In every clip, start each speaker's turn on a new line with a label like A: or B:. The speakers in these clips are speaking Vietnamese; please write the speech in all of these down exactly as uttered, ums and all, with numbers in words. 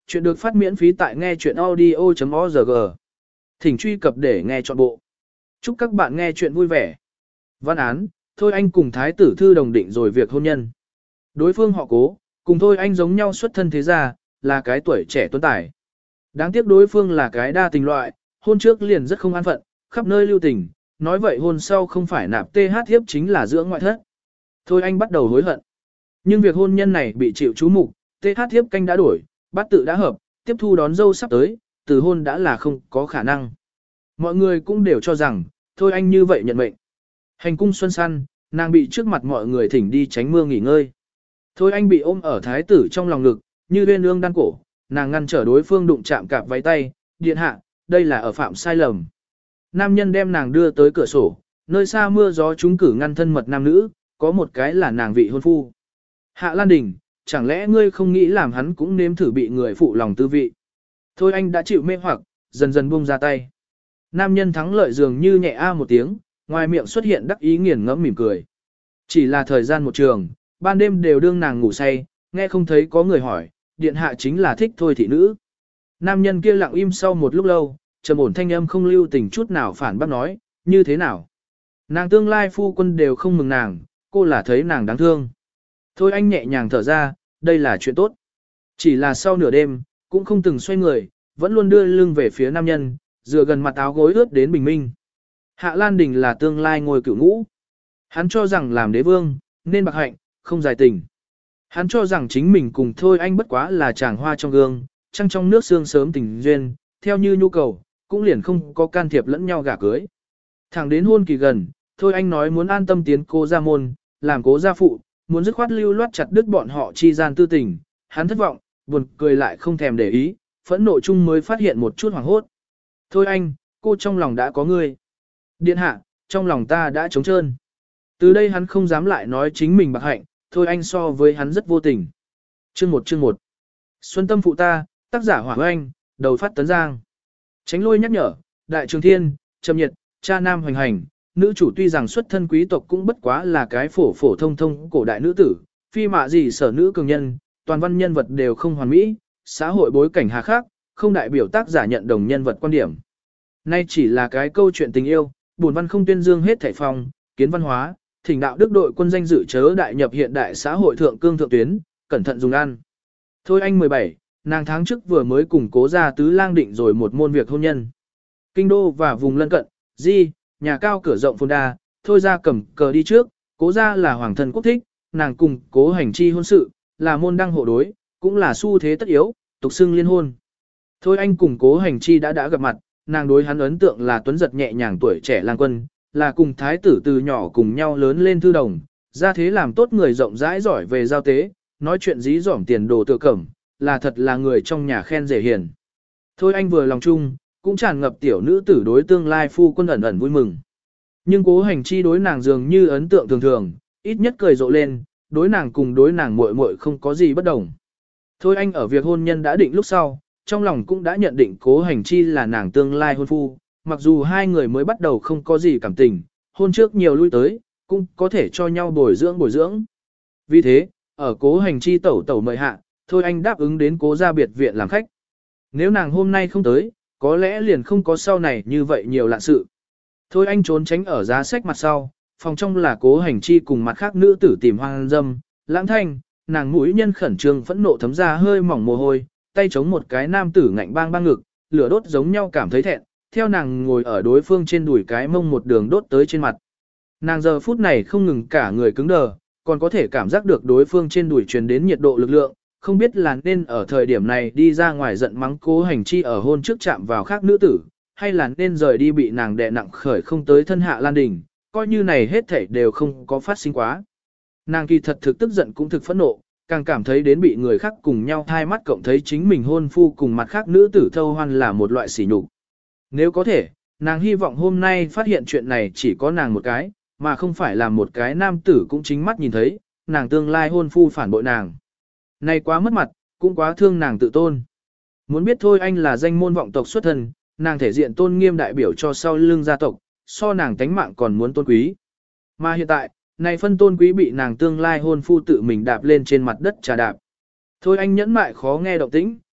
A: Chuyện được phát miễn phí tại nghe chuyện audio.org. Thỉnh truy cập để nghe trọn bộ. Chúc các bạn nghe chuyện vui vẻ. Văn án, Thôi Anh cùng Thái tử Thư đồng định rồi việc hôn nhân. Đối phương họ Cố, cùng Thôi Anh giống nhau xuất thân thế gia, là cái tuổi trẻ tuấn tài. Đáng tiếc đối phương là cái đa tình loại, hôn trước liền rất không an phận, khắp nơi lưu tình, nói vậy hôn sau không phải nạp tê hát thiếp chính là dưỡng ngoại thất. Thôi Anh bắt đầu hối hận. Nhưng việc hôn nhân này bị chịu chú mục, tê hát thiếp canh đã đổi, bát tự đã hợp, tiếp thu đón dâu sắp tới, từ hôn đã là không có khả năng. Mọi người cũng đều cho rằng, Thôi Anh như vậy nhận mệnh. Hành cung xuân săn, nàng bị trước mặt mọi người thỉnh đi tránh mưa nghỉ ngơi. Thôi Anh bị ôm ở thái tử trong lòng ngực, như uyên ương đan cổ, nàng ngăn trở đối phương đụng chạm cạp váy tay, điện hạ, đây là ở phạm sai lầm. Nam nhân đem nàng đưa tới cửa sổ, nơi xa mưa gió chúng cử ngăn thân mật nam nữ, có một cái là nàng vị hôn phu. Hạ Lan Đình, chẳng lẽ ngươi không nghĩ làm hắn cũng nếm thử bị người phụ lòng tư vị. Thôi Anh đã chịu mê hoặc, dần dần buông ra tay. Nam nhân thắng lợi dường như nhẹ a một tiếng, ngoài miệng xuất hiện đắc ý nghiền ngẫm mỉm cười. Chỉ là thời gian một trường, ban đêm đều đương nàng ngủ say, nghe không thấy có người hỏi, điện hạ chính là thích Thôi thị nữ. Nam nhân kia lặng im sau một lúc lâu, trầm ổn thanh âm không lưu tình chút nào phản bác nói, như thế nào? Nàng tương lai phu quân đều không mừng nàng, cô là thấy nàng đáng thương. Thôi Anh nhẹ nhàng thở ra, đây là chuyện tốt. Chỉ là sau nửa đêm, cũng không từng xoay người, vẫn luôn đưa lưng về phía nam nhân, dựa gần mặt áo gối ướt đến bình minh. Hạ Lan Đình là tương lai ngôi cửu ngũ. Hắn cho rằng làm đế vương, nên bạc hạnh, không dài tình. Hắn cho rằng chính mình cùng Thôi Anh bất quá là chàng hoa trong gương, trăng trong nước sương sớm tình duyên, theo như nhu cầu, cũng liền không có can thiệp lẫn nhau gả cưới. Thẳng đến hôn kỳ gần, Thôi Anh nói muốn an tâm tiến cô gia môn, làm cố gia phụ, muốn dứt khoát lưu loát chặt đứt bọn họ chi gian tư tình, hắn thất vọng, buồn cười lại không thèm để ý, phẫn nộ chung mới phát hiện một chút hoảng hốt. Thôi Anh, cô trong lòng đã có ngươi. Điện hạ, trong lòng ta đã trống trơn. Từ đây hắn không dám lại nói chính mình bạc hạnh, Thôi Anh so với hắn rất vô tình. Chương một chương một. Xuân tâm phụ ta, tác giả Hoàng Anh, đầu phát tấn giang. Tránh lôi nhắc nhở, đại trường thiên, trầm nhiệt, cha nam hoành hành. Nữ chủ tuy rằng xuất thân quý tộc cũng bất quá là cái phổ phổ thông thông cổ đại nữ tử, phi mạ gì sở nữ cường nhân, toàn văn nhân vật đều không hoàn mỹ, xã hội bối cảnh hà khắc, không đại biểu tác giả nhận đồng nhân vật quan điểm. Nay chỉ là cái câu chuyện tình yêu, buồn văn không tuyên dương hết thảy phong, kiến văn hóa, thỉnh đạo đức đội quân danh dự chớ đại nhập hiện đại xã hội thượng cương thượng tuyến, cẩn thận dùng ăn. Thôi Anh mười bảy, nàng tháng trước vừa mới cùng Cố gia tứ lang định rồi một môn việc hôn nhân. Kinh đô và vùng lân cận, di, nhà cao cửa rộng phồn đa, Thôi ra cầm cờ đi trước, Cố gia là hoàng thân quốc thích, nàng cùng Cố hành chi hôn sự, là môn đăng hộ đối, cũng là xu thế tất yếu, tục xưng liên hôn. Thôi Anh cùng Cố hành chi đã đã gặp mặt, nàng đối hắn ấn tượng là tuấn giật nhẹ nhàng tuổi trẻ lang quân, là cùng thái tử từ nhỏ cùng nhau lớn lên thư đồng, ra thế làm tốt người rộng rãi giỏi về giao tế, nói chuyện dí dỏm tiền đồ tự cẩm, là thật là người trong nhà khen rể hiền. Thôi Anh vừa lòng chung, cũng tràn ngập tiểu nữ tử đối tương lai phu quân ẩn ẩn vui mừng. Nhưng Cố hành chi đối nàng dường như ấn tượng thường thường, ít nhất cười rộ lên, đối nàng cùng đối nàng muội muội không có gì bất đồng. Thôi Anh ở việc hôn nhân đã định lúc sau, trong lòng cũng đã nhận định Cố hành chi là nàng tương lai hôn phu, mặc dù hai người mới bắt đầu không có gì cảm tình, hôn trước nhiều lui tới, cũng có thể cho nhau bồi dưỡng bồi dưỡng. Vì thế, ở Cố hành chi tẩu tẩu mời hạ, Thôi Anh đáp ứng đến Cố gia biệt viện làm khách. Nếu nàng hôm nay không tới, có lẽ liền không có sau này như vậy nhiều lạ sự. Thôi Anh trốn tránh ở giá sách mặt sau, phòng trong là Cố hành chi cùng mặt khác nữ tử tìm hoang dâm, lãng thanh, nàng mũi nhân khẩn trương phẫn nộ thấm ra hơi mỏng mồ hôi, tay chống một cái nam tử ngạnh bang bang ngực, lửa đốt giống nhau cảm thấy thẹn, theo nàng ngồi ở đối phương trên đùi cái mông một đường đốt tới trên mặt. Nàng giờ phút này không ngừng cả người cứng đờ, còn có thể cảm giác được đối phương trên đùi truyền đến nhiệt độ lực lượng, không biết là nên ở thời điểm này đi ra ngoài giận mắng Cố hành chi ở hôn trước chạm vào khác nữ tử, hay là nên rời đi bị nàng đè nặng khởi không tới thân Hạ Lan Đình, coi như này hết thảy đều không có phát sinh quá. Nàng kỳ thật thực tức giận cũng thực phẫn nộ, càng cảm thấy đến bị người khác cùng nhau thai mắt cộng thấy chính mình hôn phu cùng mặt khác nữ tử thâu hoan là một loại sỉ nhục. Nếu có thể, nàng hy vọng hôm nay phát hiện chuyện này chỉ có nàng một cái, mà không phải là một cái nam tử cũng chính mắt nhìn thấy, nàng tương lai hôn phu phản bội nàng. Này quá mất mặt, cũng quá thương nàng tự tôn. Muốn biết thôi anh là danh môn vọng tộc xuất thân, nàng thể diện tôn nghiêm đại biểu cho sau lưng gia tộc, so nàng tánh mạng còn muốn tôn quý. Mà hiện tại, này phân tôn quý bị nàng tương lai hôn phu tự mình đạp lên trên mặt đất trà đạp. Thôi anh nhẫn mại khó nghe động tĩnh,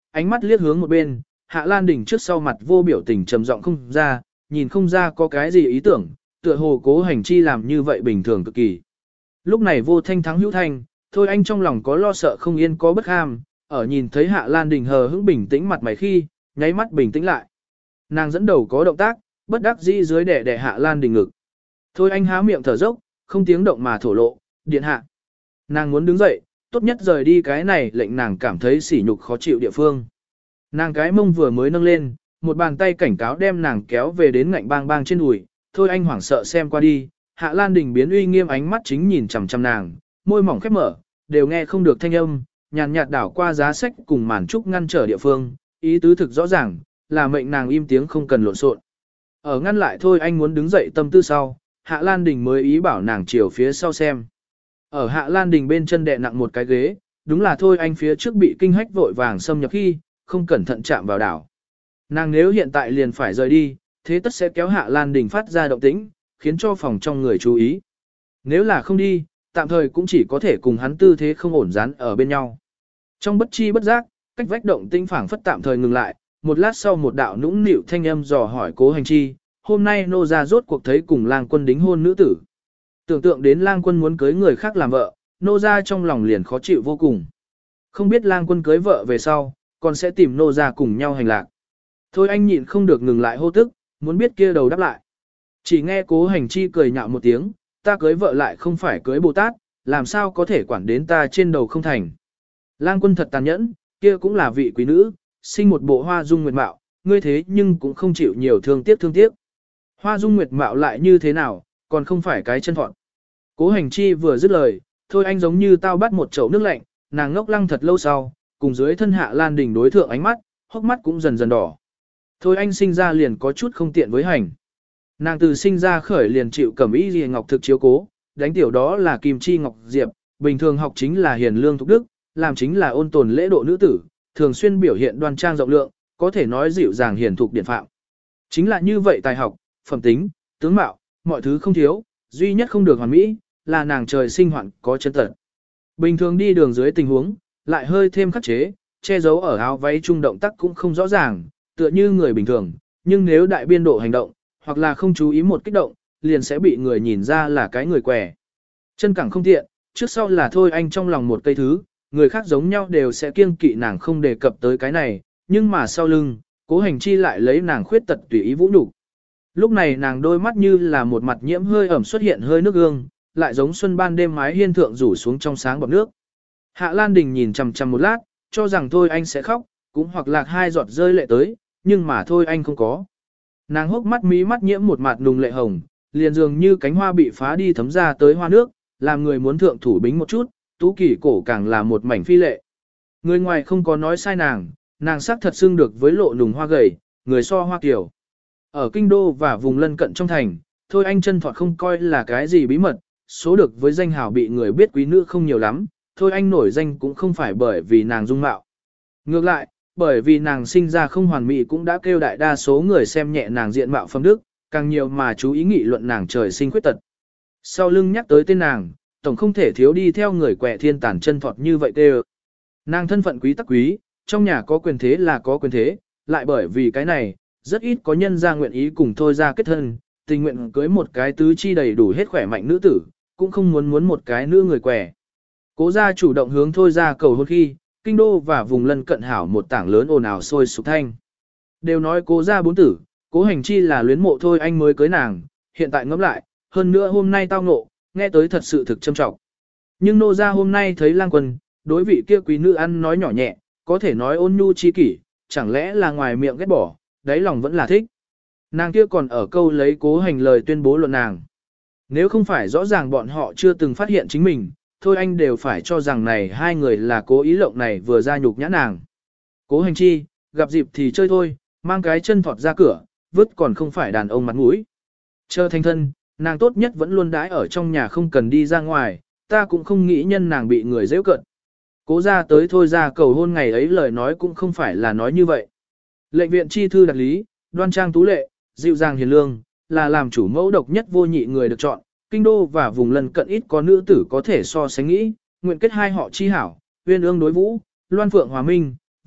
A: ánh mắt liếc hướng một bên, Hạ Lan Đình trước sau mặt vô biểu tình trầm giọng không ra, nhìn không ra có cái gì ý tưởng, tựa hồ Cố Hành Chi làm như vậy bình thường cực kỳ. Lúc này vô thanh thắng hữu thanh, thôi anh trong lòng có lo sợ không yên có bất ham, ở nhìn thấy Hạ Lan Đình hờ hững bình tĩnh mặt mày khi, nháy mắt bình tĩnh lại. Nàng dẫn đầu có động tác, bất đắc dĩ dưới đẻ đẻ Hạ Lan Đình ngực. Thôi anh há miệng thở dốc, không tiếng động mà thổ lộ, điện hạ. Nàng muốn đứng dậy, tốt nhất rời đi cái này lệnh nàng cảm thấy sỉ nhục khó chịu địa phương. Nàng cái mông vừa mới nâng lên, một bàn tay cảnh cáo đem nàng kéo về đến ngạnh bang bang trên đùi, thôi anh hoảng sợ xem qua đi, Hạ Lan Đình biến uy nghiêm ánh mắt chính nhìn chằm chằm nàng, môi mỏng khép mở, đều nghe không được thanh âm, nhàn nhạt đảo qua giá sách cùng màn trúc ngăn trở địa phương, ý tứ thực rõ ràng, là mệnh nàng im tiếng không cần lộn xộn. Ở ngăn lại thôi anh muốn đứng dậy tâm tư sau, Hạ Lan Đình mới ý bảo nàng chiều phía sau xem. Ở Hạ Lan Đình bên chân đè nặng một cái ghế, đúng là thôi anh phía trước bị kinh hách vội vàng xâm nhập khi, không cẩn thận chạm vào đảo. Nàng nếu hiện tại liền phải rời đi, thế tất sẽ kéo Hạ Lan Đình phát ra động tĩnh, khiến cho phòng trong người chú ý. Nếu là không đi, tạm thời cũng chỉ có thể cùng hắn tư thế không ổn dán ở bên nhau. Trong bất chi bất giác, cách vách động tĩnh phảng phất tạm thời ngừng lại, một lát sau một đạo nũng nịu thanh âm dò hỏi Cố Hành Chi, hôm nay nô ra rốt cuộc thấy cùng lang quân đính hôn nữ tử. Tưởng tượng đến lang quân muốn cưới người khác làm vợ, nô ra trong lòng liền khó chịu vô cùng. Không biết lang quân cưới vợ về sau, còn sẽ tìm nô ra cùng nhau hành lạc. Thôi anh nhịn không được ngừng lại hô tức, muốn biết kia đầu đáp lại. Chỉ nghe Cố Hành Chi cười nhạo một tiếng, ta cưới vợ lại không phải cưới Bồ Tát, làm sao có thể quản đến ta trên đầu không thành. Lang quân thật tàn nhẫn, kia cũng là vị quý nữ, sinh một bộ hoa dung nguyệt mạo, ngươi thế nhưng cũng không chịu nhiều thương tiếc thương tiếc. Hoa dung nguyệt mạo lại như thế nào, còn không phải cái chân thọn. Cố Hành Chi vừa dứt lời, thôi anh giống như tao bắt một chậu nước lạnh, nàng ngốc lăng thật lâu sau, cùng dưới thân Hạ Lan Đình đối thượng ánh mắt, hốc mắt cũng dần dần đỏ. Thôi anh sinh ra liền có chút không tiện với hành. Nàng từ sinh ra khởi liền chịu cẩm ý gì ngọc thực chiếu cố, đánh tiểu đó là kim chi ngọc diệp, bình thường học chính là hiền lương thục đức, làm chính là ôn tồn lễ độ nữ tử, thường xuyên biểu hiện đoan trang rộng lượng, có thể nói dịu dàng hiền thục điển phạm. Chính là như vậy tài học, phẩm tính, tướng mạo, mọi thứ không thiếu, duy nhất không được hoàn mỹ, là nàng trời sinh hoạn có chân tật. Bình thường đi đường dưới tình huống, lại hơi thêm khắc chế, che giấu ở áo váy trung động tác cũng không rõ ràng, tựa như người bình thường, nhưng nếu đại biên độ hành động, hoặc là không chú ý một kích động, liền sẽ bị người nhìn ra là cái người què. Chân cẳng không tiện, trước sau là thôi anh trong lòng một cây thứ, người khác giống nhau đều sẽ kiêng kỵ nàng không đề cập tới cái này, nhưng mà sau lưng, Cố Hành Chi lại lấy nàng khuyết tật tùy ý vũ nhục. Lúc này nàng đôi mắt như là một mặt nhiễm hơi ẩm xuất hiện hơi nước gương, lại giống xuân ban đêm mái hiên thượng rủ xuống trong sáng bọt nước. Hạ Lan Đình nhìn chằm chằm một lát, cho rằng thôi anh sẽ khóc, cũng hoặc lạc hai giọt rơi lệ tới, nhưng mà thôi anh không có. Nàng hốc mắt mí mắt nhiễm một mặt nùng lệ hồng, liền dường như cánh hoa bị phá đi thấm ra tới hoa nước, làm người muốn thượng thủ bính một chút, tú kỳ cổ càng là một mảnh phi lệ. Người ngoài không có nói sai nàng, nàng sắc thật xưng được với lộ nùng hoa gầy, người so hoa kiểu. Ở kinh đô và vùng lân cận trong thành, thôi anh chân thọt không coi là cái gì bí mật, số được với danh hào bị người biết quý nữ không nhiều lắm, thôi anh nổi danh cũng không phải bởi vì nàng dung mạo. Ngược lại, bởi vì nàng sinh ra không hoàn mỹ cũng đã kêu đại đa số người xem nhẹ nàng diện mạo phẩm đức, càng nhiều mà chú ý nghị luận nàng trời sinh khuyết tật. Sau lưng nhắc tới tên nàng, tổng không thể thiếu đi theo người quẹ thiên tàn chân thọt như vậy kêu. Nàng thân phận quý tắc quý, trong nhà có quyền thế là có quyền thế, lại bởi vì cái này, rất ít có nhân ra nguyện ý cùng thôi ra kết thân, tình nguyện cưới một cái tứ chi đầy đủ hết khỏe mạnh nữ tử, cũng không muốn muốn một cái nữ người quẻ. Cố gia chủ động hướng thôi ra cầu hôn khi, kinh đô và vùng lân cận hảo một tảng lớn ồn ào sôi sục thanh. Đều nói cố gia bốn tử, Cố Hành Chi là luyến mộ thôi anh mới cưới nàng, hiện tại ngẫm lại, hơn nữa hôm nay tao ngộ, nghe tới thật sự thực châm trọng. Nhưng nô gia hôm nay thấy lang quân, đối vị kia quý nữ ăn nói nhỏ nhẹ, có thể nói ôn nhu chi kỷ, chẳng lẽ là ngoài miệng ghét bỏ, đáy lòng vẫn là thích. Nàng kia còn ở câu lấy Cố Hành lời tuyên bố luận nàng. Nếu không phải rõ ràng bọn họ chưa từng phát hiện chính mình, thôi anh đều phải cho rằng này hai người là cố ý lộng này vừa ra nhục nhã nàng. Cố Hành Chi, gặp dịp thì chơi thôi, mang cái chân thọt ra cửa, vứt còn không phải đàn ông mặt mũi. Chờ thành thân, nàng tốt nhất vẫn luôn đãi ở trong nhà không cần đi ra ngoài, ta cũng không nghĩ nhân nàng bị người dễ cận. Cố ra tới thôi ra cầu hôn ngày ấy lời nói cũng không phải là nói như vậy. Lệnh viện chi thư đặc lý, đoan trang tú lệ, dịu dàng hiền lương, là làm chủ mẫu độc nhất vô nhị người được chọn, kinh đô và vùng lân cận ít có nữ tử có thể so sánh nghĩ, nguyện kết hai họ chi hảo, uyên ương đối vũ, loan phượng hòa minh,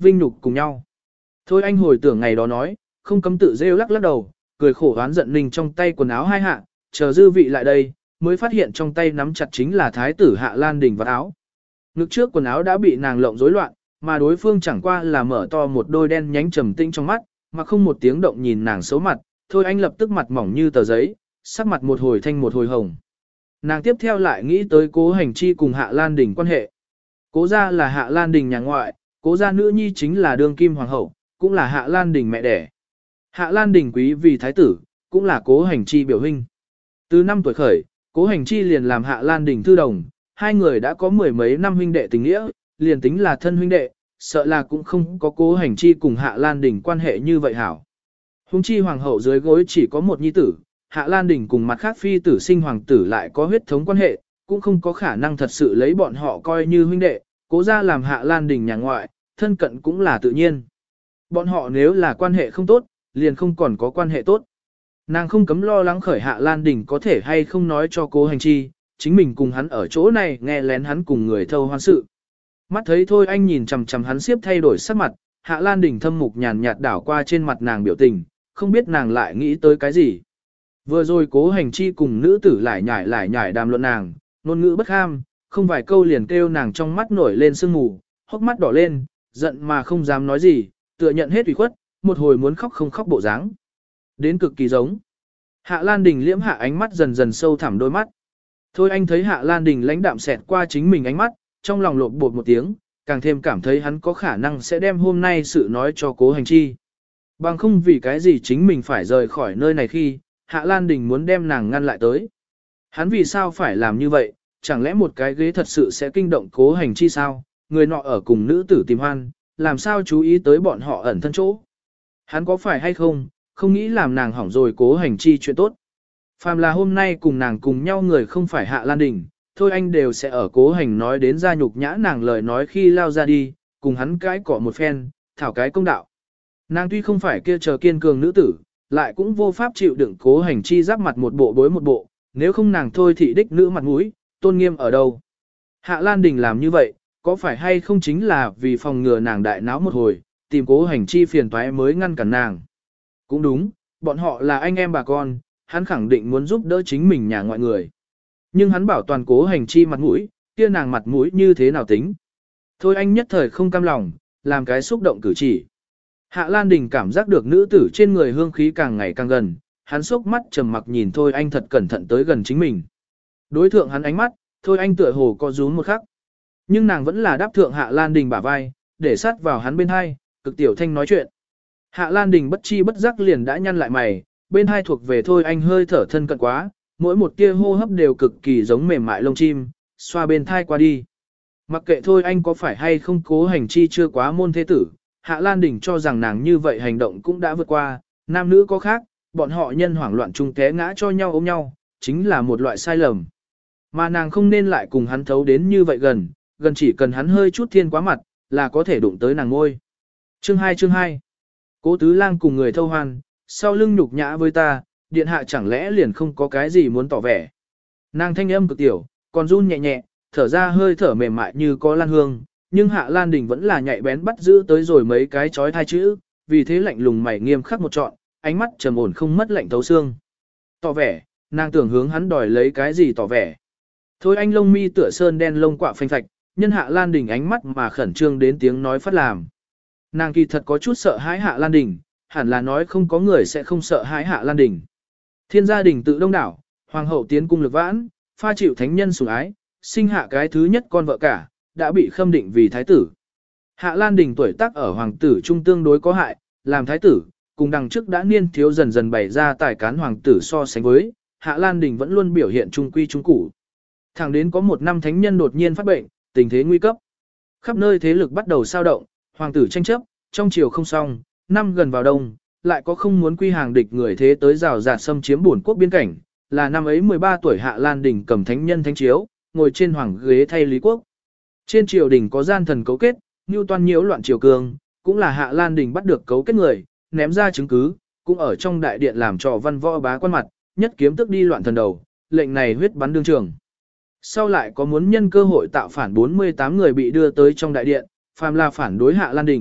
A: vinh nhục cùng nhau. Thôi anh hồi tưởng ngày đó nói, không cấm tự rêu lắc lắc đầu, cười khổ oán giận ninh trong tay quần áo hai hạ, chờ dư vị lại đây, mới phát hiện trong tay nắm chặt chính là thái tử Hạ Lan Đình vạt áo. Ngực trước quần áo đã bị nàng lộng rối loạn, mà đối phương chẳng qua là mở to một đôi đen nhánh trầm tinh trong mắt, mà không một tiếng động nhìn nàng xấu mặt, thôi anh lập tức mặt mỏng như tờ giấy, sắc mặt một hồi thanh một hồi hồng. Nàng tiếp theo lại nghĩ tới Cố Hành Chi cùng Hạ Lan Đình quan hệ. Cố gia là Hạ Lan Đình nhà ngoại, Cố gia nữ nhi chính là đương kim hoàng hậu, cũng là Hạ Lan Đình mẹ đẻ. Hạ Lan Đình quý vì thái tử, cũng là Cố Hành Chi biểu huynh. Từ năm tuổi khởi, Cố Hành Chi liền làm Hạ Lan Đình thư đồng, hai người đã có mười mấy năm huynh đệ tình nghĩa, liền tính là thân huynh đệ, sợ là cũng không có Cố Hành Chi cùng Hạ Lan Đình quan hệ như vậy hảo. Hùng chi hoàng hậu dưới gối chỉ có một nhi tử, Hạ Lan Đình cùng mặt khác phi tử sinh hoàng tử lại có huyết thống quan hệ, cũng không có khả năng thật sự lấy bọn họ coi như huynh đệ, Cố gia làm Hạ Lan Đình nhà ngoại, thân cận cũng là tự nhiên. Bọn họ nếu là quan hệ không tốt, liền không còn có quan hệ tốt. Nàng không cấm lo lắng khởi Hạ Lan Đình có thể hay không nói cho Cố Hành Chi, chính mình cùng hắn ở chỗ này nghe lén hắn cùng người thâu hoan sự. Mắt thấy thôi anh nhìn chằm chằm hắn siếp thay đổi sắc mặt, Hạ Lan Đình thâm mục nhàn nhạt đảo qua trên mặt nàng biểu tình, không biết nàng lại nghĩ tới cái gì. Vừa rồi Cố Hành Chi cùng nữ tử lại nhải lại nhải đàm luận nàng, ngôn ngữ bất ham, không vài câu liền kêu nàng trong mắt nổi lên sương mù, hốc mắt đỏ lên, giận mà không dám nói gì, tựa nhận hết ủy khuất, một hồi muốn khóc không khóc bộ dáng. Đến cực kỳ giống. Hạ Lan Đình liễm hạ ánh mắt dần dần sâu thẳm đôi mắt. Thôi anh thấy Hạ Lan Đình lãnh đạm xẹt qua chính mình ánh mắt, trong lòng lộn bột một tiếng, càng thêm cảm thấy hắn có khả năng sẽ đem hôm nay sự nói cho Cố Hành Chi. Bằng không vì cái gì chính mình phải rời khỏi nơi này khi, Hạ Lan Đình muốn đem nàng ngăn lại tới. Hắn vì sao phải làm như vậy, chẳng lẽ một cái ghế thật sự sẽ kinh động Cố Hành Chi sao, người nọ ở cùng nữ tử tìm hoan, làm sao chú ý tới bọn họ ẩn thân chỗ. Hắn có phải hay không, không nghĩ làm nàng hỏng rồi Cố Hành Chi chuyện tốt. Phàm là hôm nay cùng nàng cùng nhau người không phải Hạ Lan Đình, thôi anh đều sẽ ở Cố Hành nói đến ra nhục nhã nàng lời nói khi lao ra đi, cùng hắn cái cọ một phen, thảo cái công đạo. Nàng tuy không phải kia chờ kiên cường nữ tử, lại cũng vô pháp chịu đựng Cố Hành Chi giáp mặt một bộ bối một bộ, nếu không nàng thôi thị đích nữ mặt mũi, tôn nghiêm ở đâu. Hạ Lan Đình làm như vậy, có phải hay không chính là vì phòng ngừa nàng đại náo một hồi, tìm Cố Hành Chi phiền toái mới ngăn cản nàng. Cũng đúng, bọn họ là anh em bà con, hắn khẳng định muốn giúp đỡ chính mình nhà ngoại người. Nhưng hắn bảo toàn Cố Hành Chi mặt mũi, kia nàng mặt mũi như thế nào tính. Thôi anh nhất thời không cam lòng, làm cái xúc động cử chỉ. Hạ Lan Đình cảm giác được nữ tử trên người hương khí càng ngày càng gần, hắn sốc mắt trầm mặc nhìn Thôi anh thật cẩn thận tới gần chính mình. Đối thượng hắn ánh mắt, Thôi anh tựa hồ có rún một khắc. Nhưng nàng vẫn là đáp thượng Hạ Lan Đình bả vai, để sát vào hắn bên hai, cực tiểu thanh nói chuyện. Hạ Lan Đình bất chi bất giác liền đã nhăn lại mày, bên hai thuộc về Thôi anh hơi thở thân cận quá, mỗi một tia hô hấp đều cực kỳ giống mềm mại lông chim, xoa bên thai qua đi. Mặc kệ Thôi anh có phải hay không Cố Hành Chi chưa quá môn thế tử, Hạ Lan Đình cho rằng nàng như vậy hành động cũng đã vượt qua, nam nữ có khác, bọn họ nhân hoảng loạn chung té ngã cho nhau ôm nhau, chính là một loại sai lầm. Mà nàng không nên lại cùng hắn thấu đến như vậy gần, gần chỉ cần hắn hơi chút thiên quá mặt, là có thể đụng tới nàng ngôi. Chương hai chương hai. Cố Tứ Lang cùng người thâu hoan, sau lưng nhục nhã với ta, điện hạ chẳng lẽ liền không có cái gì muốn tỏ vẻ. Nàng thanh âm cực tiểu, còn run nhẹ nhẹ, thở ra hơi thở mềm mại như có lan hương, nhưng Hạ Lan Đình vẫn là nhạy bén bắt giữ tới rồi mấy cái chói thai chữ, vì thế lạnh lùng mày nghiêm khắc một trọn, ánh mắt trầm ổn không mất lạnh thấu xương. Tỏ vẻ, nàng tưởng hướng hắn đòi lấy cái gì tỏ vẻ. Thôi anh lông mi tựa sơn đen lông quạ phanh phạch, nhân Hạ Lan Đình ánh mắt mà khẩn trương đến tiếng nói phát làm. Nàng kỳ thật có chút sợ hãi Hạ Lan Đình, hẳn là nói không có người sẽ không sợ hãi Hạ Lan Đình. Thiên gia đình tự đông đảo, hoàng hậu tiến cung lực vãn, pha chịu thánh nhân sủng ái, sinh hạ cái thứ nhất con vợ cả, đã bị khâm định vì thái tử. Hạ Lan Đình tuổi tác ở hoàng tử trung tương đối có hại, làm thái tử, cùng đằng trước đã niên thiếu dần dần bày ra tài cán hoàng tử so sánh với, Hạ Lan Đình vẫn luôn biểu hiện trung quy trung củ. Thẳng đến có một năm thánh nhân đột nhiên phát bệnh, tình thế nguy cấp. Khắp nơi thế lực bắt đầu sao động, hoàng tử tranh chấp, trong chiều không xong, năm gần vào đông, lại có không muốn quy hàng địch người thế tới rào rạt xâm chiếm bổn quốc biên cảnh, là năm ấy mười ba tuổi Hạ Lan Đình cầm thánh nhân thánh chiếu, ngồi trên hoàng ghế thay Lý Quốc. Trên triều đình có gian thần cấu kết, như toan nhiễu loạn triều cường, cũng là Hạ Lan Đình bắt được cấu kết người, ném ra chứng cứ, cũng ở trong đại điện làm trò văn võ bá quan mặt, nhất kiếm tức đi loạn thần đầu, lệnh này huyết bắn đương trường. Sau lại có muốn nhân cơ hội tạo phản bốn mươi tám người bị đưa tới trong đại điện, phàm là phản đối Hạ Lan Đình,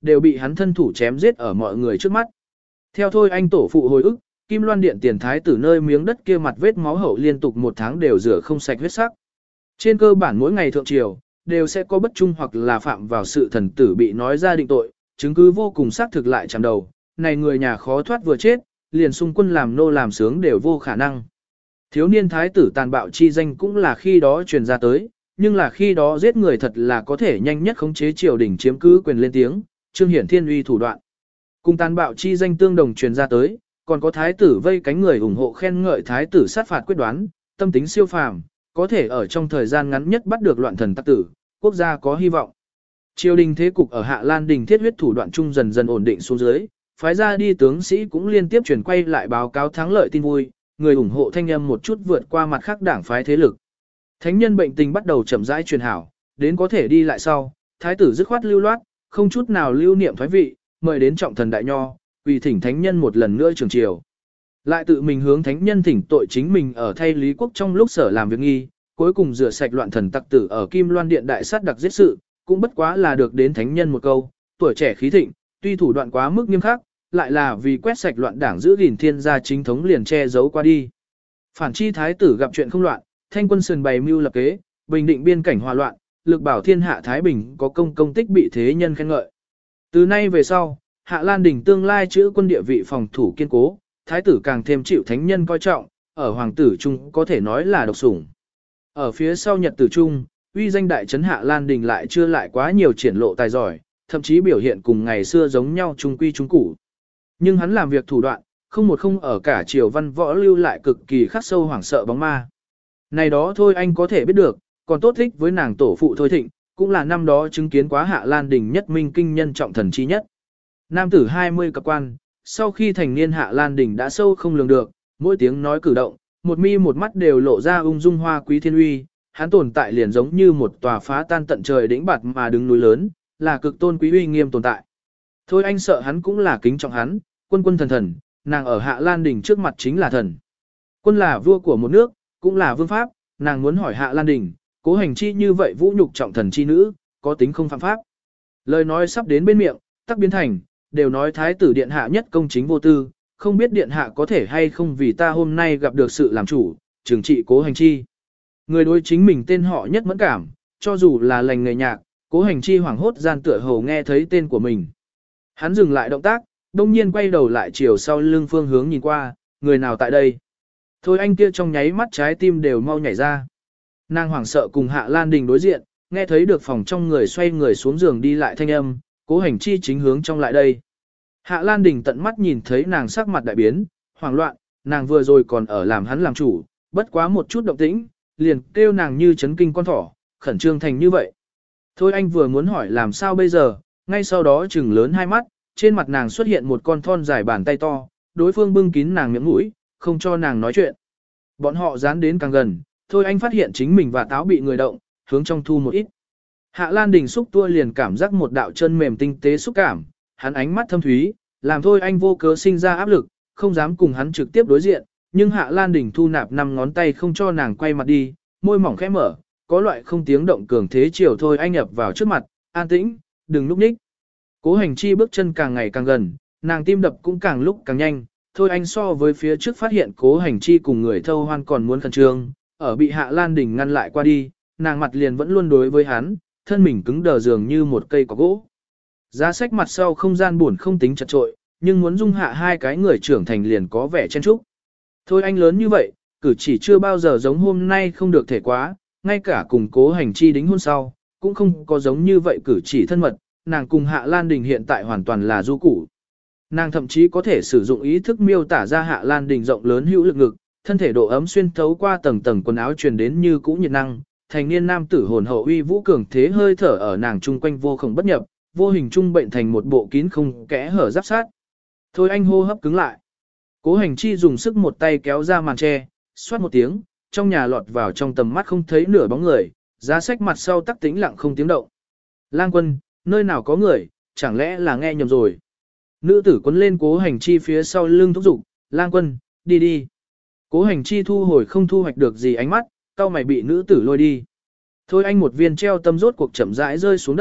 A: đều bị hắn thân thủ chém giết ở mọi người trước mắt. Theo thôi anh tổ phụ hồi ức, Kim Loan Điện tiền thái tử nơi miếng đất kia mặt vết máu hậu liên tục một tháng đều rửa không sạch huyết sắc. Trên cơ bản mỗi ngày thượng triều, đều sẽ có bất trung hoặc là phạm vào sự thần tử bị nói ra định tội, chứng cứ vô cùng xác thực lại chạm đầu, này người nhà khó thoát vừa chết, liền xung quân làm nô làm sướng đều vô khả năng. Thiếu niên thái tử tàn bạo chi danh cũng là khi đó truyền ra tới, nhưng là khi đó giết người thật là có thể nhanh nhất khống chế triều đình chiếm cứ quyền lên tiếng, trương hiển thiên uy thủ đoạn. Cùng tàn bạo chi danh tương đồng truyền ra tới, còn có thái tử vây cánh người ủng hộ khen ngợi thái tử sát phạt quyết đoán, tâm tính siêu phàm, có thể ở trong thời gian ngắn nhất bắt được loạn thần tắc tử, quốc gia có hy vọng. Triều đình thế cục ở Hạ Lan Đình thiết huyết thủ đoạn chung dần dần ổn định xuống dưới, phái ra đi tướng sĩ cũng liên tiếp chuyển quay lại báo cáo thắng lợi tin vui, người ủng hộ thanh âm một chút vượt qua mặt khác đảng phái thế lực. Thánh nhân bệnh tình bắt đầu chậm rãi truyền hảo, đến có thể đi lại sau, thái tử dứt khoát lưu loát, không chút nào lưu niệm thoái vị, mời đến trọng thần đại nho, vì thỉnh thánh nhân một lần nữa trường triều. Lại tự mình hướng thánh nhân thỉnh tội chính mình ở thay Lý Quốc trong lúc sở làm việc nghi, cuối cùng rửa sạch loạn thần tặc tử ở Kim Loan Điện đại sát đặc giết sự, cũng bất quá là được đến thánh nhân một câu, tuổi trẻ khí thịnh, tuy thủ đoạn quá mức nghiêm khắc, lại là vì quét sạch loạn đảng giữ gìn thiên gia chính thống liền che giấu qua đi. Phản chi thái tử gặp chuyện không loạn, thanh quân sườn bày mưu lập kế, bình định biên cảnh hòa loạn, lực bảo thiên hạ thái bình có công công tích bị thế nhân khen ngợi. Từ nay về sau, Hạ Lan Đình tương lai chữ quân địa vị phòng thủ kiên cố, thái tử càng thêm chịu thánh nhân coi trọng, ở hoàng tử trung có thể nói là độc sủng. Ở phía sau nhật tử trung, uy danh đại trấn Hạ Lan Đình lại chưa lại quá nhiều triển lộ tài giỏi, thậm chí biểu hiện cùng ngày xưa giống nhau trung quy trung củ. Nhưng hắn làm việc thủ đoạn, không một không ở cả triều văn võ lưu lại cực kỳ khắc sâu hoảng sợ bóng ma. Này đó thôi anh có thể biết được, còn tốt thích với nàng tổ phụ Thôi Thịnh, cũng là năm đó chứng kiến quá Hạ Lan Đình nhất minh kinh nhân trọng thần chi nhất. Nam tử hai mươi cập quan, sau khi thành niên Hạ Lan Đình đã sâu không lường được, mỗi tiếng nói cử động, một mi một mắt đều lộ ra ung dung hoa quý thiên uy, hắn tồn tại liền giống như một tòa phá tan tận trời đỉnh bạt mà đứng núi lớn, là cực tôn quý uy nghiêm tồn tại. Thôi anh sợ hắn cũng là kính trọng hắn, quân quân thần thần, nàng ở Hạ Lan Đình trước mặt chính là thần. Quân là vua của một nước, cũng là vương pháp, nàng muốn hỏi Hạ Lan Đình, cố hành chi như vậy vũ nhục trọng thần chi nữ, có tính không phạm pháp. Lời nói sắp đến bên miệng, tắc biến thành, đều nói thái tử điện hạ nhất công chính vô tư, không biết điện hạ có thể hay không vì ta hôm nay gặp được sự làm chủ, trừng trị cố hành chi. Người đối chính mình tên họ nhất mẫn cảm, cho dù là lành người nhạc, cố hành chi hoảng hốt gian tựa hồ nghe thấy tên của mình. Hắn dừng lại động tác, đông nhiên quay đầu lại chiều sau lưng phương hướng nhìn qua, người nào tại đây. Thôi anh kia trong nháy mắt trái tim đều mau nhảy ra. Nàng hoảng sợ cùng Hạ Lan Đình đối diện, nghe thấy được phòng trong người xoay người xuống giường đi lại thanh âm, cố hành chi chính hướng trong lại đây. Hạ Lan Đình tận mắt nhìn thấy nàng sắc mặt đại biến, hoảng loạn, nàng vừa rồi còn ở làm hắn làm chủ, bất quá một chút động tĩnh, liền kêu nàng như chấn kinh con thỏ, khẩn trương thành như vậy. Thôi anh vừa muốn hỏi làm sao bây giờ, ngay sau đó trừng lớn hai mắt, trên mặt nàng xuất hiện một con thon dài bàn tay to, đối phương bưng kín nàng miệng mũi, không cho nàng nói chuyện. Bọn họ dán đến càng gần, thôi anh phát hiện chính mình và táo bị người động, hướng trong thu một ít. Hạ Lan Đình xúc tua liền cảm giác một đạo chân mềm tinh tế xúc cảm, hắn ánh mắt thâm thúy, làm thôi anh vô cớ sinh ra áp lực, không dám cùng hắn trực tiếp đối diện, nhưng Hạ Lan Đình thu nạp năm ngón tay không cho nàng quay mặt đi, môi mỏng khẽ mở, có loại không tiếng động cường thế chiều thôi anh nhập vào trước mặt, an tĩnh, đừng núp ních. Cố hành chi bước chân càng ngày càng gần, nàng tim đập cũng càng lúc càng nhanh, thôi anh so với phía trước phát hiện cố hành chi cùng người thâu hoan còn muốn khẩn trương, ở bị Hạ Lan Đình ngăn lại qua đi, nàng mặt liền vẫn luôn đối với hắn, thân mình cứng đờ dường như một cây cỏ gỗ. Giá sách mặt sau không gian buồn không tính chật trội, nhưng muốn dung hạ hai cái người trưởng thành liền có vẻ chen trúc. Thôi anh lớn như vậy, cử chỉ chưa bao giờ giống hôm nay không được thể quá, ngay cả cùng cố hành chi đính hôn sau, cũng không có giống như vậy cử chỉ thân mật, nàng cùng Hạ Lan Đình hiện tại hoàn toàn là du củ. Nàng thậm chí có thể sử dụng ý thức miêu tả ra Hạ Lan Đình rộng lớn hữu lực ngực, thân thể độ ấm xuyên thấu qua tầng tầng quần áo truyền đến như cũ nhiệt năng, thành niên nam tử hồn hậu uy vũ cường thế hơi thở ở nàng chung quanh vô không bất nhập, vô hình trung bệnh thành một bộ kín không kẽ hở giáp sát. Thôi anh hô hấp cứng lại. Cố hành chi dùng sức một tay kéo ra màn tre, xoát một tiếng, trong nhà lọt vào trong tầm mắt không thấy nửa bóng người, giá sách mặt sau tắc tĩnh lặng không tiếng động. Lang quân, nơi nào có người, chẳng lẽ là nghe nhầm rồi. Nữ tử quấn lên cố hành chi phía sau lưng thúc giục, Lang quân, đi đi. Cố hành chi thu hồi không thu hoạch được gì ánh mắt, cau mày bị nữ tử lôi đi. Thôi anh một viên treo tâm rốt cuộc chậm rãi rơi xuống đất,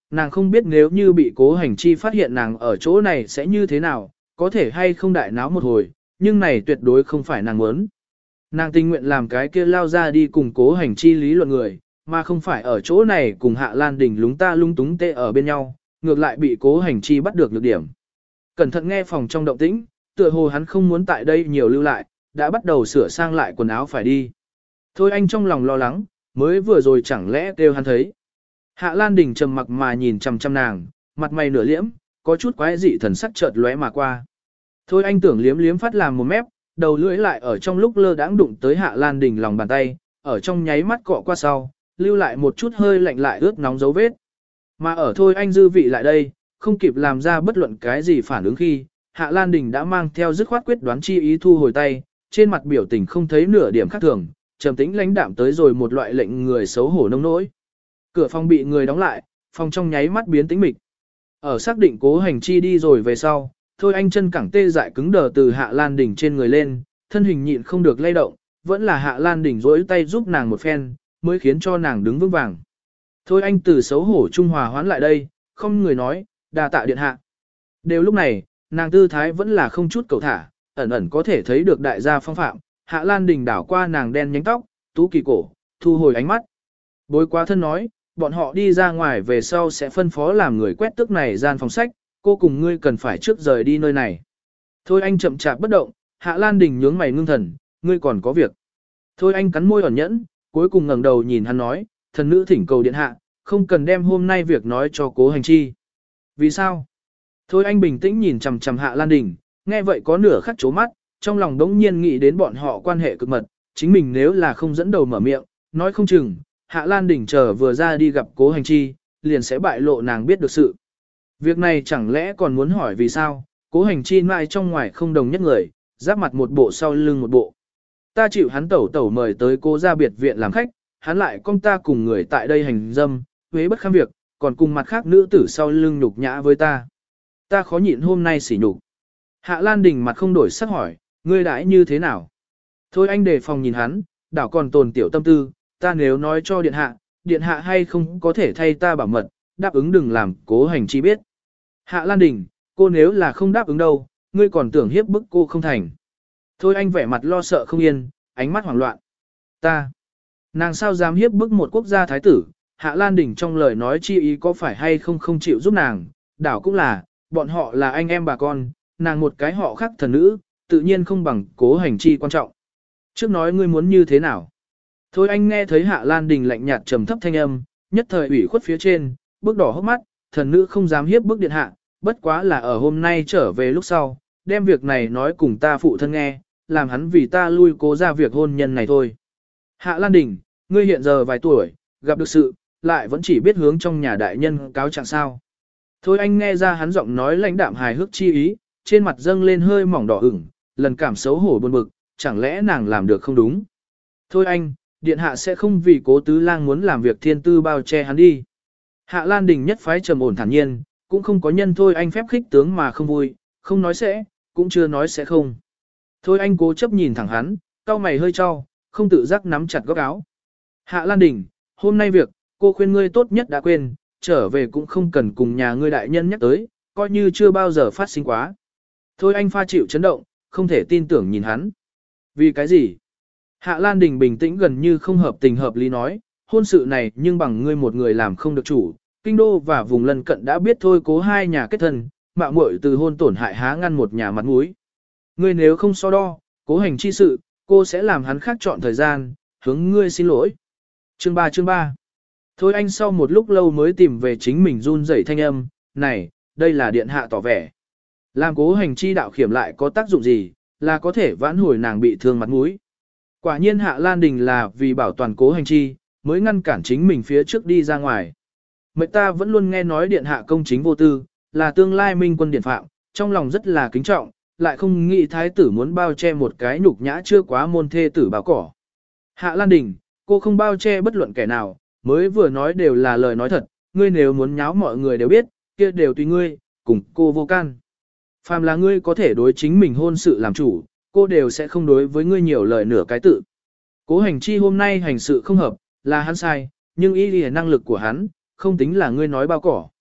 A: nàng không biết nếu như bị cố hành chi phát hiện nàng ở chỗ này sẽ như thế nào, có thể hay không đại náo một hồi, nhưng này tuyệt đối không phải nàng muốn. Nàng tình nguyện làm cái kia lao ra đi cùng cố hành chi lý luận người, mà không phải ở chỗ này cùng Hạ Lan Đình lúng ta lung túng tê ở bên nhau, ngược lại bị cố hành chi bắt được nhược điểm. Cẩn thận nghe phòng trong động tĩnh, tựa hồ hắn không muốn tại đây nhiều lưu lại, đã bắt đầu sửa sang lại quần áo phải đi. Thôi anh trong lòng lo lắng, mới vừa rồi chẳng lẽ kêu hắn thấy. Hạ Lan Đình trầm mặc mà nhìn chằm chằm nàng, mặt mày nửa liễm, có chút quái dị thần sắc chợt lóe mà qua. Thôi anh tưởng liếm liếm phát làm một mép, đầu lưỡi lại ở trong lúc lơ đãng đụng tới Hạ Lan Đình lòng bàn tay, ở trong nháy mắt cọ qua sau, lưu lại một chút hơi lạnh lại ướt nóng dấu vết. Mà ở thôi anh dư vị lại đây, không kịp làm ra bất luận cái gì phản ứng khi, Hạ Lan Đình đã mang theo dứt khoát quyết đoán chi ý thu hồi tay, trên mặt biểu tình không thấy nửa điểm khác thường, trầm tĩnh lãnh đạm tới rồi một loại lệnh người xấu hổ nông nỗi. Cửa phòng bị người đóng lại, phòng trong nháy mắt biến tĩnh mịch. Ở xác định cố hành chi đi rồi về sau, thôi anh chân cẳng tê dại cứng đờ từ Hạ Lan Đình trên người lên, thân hình nhịn không được lay động, vẫn là Hạ Lan Đình rỗi tay giúp nàng một phen, mới khiến cho nàng đứng vững vàng. Thôi anh từ xấu hổ trung hòa hoán lại đây, không người nói, đà tạ điện hạ. Đều lúc này, nàng tư thái vẫn là không chút cầu thả, ẩn ẩn có thể thấy được đại gia phong phạm, Hạ Lan Đình đảo qua nàng đen nhánh tóc, tú kỳ cổ, thu hồi ánh mắt. Bối quá thân nói, bọn họ đi ra ngoài về sau sẽ phân phó làm người quét tước này gian phòng sách, cô cùng ngươi cần phải trước rời đi nơi này. Thôi anh chậm chạp bất động, Hạ Lan Đình nhướng mày ngưng thần, ngươi còn có việc. Thôi anh cắn môi ẩn nhẫn, cuối cùng ngẩng đầu nhìn hắn nói, thần nữ thỉnh cầu điện hạ, không cần đem hôm nay việc nói cho cố hành chi. Vì sao? Thôi anh bình tĩnh nhìn chằm chằm Hạ Lan Đình, nghe vậy có nửa khắc chố mắt, trong lòng đống nhiên nghĩ đến bọn họ quan hệ cực mật, chính mình nếu là không dẫn đầu mở miệng, nói không chừng, Hạ Lan Đình chờ vừa ra đi gặp cố hành chi, liền sẽ bại lộ nàng biết được sự. Việc này chẳng lẽ còn muốn hỏi vì sao, cố hành chi mãi trong ngoài không đồng nhất người, giáp mặt một bộ sau lưng một bộ. Ta chịu hắn tẩu tẩu mời tới cố ra biệt viện làm khách, hắn lại con ta cùng người tại đây hành dâm, huế bất kham việc, còn cùng mặt khác nữ tử sau lưng nhục nhã với ta. Ta khó nhịn hôm nay sỉ nhục. Hạ Lan Đình mặt không đổi sắc hỏi, ngươi đãi như thế nào? Thôi anh đề phòng nhìn hắn, đảo còn tồn tiểu tâm tư, ta nếu nói cho điện hạ, điện hạ hay không có thể thay ta bảo mật, đáp ứng đừng làm cố hành chi biết. Hạ Lan Đình, cô nếu là không đáp ứng đâu, ngươi còn tưởng hiếp bức cô không thành. Thôi anh vẻ mặt lo sợ không yên, ánh mắt hoảng loạn. Ta, nàng sao dám hiếp bức một quốc gia thái tử, Hạ Lan Đình trong lời nói chi ý có phải hay không không chịu giúp nàng, đảo cũng là, bọn họ là anh em bà con, nàng một cái họ khác thần nữ, tự nhiên không bằng cố hành chi quan trọng. Trước nói ngươi muốn như thế nào? Thôi anh nghe thấy Hạ Lan Đình lạnh nhạt trầm thấp thanh âm, nhất thời ủy khuất phía trên, bước đỏ hốc mắt, thần nữ không dám hiếp bức điện hạ, bất quá là ở hôm nay trở về lúc sau, đem việc này nói cùng ta phụ thân nghe, làm hắn vì ta lui cố ra việc hôn nhân này thôi. Hạ Lan Đình, ngươi hiện giờ vài tuổi, gặp được sự, lại vẫn chỉ biết hướng trong nhà đại nhân cáo trạng sao. Thôi anh nghe ra hắn giọng nói lãnh đạm hài hước chi ý, trên mặt dâng lên hơi mỏng đỏ ửng, lần cảm xấu hổ buồn bực, chẳng lẽ nàng làm được không đúng. Thôi anh, điện hạ sẽ không vì cố tứ lang muốn làm việc thiên tư bao che hắn đi. Hạ Lan Đình nhất phái trầm ổn thản nhiên, cũng không có nhân thôi anh phép khích tướng mà không vui, không nói sẽ, cũng chưa nói sẽ không. Thôi anh cố chấp nhìn thẳng hắn, cau mày hơi trao, không tự giác nắm chặt góc áo. Hạ Lan Đình, hôm nay việc, cô khuyên ngươi tốt nhất đã quên, trở về cũng không cần cùng nhà ngươi đại nhân nhắc tới, coi như chưa bao giờ phát sinh quá. Thôi anh pha chịu chấn động, không thể tin tưởng nhìn hắn. Vì cái gì? Hạ Lan Đình bình tĩnh gần như không hợp tình hợp lý nói, hôn sự này nhưng bằng ngươi một người làm không được chủ, kinh đô và vùng lân cận đã biết thôi cố hai nhà kết thân, mạo muội từ hôn tổn hại há ngăn một nhà mặt mũi. Ngươi nếu không so đo, cố hành chi sự, cô sẽ làm hắn khác chọn thời gian, hướng ngươi xin lỗi. Chương ba chương ba. Thôi anh sau một lúc lâu mới tìm về chính mình run rẩy thanh âm, này, đây là điện hạ tỏ vẻ. Làm cố hành chi đạo khiểm lại có tác dụng gì, là có thể vãn hồi nàng bị thương mặt mũi. Quả nhiên Hạ Lan Đình là vì bảo toàn cố hành chi, mới ngăn cản chính mình phía trước đi ra ngoài. Mệnh ta vẫn luôn nghe nói điện hạ công chính vô tư, là tương lai minh quân điện phạm, trong lòng rất là kính trọng, lại không nghĩ thái tử muốn bao che một cái nhục nhã chưa quá môn thê tử báo cỏ. Hạ Lan Đình, cô không bao che bất luận kẻ nào, mới vừa nói đều là lời nói thật, ngươi nếu muốn nháo mọi người đều biết, kia đều tùy ngươi, cùng cô vô can. Phàm là ngươi có thể đối chính mình hôn sự làm chủ, cô đều sẽ không đối với ngươi nhiều lời nửa cái tự. Cố hành chi hôm nay hành sự không hợp, là hắn sai, nhưng ý nghĩa năng lực của hắn, không tính là ngươi nói bao cỏ.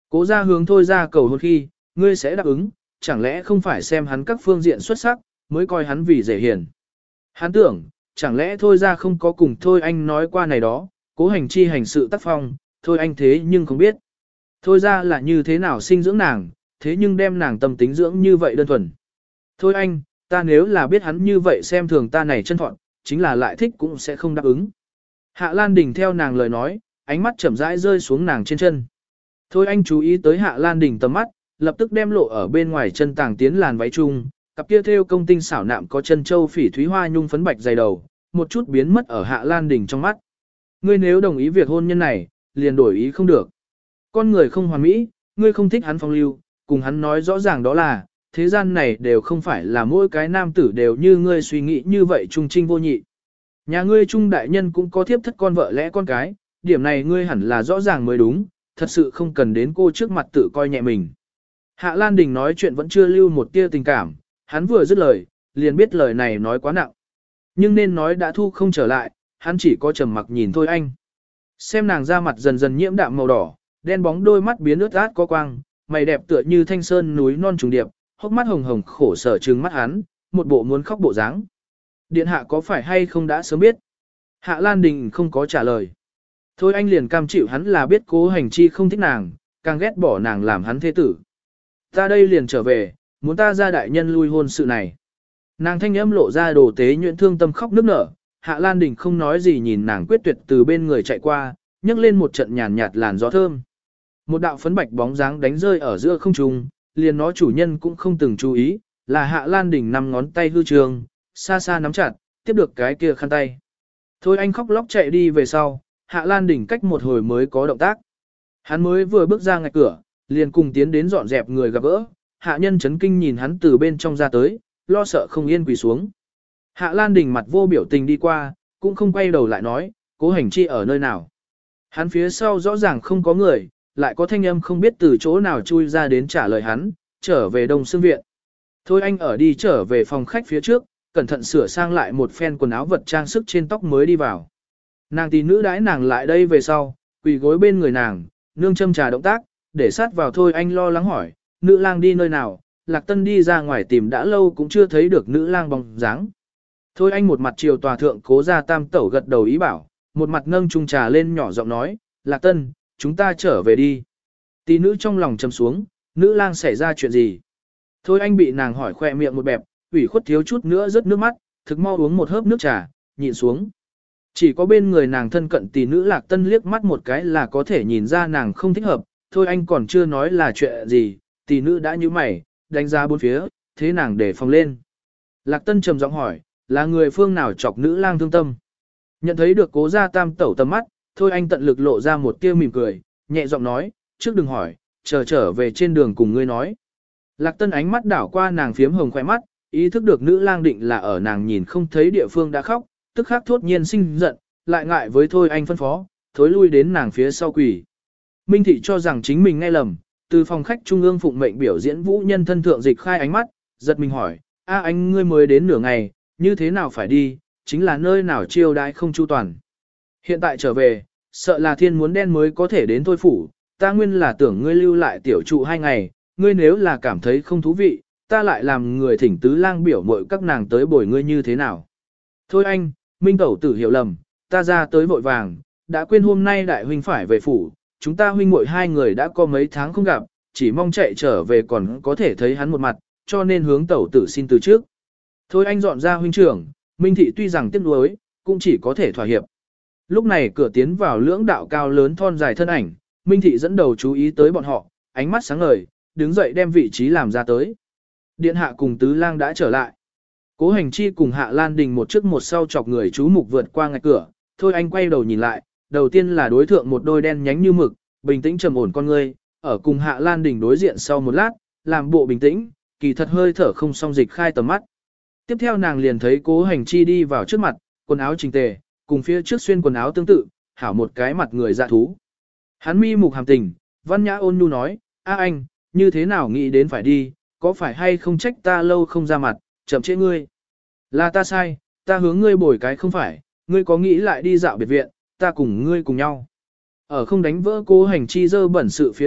A: Cố ra hướng thôi ra cầu hôn khi, ngươi sẽ đáp ứng, chẳng lẽ không phải xem hắn các phương diện xuất sắc, mới coi hắn vì dễ hiền. Hắn tưởng, chẳng lẽ thôi ra không có cùng thôi anh nói qua này đó, cố hành chi hành sự tác phong, thôi anh thế nhưng không biết. Thôi ra là như thế nào sinh dưỡng nàng, thế nhưng đem nàng tâm tính dưỡng như vậy đơn thuần. Thôi anh, ta nếu là biết hắn như vậy xem thường ta này chân thuận, chính là lại thích cũng sẽ không đáp ứng. Hạ Lan Đình theo nàng lời nói, ánh mắt chậm rãi rơi xuống nàng trên chân. Thôi anh chú ý tới Hạ Lan Đình tầm mắt, lập tức đem lộ ở bên ngoài chân tàng tiến làn váy chung, cặp kia thêu công tinh xảo nạm có chân châu phỉ thúy hoa nhung phấn bạch dày đầu, một chút biến mất ở Hạ Lan Đình trong mắt. Ngươi nếu đồng ý việc hôn nhân này, liền đổi ý không được. Con người không hoàn mỹ, ngươi không thích hắn phong lưu, cùng hắn nói rõ ràng đó là, thế gian này đều không phải là mỗi cái nam tử đều như ngươi suy nghĩ như vậy trung trinh vô nhị. Nhà ngươi trung đại nhân cũng có thiếp thất con vợ lẽ con cái, điểm này ngươi hẳn là rõ ràng mới đúng, thật sự không cần đến cô trước mặt tự coi nhẹ mình. Hạ Lan Đình nói chuyện vẫn chưa lưu một tia tình cảm, hắn vừa dứt lời, liền biết lời này nói quá nặng. Nhưng nên nói đã thu không trở lại, hắn chỉ có trầm mặc nhìn thôi anh. Xem nàng da mặt dần dần nhiễm đạm màu đỏ, đen bóng đôi mắt biến ướt át có quang, mày đẹp tựa như thanh sơn núi non trùng điệp, hốc mắt hồng hồng khổ sở trừng mắt hắn, một bộ muốn khóc bộ dáng. Điện hạ có phải hay không đã sớm biết? Hạ Lan Đình không có trả lời. Thôi anh liền cam chịu hắn là biết cố hành chi không thích nàng, càng ghét bỏ nàng làm hắn thế tử. Ta đây liền trở về, muốn ta ra đại nhân lui hôn sự này. Nàng thanh âm lộ ra đồ tế nhuyễn thương tâm khóc nức nở, Hạ Lan Đình không nói gì nhìn nàng quyết tuyệt từ bên người chạy qua, nhấc lên một trận nhàn nhạt làn gió thơm. Một đạo phấn bạch bóng dáng đánh rơi ở giữa không trung, liền nó chủ nhân cũng không từng chú ý, là Hạ Lan Đình năm ngón tay hư trường, xa xa nắm chặt, tiếp được cái kia khăn tay. Thôi anh khóc lóc chạy đi về sau, Hạ Lan Đình cách một hồi mới có động tác. Hắn mới vừa bước ra ngạch cửa, liền cùng tiến đến dọn dẹp người gặp gỡ, hạ nhân chấn kinh nhìn hắn từ bên trong ra tới, lo sợ không yên quỳ xuống. Hạ Lan Đình mặt vô biểu tình đi qua, cũng không quay đầu lại nói, cố hành chi ở nơi nào. Hắn phía sau rõ ràng không có người, lại có thanh âm không biết từ chỗ nào chui ra đến trả lời hắn, trở về Đông Sương Viện. Thôi anh ở đi trở về phòng khách phía trước, cẩn thận sửa sang lại một phen quần áo vật trang sức trên tóc mới đi vào. Nàng tỷ nữ đãi nàng lại đây về sau, quỳ gối bên người nàng, nương châm trà động tác, để sát vào thôi anh lo lắng hỏi, nữ lang đi nơi nào, Lạc Tân đi ra ngoài tìm đã lâu cũng chưa thấy được nữ lang bóng dáng. Thôi anh một mặt chiều tòa thượng cố ra tam tẩu gật đầu ý bảo, một mặt nâng chung trà lên nhỏ giọng nói, Lạc Tân, chúng ta trở về đi. Tỷ nữ trong lòng trầm xuống, nữ lang xảy ra chuyện gì? Thôi anh bị nàng hỏi khoe miệng một bẹp, ủy khuất thiếu chút nữa rớt nước mắt, thực mau uống một hớp nước trà, nhịn xuống. Chỉ có bên người nàng thân cận tỷ nữ Lạc Tân liếc mắt một cái là có thể nhìn ra nàng không thích hợp, thôi anh còn chưa nói là chuyện gì, tỷ nữ đã như mày, đánh giá bốn phía, thế nàng để phòng lên. Lạc Tân trầm giọng hỏi, là người phương nào chọc nữ lang thương tâm? Nhận thấy được cố gia tam tẩu tầm mắt, thôi anh tận lực lộ ra một tia mỉm cười, nhẹ giọng nói, trước đừng hỏi, chờ trở về trên đường cùng ngươi nói. Lạc Tân ánh mắt đảo qua nàng phiếm hồng khỏe mắt, ý thức được nữ lang định là ở nàng nhìn không thấy địa phương đã khóc, tức khắc thốt nhiên sinh giận, lại ngại với thôi anh phân phó, thối lui đến nàng phía sau quỷ. Minh Thị cho rằng chính mình nghe lầm, từ phòng khách trung ương phụng mệnh biểu diễn vũ nhân thân thượng dịch khai ánh mắt, giật mình hỏi, a anh ngươi mới đến nửa ngày, như thế nào phải đi, chính là nơi nào chiêu đãi không chu toàn. Hiện tại trở về, sợ là thiên muốn đen mới có thể đến thôi phủ, ta nguyên là tưởng ngươi lưu lại tiểu trụ hai ngày, ngươi nếu là cảm thấy không thú vị, ta lại làm người thỉnh tứ lang biểu mội các nàng tới bồi ngươi như thế nào. Thôi anh, Minh Tẩu tử hiểu lầm, ta ra tới vội vàng, đã quên hôm nay đại huynh phải về phủ, chúng ta huynh muội hai người đã có mấy tháng không gặp, chỉ mong chạy trở về còn có thể thấy hắn một mặt, cho nên hướng tẩu tử xin từ trước. Thôi anh dọn ra huynh trưởng, Minh Thị tuy rằng tiếc nuối, cũng chỉ có thể thỏa hiệp. Lúc này cửa tiến vào lưỡng đạo cao lớn thon dài thân ảnh, Minh Thị dẫn đầu chú ý tới bọn họ, ánh mắt sáng ngời, đứng dậy đem vị trí làm ra tới. Điện hạ cùng tứ lang đã trở lại. Cố Hành Chi cùng Hạ Lan Đình một trước một sau chọc người chú mục vượt qua ngạch cửa, thôi anh quay đầu nhìn lại, đầu tiên là đối thượng một đôi đen nhánh như mực, bình tĩnh trầm ổn con ngươi, ở cùng Hạ Lan Đình đối diện sau một lát, làm bộ bình tĩnh, kỳ thật hơi thở không song dịch khai tầm mắt. Tiếp theo nàng liền thấy Cố Hành Chi đi vào trước mặt, quần áo chỉnh tề, cùng phía trước xuyên quần áo tương tự, hảo một cái mặt người dạ thú. Hắn mi mục hàm tình, văn nhã ôn nhu nói, a anh, như thế nào nghĩ đến phải đi, có phải hay không trách ta lâu không ra mặt, chậm trễ ngươi. Là ta sai, ta hướng ngươi bồi cái không phải, ngươi có nghĩ lại đi dạo biệt viện, ta cùng ngươi cùng nhau. Ở không đánh vỡ Cố Hành Chi dơ bẩn sự phía trước,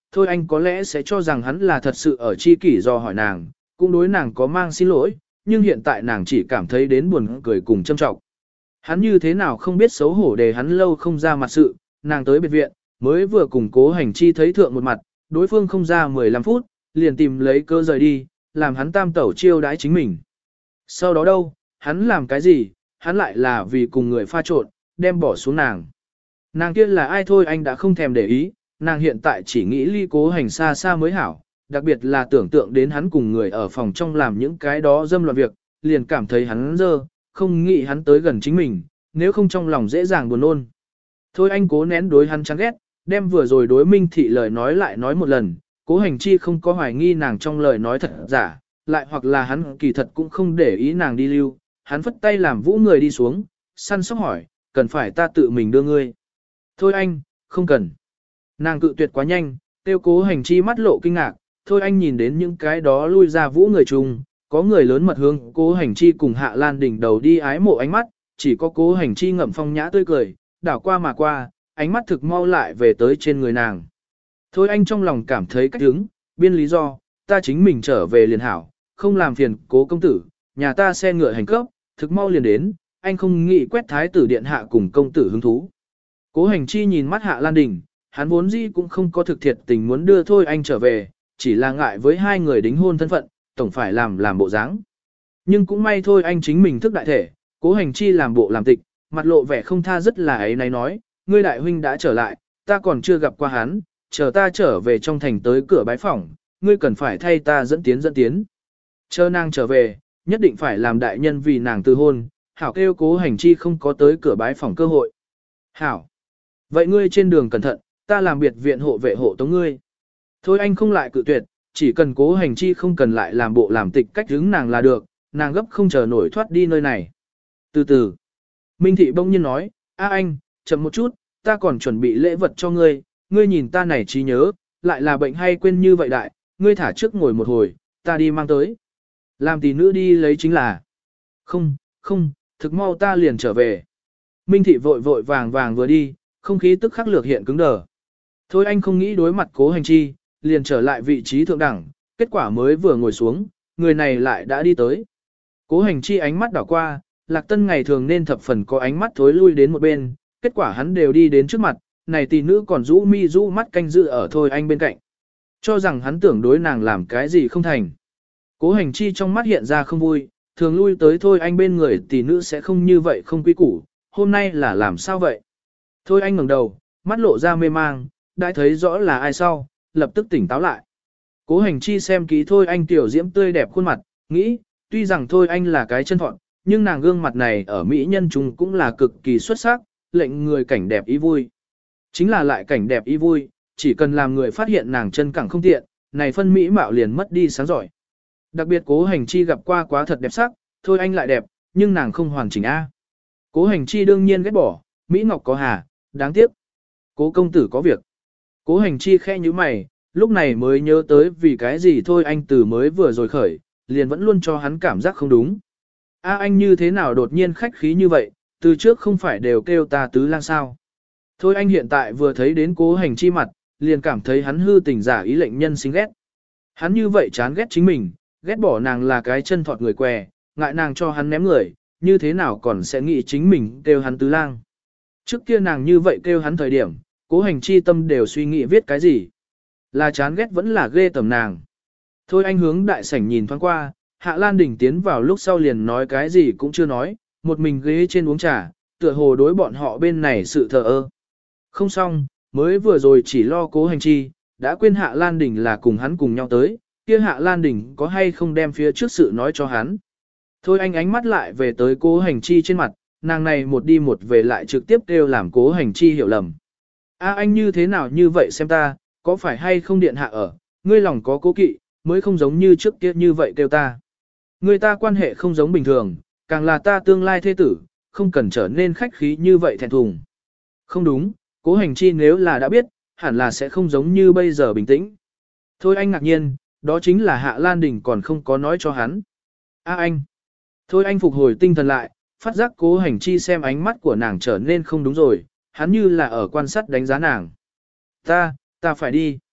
A: thôi anh có lẽ sẽ cho rằng hắn là thật sự ở chi kỷ do hỏi nàng, cũng đối nàng có mang xin lỗi, nhưng hiện tại nàng chỉ cảm thấy đến buồn cười cùng châm trọng. Hắn như thế nào không biết xấu hổ để hắn lâu không ra mặt sự, nàng tới biệt viện, mới vừa cùng Cố Hành Chi thấy thượng một mặt, đối phương không ra mười lăm phút, liền tìm lấy cơ rời đi, làm hắn tam tẩu chiêu đãi chính mình. Sau đó đâu, hắn làm cái gì, hắn lại là vì cùng người pha trộn, đem bỏ xuống nàng. Nàng kia là ai thôi anh đã không thèm để ý, nàng hiện tại chỉ nghĩ ly Cố Hành xa xa mới hảo, đặc biệt là tưởng tượng đến hắn cùng người ở phòng trong làm những cái đó dâm loạn việc, liền cảm thấy hắn dơ, không nghĩ hắn tới gần chính mình, nếu không trong lòng dễ dàng buồn nôn. Thôi anh cố nén đối hắn chán ghét, đem vừa rồi đối Minh Thị lời nói lại nói một lần, Cố Hành Chi không có hoài nghi nàng trong lời nói thật giả, lại hoặc là hắn kỳ thật cũng không để ý nàng đi lưu, hắn phất tay làm vũ người đi xuống, săn sóc hỏi, cần phải ta tự mình đưa ngươi. Thôi anh, không cần. Nàng cự tuyệt quá nhanh, tiêu Cố Hành Chi mắt lộ kinh ngạc, thôi anh nhìn đến những cái đó lui ra vũ người chung, có người lớn mật hướng Cố Hành Chi cùng Hạ Lan đỉnh đầu đi ái mộ ánh mắt, chỉ có Cố Hành Chi ngậm phong nhã tươi cười, đảo qua mà qua, ánh mắt thực mau lại về tới trên người nàng. Thôi anh trong lòng cảm thấy cách hứng, biên lý do, ta chính mình trở về liền hảo, không làm phiền Cố công tử, nhà ta xe ngựa hành cấp, thực mau liền đến, anh không nghĩ quét thái tử điện hạ cùng công tử hứng thú. Cố Hành Chi nhìn mắt Hạ Lan Đình, hắn vốn dĩ cũng không có thực thiệt tình muốn đưa thôi anh trở về, chỉ là ngại với hai người đính hôn thân phận, tổng phải làm làm bộ dáng. Nhưng cũng may thôi anh chính mình thức đại thể, Cố Hành Chi làm bộ làm tịch, mặt lộ vẻ không tha rất là ấy này nói, ngươi đại huynh đã trở lại, ta còn chưa gặp qua hắn, chờ ta trở về trong thành tới cửa bái phỏng, ngươi cần phải thay ta dẫn tiến dẫn tiến. Chờ nàng trở về, nhất định phải làm đại nhân vì nàng từ hôn, hảo kêu Cố Hành Chi không có tới cửa bái phỏng cơ hội. Hảo. Vậy ngươi trên đường cẩn thận, ta làm biệt viện hộ vệ hộ tống ngươi. Thôi anh không lại cự tuyệt, chỉ cần Cố Hành Chi không cần lại làm bộ làm tịch cách hướng nàng là được, nàng gấp không chờ nổi thoát đi nơi này. Từ từ, Minh Thị bỗng nhiên nói, a anh, chậm một chút, ta còn chuẩn bị lễ vật cho ngươi, ngươi nhìn ta này trí nhớ, lại là bệnh hay quên như vậy đại, ngươi thả trước ngồi một hồi, ta đi mang tới. Làm tỷ nữ đi lấy chính là. Không, không, thực mau ta liền trở về. Minh Thị vội vội vàng vàng vừa đi, không khí tức khắc lược hiện cứng đờ. Thôi anh không nghĩ đối mặt Cố Hành Chi, liền trở lại vị trí thượng đẳng, kết quả mới vừa ngồi xuống, người này lại đã đi tới. Cố Hành Chi ánh mắt đảo qua, Lạc Tân ngày thường nên thập phần có ánh mắt thối lui đến một bên, kết quả hắn đều đi đến trước mặt, này tỷ nữ còn rũ mi rũ mắt canh dự ở thôi anh bên cạnh. Cho rằng hắn tưởng đối nàng làm cái gì không thành. Cố Hành Chi trong mắt hiện ra không vui, thường lui tới thôi anh bên người tỷ nữ sẽ không như vậy không quý củ, hôm nay là làm sao vậy? Thôi anh ngẩng đầu, mắt lộ ra mê mang, đã thấy rõ là ai sau, lập tức tỉnh táo lại. Cố Hành Chi xem kỹ thôi anh tiểu diễm tươi đẹp khuôn mặt, nghĩ, tuy rằng thôi anh là cái chân thọn, nhưng nàng gương mặt này ở mỹ nhân chúng cũng là cực kỳ xuất sắc, lệnh người cảnh đẹp ý vui. Chính là lại cảnh đẹp ý vui, chỉ cần làm người phát hiện nàng chân cẳng không tiện, này phân mỹ mạo liền mất đi sáng giỏi. Đặc biệt Cố Hành Chi gặp qua quá thật đẹp sắc, thôi anh lại đẹp, nhưng nàng không hoàn chỉnh a. Cố Hành Chi đương nhiên ghét bỏ, Mỹ Ngọc có hà, đáng tiếc. Cố công tử có việc. Cố Hành Chi khẽ như mày, lúc này mới nhớ tới vì cái gì thôi anh từ mới vừa rồi khởi, liền vẫn luôn cho hắn cảm giác không đúng. A anh như thế nào đột nhiên khách khí như vậy, từ trước không phải đều kêu ta tứ lang sao. Thôi anh hiện tại vừa thấy đến Cố Hành Chi mặt, liền cảm thấy hắn hư tình giả ý lệnh nhân sinh ghét. Hắn như vậy chán ghét chính mình, ghét bỏ nàng là cái chân thọt người què, ngại nàng cho hắn ném người, như thế nào còn sẽ nghĩ chính mình kêu hắn tứ lang. Trước kia nàng như vậy kêu hắn thời điểm, Cố Hành Chi tâm đều suy nghĩ viết cái gì. Là chán ghét vẫn là ghê tầm nàng. Thôi anh hướng đại sảnh nhìn thoáng qua, Hạ Lan Đình tiến vào lúc sau liền nói cái gì cũng chưa nói, một mình ghế trên uống trà, tựa hồ đối bọn họ bên này sự thờ ơ. Không xong, mới vừa rồi chỉ lo Cố Hành Chi, đã quên Hạ Lan Đình là cùng hắn cùng nhau tới, kia Hạ Lan Đình có hay không đem phía trước sự nói cho hắn. Thôi anh ánh mắt lại về tới Cố Hành Chi trên mặt, nàng này một đi một về lại trực tiếp kêu làm Cố Hành Chi hiểu lầm. A anh như thế nào như vậy xem ta, có phải hay không điện hạ ở, ngươi lòng có cố kỵ, mới không giống như trước kia như vậy kêu ta. Người ta quan hệ không giống bình thường, càng là ta tương lai thế tử, không cần trở nên khách khí như vậy thẹn thùng. Không đúng, Cố Hành Chi nếu là đã biết, hẳn là sẽ không giống như bây giờ bình tĩnh. Thôi anh ngạc nhiên, đó chính là Hạ Lan Đình còn không có nói cho hắn. A anh. Thôi anh phục hồi tinh thần lại, phát giác Cố Hành Chi xem ánh mắt của nàng trở nên không đúng rồi, hắn như là ở quan sát đánh giá nàng. Ta, ta phải đi.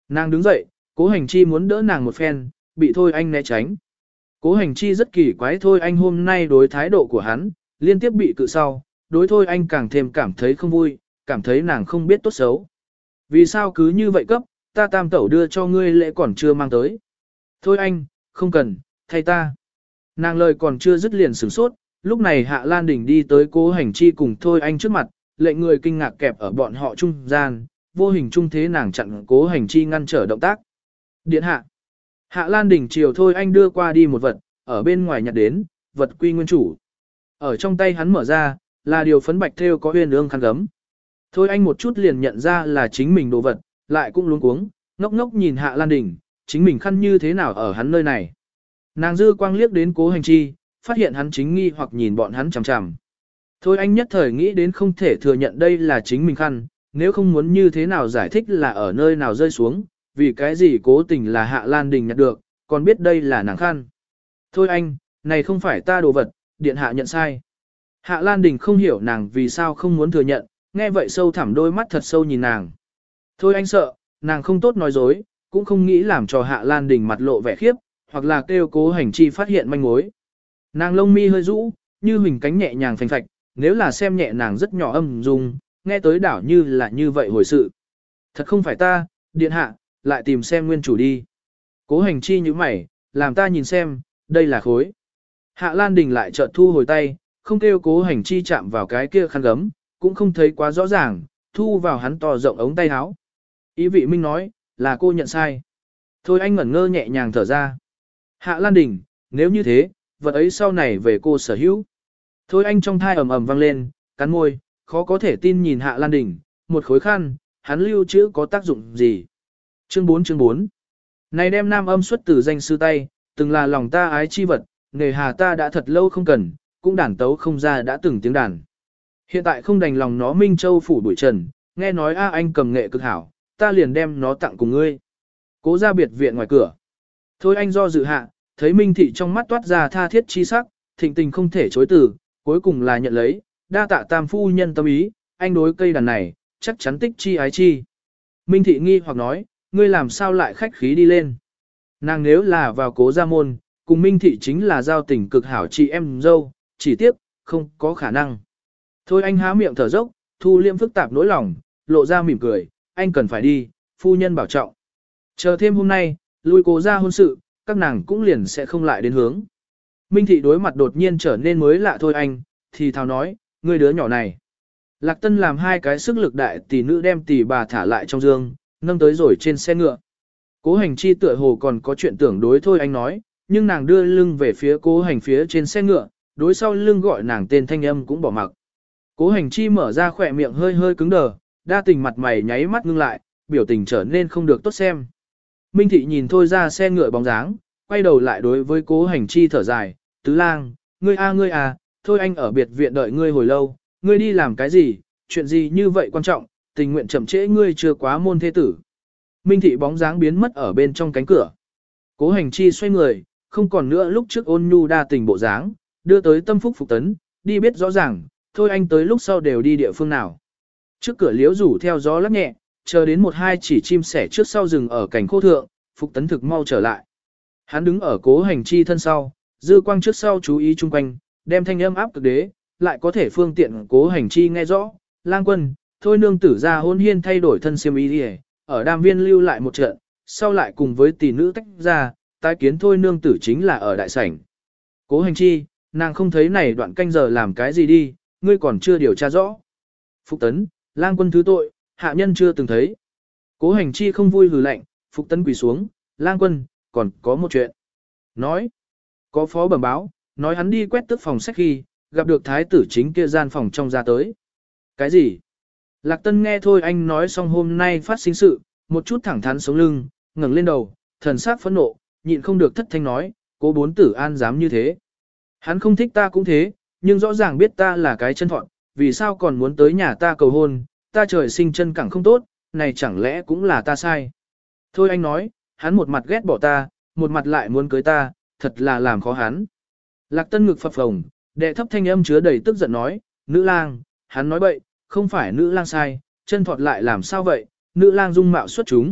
A: Nàng đứng dậy, Cố Hành Chi muốn đỡ nàng một phen, bị Thôi Anh né tránh. Cố Hành Chi rất kỳ quái Thôi Anh hôm nay đối thái độ của hắn, liên tiếp bị cự sau, đối Thôi Anh càng thêm cảm thấy không vui, cảm thấy nàng không biết tốt xấu. Vì sao cứ như vậy cấp, ta tam tẩu đưa cho ngươi lễ còn chưa mang tới. Thôi anh, không cần, thay ta. Nàng lời còn chưa dứt liền sửng sốt, lúc này Hạ Lan Đình đi tới Cố Hành Chi cùng Thôi Anh trước mặt, lệnh người kinh ngạc kẹp ở bọn họ trung gian, vô hình trung thế nàng chặn Cố Hành Chi ngăn trở động tác. Điện hạ. Hạ Lan Đình chiều Thôi Anh đưa qua đi một vật, ở bên ngoài nhặt đến, vật quy nguyên chủ. Ở trong tay hắn mở ra, là điều phấn bạch thêu có huyền ương khăn gấm. Thôi Anh một chút liền nhận ra là chính mình đồ vật, lại cũng luống cuống, ngốc ngốc nhìn Hạ Lan Đình, chính mình khăn như thế nào ở hắn nơi này. Nàng dư quang liếc đến Cố Hành Chi, phát hiện hắn chính nghi hoặc nhìn bọn hắn chằm chằm. Thôi Anh nhất thời nghĩ đến không thể thừa nhận đây là chính mình khăn, nếu không muốn như thế nào giải thích là ở nơi nào rơi xuống, vì cái gì cố tình là Hạ Lan Đình nhặt được, còn biết đây là nàng khăn. Thôi anh, này không phải ta đồ vật, điện hạ nhận sai. Hạ Lan Đình không hiểu nàng vì sao không muốn thừa nhận, nghe vậy sâu thẳm đôi mắt thật sâu nhìn nàng. Thôi anh sợ, nàng không tốt nói dối, cũng không nghĩ làm cho Hạ Lan Đình mặt lộ vẻ khiếp, hoặc là kêu Cố Hành Chi phát hiện manh mối. Nàng lông mi hơi rũ, như huỳnh cánh nhẹ nhàng phành phạch, nếu là xem nhẹ nàng rất nhỏ âm dung, nghe tới đảo như là như vậy hồi sự. Thật không phải ta, điện hạ, lại tìm xem nguyên chủ đi. Cố Hành Chi như mày, làm ta nhìn xem, đây là khối. Hạ Lan Đình lại chợt thu hồi tay, không kêu Cố Hành Chi chạm vào cái kia khăn gấm, cũng không thấy quá rõ ràng, thu vào hắn to rộng ống tay áo. Ý vị minh nói, là cô nhận sai. Thôi anh ngẩn ngơ nhẹ nhàng thở ra. Hạ Lan Đình, nếu như thế, vật ấy sau này về cô sở hữu. Thôi anh trong thai ầm ầm vang lên, cắn môi, khó có thể tin nhìn Hạ Lan Đình, một khối khăn, hắn lưu trữ có tác dụng gì. Chương bốn chương bốn. Này đem nam âm xuất từ danh sư tay, từng là lòng ta ái chi vật, nghề hà ta đã thật lâu không cần, cũng đàn tấu không ra đã từng tiếng đàn. Hiện tại không đành lòng nó Minh Châu phủ bụi trần, nghe nói a anh cầm nghệ cực hảo, ta liền đem nó tặng cùng ngươi. Cố ra biệt viện ngoài cửa. Thôi anh do dự hạ, thấy Minh Thị trong mắt toát ra tha thiết chi sắc, thịnh tình không thể chối từ, cuối cùng là nhận lấy, đa tạ tam phu nhân tâm ý, anh đối cây đàn này, chắc chắn tích chi ái chi. Minh Thị nghi hoặc nói, ngươi làm sao lại khách khí đi lên. Nàng nếu là vào Cố gia môn, cùng Minh Thị chính là giao tình cực hảo chị em dâu, chỉ tiếc, không có khả năng. Thôi anh há miệng thở dốc, thu liêm phức tạp nỗi lòng, lộ ra mỉm cười, anh cần phải đi, phu nhân bảo trọng. Chờ thêm hôm nay, lui Cố gia hôn sự, các nàng cũng liền sẽ không lại đến hướng. Minh Thị đối mặt đột nhiên trở nên mới lạ thôi anh, thì thào nói, ngươi đứa nhỏ này. Lạc Tân làm hai cái sức lực đại tỷ nữ đem tỷ bà thả lại trong giường, nâng tới rồi trên xe ngựa. Cố Hành Chi tựa hồ còn có chuyện tưởng đối thôi anh nói, nhưng nàng đưa lưng về phía Cố Hành phía trên xe ngựa, đối sau lưng gọi nàng tên thanh âm cũng bỏ mặc. Cố Hành Chi mở ra khỏe miệng hơi hơi cứng đờ, đa tình mặt mày nháy mắt ngưng lại, biểu tình trở nên không được tốt xem. Minh Thị nhìn thôi ra xe ngựa bóng dáng, quay đầu lại đối với Cố Hành Chi thở dài, tứ lang, ngươi a ngươi à, thôi anh ở biệt viện đợi ngươi hồi lâu, ngươi đi làm cái gì, chuyện gì như vậy quan trọng, tình nguyện chậm trễ ngươi chưa quá môn thế tử. Minh Thị bóng dáng biến mất ở bên trong cánh cửa. Cố Hành Chi xoay người, không còn nữa lúc trước ôn nhu đa tình bộ dáng, đưa tới tâm phúc phục tấn, đi biết rõ ràng, thôi anh tới lúc sau đều đi địa phương nào. Trước cửa liễu rủ theo gió lắc nhẹ, chờ đến một hai chỉ chim sẻ trước sau rừng ở cảnh khô thượng, phục tấn thực mau trở lại. Hắn đứng ở Cố Hành Chi thân sau, dư quang trước sau chú ý chung quanh, đem thanh âm áp cực đế, lại có thể phương tiện Cố Hành Chi nghe rõ, lang quân, thôi nương tử ra hôn hiên thay đổi thân xiêm y đi, ở đam viên lưu lại một trận, sau lại cùng với tỷ nữ tách ra, tái kiến thôi nương tử chính là ở đại sảnh. Cố Hành Chi, nàng không thấy này đoạn canh giờ làm cái gì đi, ngươi còn chưa điều tra rõ. Phục tấn, lang quân thứ tội, hạ nhân chưa từng thấy. Cố Hành Chi không vui hừ lạnh, Phục tấn quỳ xuống, lang quân, còn có một chuyện. Nói, có phó bẩm báo, nói hắn đi quét tức phòng sách khi, gặp được thái tử chính kia gian phòng trong ra tới. Cái gì? Lạc Tân nghe thôi anh nói xong hôm nay phát sinh sự, một chút thẳng thắn sống lưng, ngẩng lên đầu, thần sắc phẫn nộ, nhịn không được thất thanh nói, cố bốn tử an dám như thế. Hắn không thích ta cũng thế, nhưng rõ ràng biết ta là cái chân thọn, vì sao còn muốn tới nhà ta cầu hôn, ta trời sinh chân cẳng không tốt, này chẳng lẽ cũng là ta sai. Thôi anh nói, hắn một mặt ghét bỏ ta, một mặt lại muốn cưới ta, thật là làm khó hắn. Lạc Tân ngực phập phồng, đệ thấp thanh âm chứa đầy tức giận nói, nữ lang, hắn nói bậy, không phải nữ lang sai, chân thọt lại làm sao vậy, nữ lang dung mạo xuất chúng,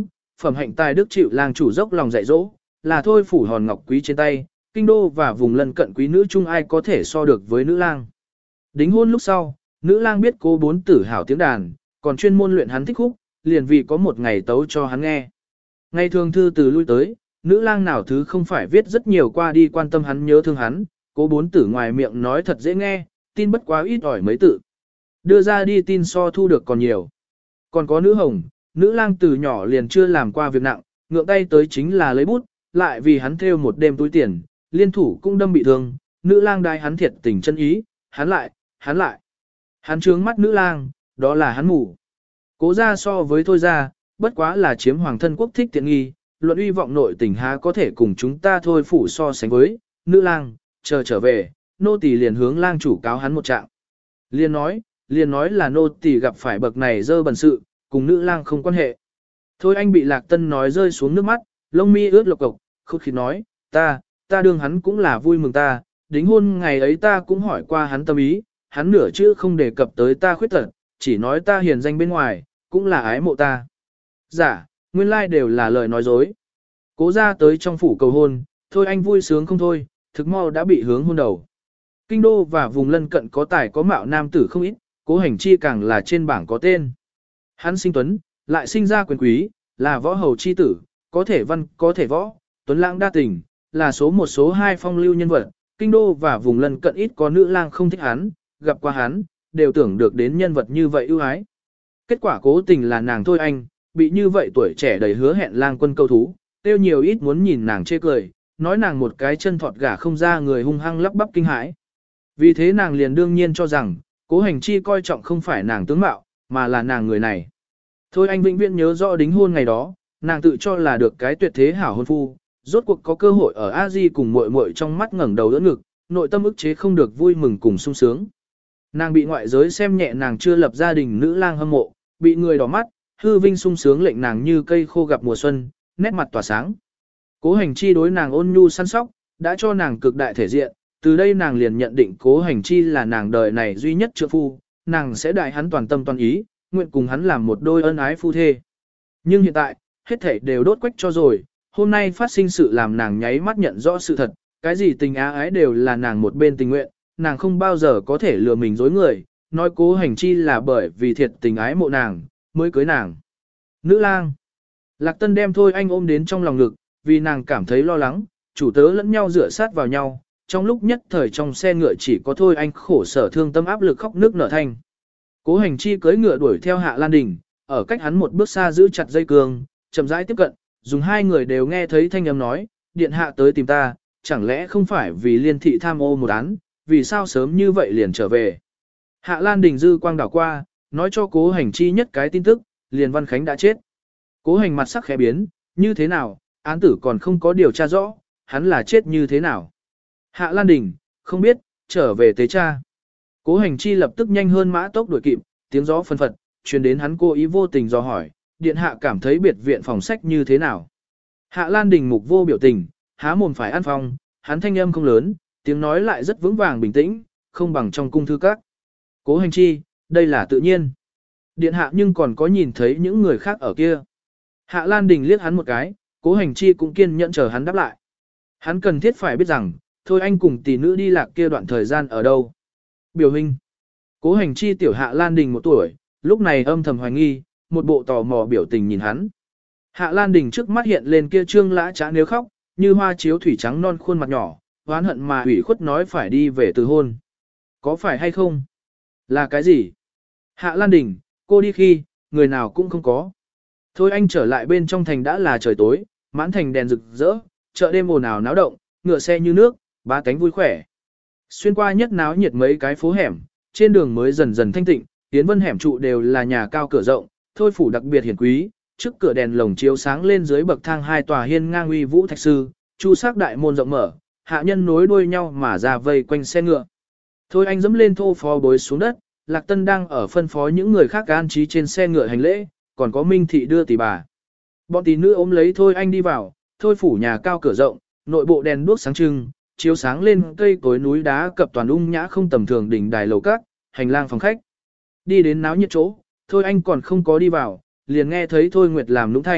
A: phẩm hạnh tài đức chịu lang chủ dốc lòng dạy dỗ, là thôi phủ hòn ngọc quý trên tay, kinh đô và vùng lân cận quý nữ chung ai có thể so được với nữ lang. Đính hôn lúc sau, nữ lang biết cô bốn tử hảo tiếng đàn, còn chuyên môn luyện hắn thích khúc, liền vì có một ngày tấu cho hắn nghe. Ngày thường thư từ lui tới, nữ lang nào thứ không phải viết rất nhiều qua đi quan tâm hắn nhớ thương hắn, cố bốn tử ngoài miệng nói thật dễ nghe, tin bất quá ít ỏi mấy tự. Đưa ra đi tin so thu được còn nhiều. Còn có nữ hồng, nữ lang từ nhỏ liền chưa làm qua việc nặng, ngượng tay tới chính là lấy bút, lại vì hắn thêu một đêm túi tiền, liên thủ cũng đâm bị thương, nữ lang đai hắn thiệt tình chân ý, hắn lại, hắn lại. Hắn trướng mắt nữ lang, đó là hắn mù. Cố ra so với thôi ra, bất quá là chiếm hoàng thân quốc thích tiện nghi, luận uy vọng nội tình há có thể cùng chúng ta thôi phủ so sánh với, nữ lang, chờ trở về, nô tỳ liền hướng lang chủ cáo hắn một trạng. Liền nói, liền nói là nô tỳ gặp phải bậc này dơ bẩn sự, cùng nữ lang không quan hệ. Thôi anh bị Lạc Tân nói rơi xuống nước mắt, lông mi ướt lộc cộc, khút khít nói, ta, ta đương hắn cũng là vui mừng ta, đính hôn ngày ấy ta cũng hỏi qua hắn tâm ý, hắn nửa chữ không đề cập tới ta khuyết tật, chỉ nói ta hiền danh bên ngoài, cũng là ái mộ ta. Giả, nguyên lai đều là lời nói dối. Cố ra tới trong phủ cầu hôn, thôi anh vui sướng không thôi, thực mau đã bị hướng hôn đầu. Kinh đô và vùng lân cận có tài có mạo nam tử không ít, cố hành chi càng là trên bảng có tên. Hắn sinh tuấn, lại sinh ra quyền quý, là võ hầu chi tử, có thể văn, có thể võ, tuấn lãng đa tình, là số một số hai phong lưu nhân vật. Kinh đô và vùng lân cận ít có nữ lang không thích hắn, gặp qua hắn, đều tưởng được đến nhân vật như vậy ưu ái. Kết quả cố tình là nàng thôi anh, bị như vậy tuổi trẻ đầy hứa hẹn lang quân câu thú, tiêu nhiều ít muốn nhìn nàng chê cười, nói nàng một cái chân thọt gả không ra người hung hăng lắp bắp kinh hãi. Vì thế nàng liền đương nhiên cho rằng, cố hành chi coi trọng không phải nàng tướng mạo, mà là nàng người này. Thôi anh vĩnh viễn nhớ rõ đính hôn ngày đó, nàng tự cho là được cái tuyệt thế hảo hôn phu, rốt cuộc có cơ hội ở A Di cùng muội muội trong mắt ngẩng đầu đỡ ngực, nội tâm ức chế không được vui mừng cùng sung sướng. Nàng bị ngoại giới xem nhẹ nàng chưa lập gia đình nữ lang hâm mộ, bị người đỏ mắt, hư vinh sung sướng lệnh nàng như cây khô gặp mùa xuân, nét mặt tỏa sáng. Cố hành chi đối nàng ôn nhu săn sóc, đã cho nàng cực đại thể diện, từ đây nàng liền nhận định cố hành chi là nàng đời này duy nhất trượng phu, nàng sẽ đại hắn toàn tâm toàn ý, nguyện cùng hắn làm một đôi ân ái phu thê. Nhưng hiện tại, hết thảy đều đốt quách cho rồi, hôm nay phát sinh sự làm nàng nháy mắt nhận rõ sự thật, cái gì tình á ái đều là nàng một bên tình nguyện, nàng không bao giờ có thể lừa mình dối người, nói cố hành chi là bởi vì thiệt tình ái mộ nàng, mới cưới nàng. Nữ lang. Lạc Tân đem Thôi Anh ôm đến trong lòng ngực, vì nàng cảm thấy lo lắng, chủ tớ lẫn nhau dựa sát vào nhau, trong lúc nhất thời trong xe ngựa chỉ có Thôi Anh khổ sở thương tâm áp lực khóc nước nở thanh. Cố hành chi cưỡi ngựa đuổi theo Hạ Lan Đình, ở cách hắn một bước xa giữ chặt dây cương, chậm rãi tiếp cận, dùng hai người đều nghe thấy thanh âm nói, điện hạ tới tìm ta, chẳng lẽ không phải vì liên thị tham ô một án, vì sao sớm như vậy liền trở về. Hạ Lan Đình dư quang đảo qua, nói cho cố hành chi nhất cái tin tức, liền Văn Khánh đã chết. Cố hành mặt sắc khẽ biến, như thế nào, án tử còn không có điều tra rõ, hắn là chết như thế nào. Hạ Lan Đình, không biết, trở về tế cha. Cố hành chi lập tức nhanh hơn mã tốc đuổi kịp, tiếng gió phân phật, truyền đến hắn cố ý vô tình do hỏi, điện hạ cảm thấy biệt viện phòng sách như thế nào. Hạ Lan Đình mục vô biểu tình, há mồm phải ăn phòng, hắn thanh âm không lớn, tiếng nói lại rất vững vàng bình tĩnh, không bằng trong cung thư các. Cố hành chi, đây là tự nhiên. Điện hạ nhưng còn có nhìn thấy những người khác ở kia. Hạ Lan Đình liếc hắn một cái, cố hành chi cũng kiên nhẫn chờ hắn đáp lại. Hắn cần thiết phải biết rằng, thôi anh cùng tỷ nữ đi lạc kia đoạn thời gian ở đâu. Biểu hình. Cố hành chi tiểu Hạ Lan Đình một tuổi, lúc này âm thầm hoài nghi, một bộ tò mò biểu tình nhìn hắn. Hạ Lan Đình trước mắt hiện lên kia trương lã trá nếu khóc, như hoa chiếu thủy trắng non khuôn mặt nhỏ, oán hận mà ủy khuất nói phải đi về từ hôn. Có phải hay không? Là cái gì? Hạ Lan Đình, cô đi khi, người nào cũng không có. Thôi anh trở lại bên trong thành đã là trời tối, mãn thành đèn rực rỡ, chợ đêm ồn ào náo động, ngựa xe như nước, ba cánh vui khỏe. Xuyên qua nhất náo nhiệt mấy cái phố hẻm, trên đường mới dần dần thanh tịnh, tiến vân hẻm trụ đều là nhà cao cửa rộng, thôi phủ đặc biệt hiển quý, trước cửa đèn lồng chiếu sáng lên dưới bậc thang hai tòa hiên ngang uy vũ thạch sư, chu sắc đại môn rộng mở, hạ nhân nối đuôi nhau mà ra vây quanh xe ngựa. Thôi anh dẫm lên thô phó bối xuống đất, Lạc Tân đang ở phân phó những người khác an trí trên xe ngựa hành lễ, còn có Minh Thị đưa tỷ bà. Bọn tỷ nữ ôm lấy Thôi anh đi vào, thôi phủ nhà cao cửa rộng, nội bộ đèn đuốc sáng trưng, chiếu sáng lên cây cối núi đá cập toàn ung nhã không tầm thường đỉnh đài lầu các, hành lang phòng khách. Đi đến náo nhiệt chỗ, Thôi anh còn không có đi vào, liền nghe thấy Thôi Nguyệt làm nũng thanh,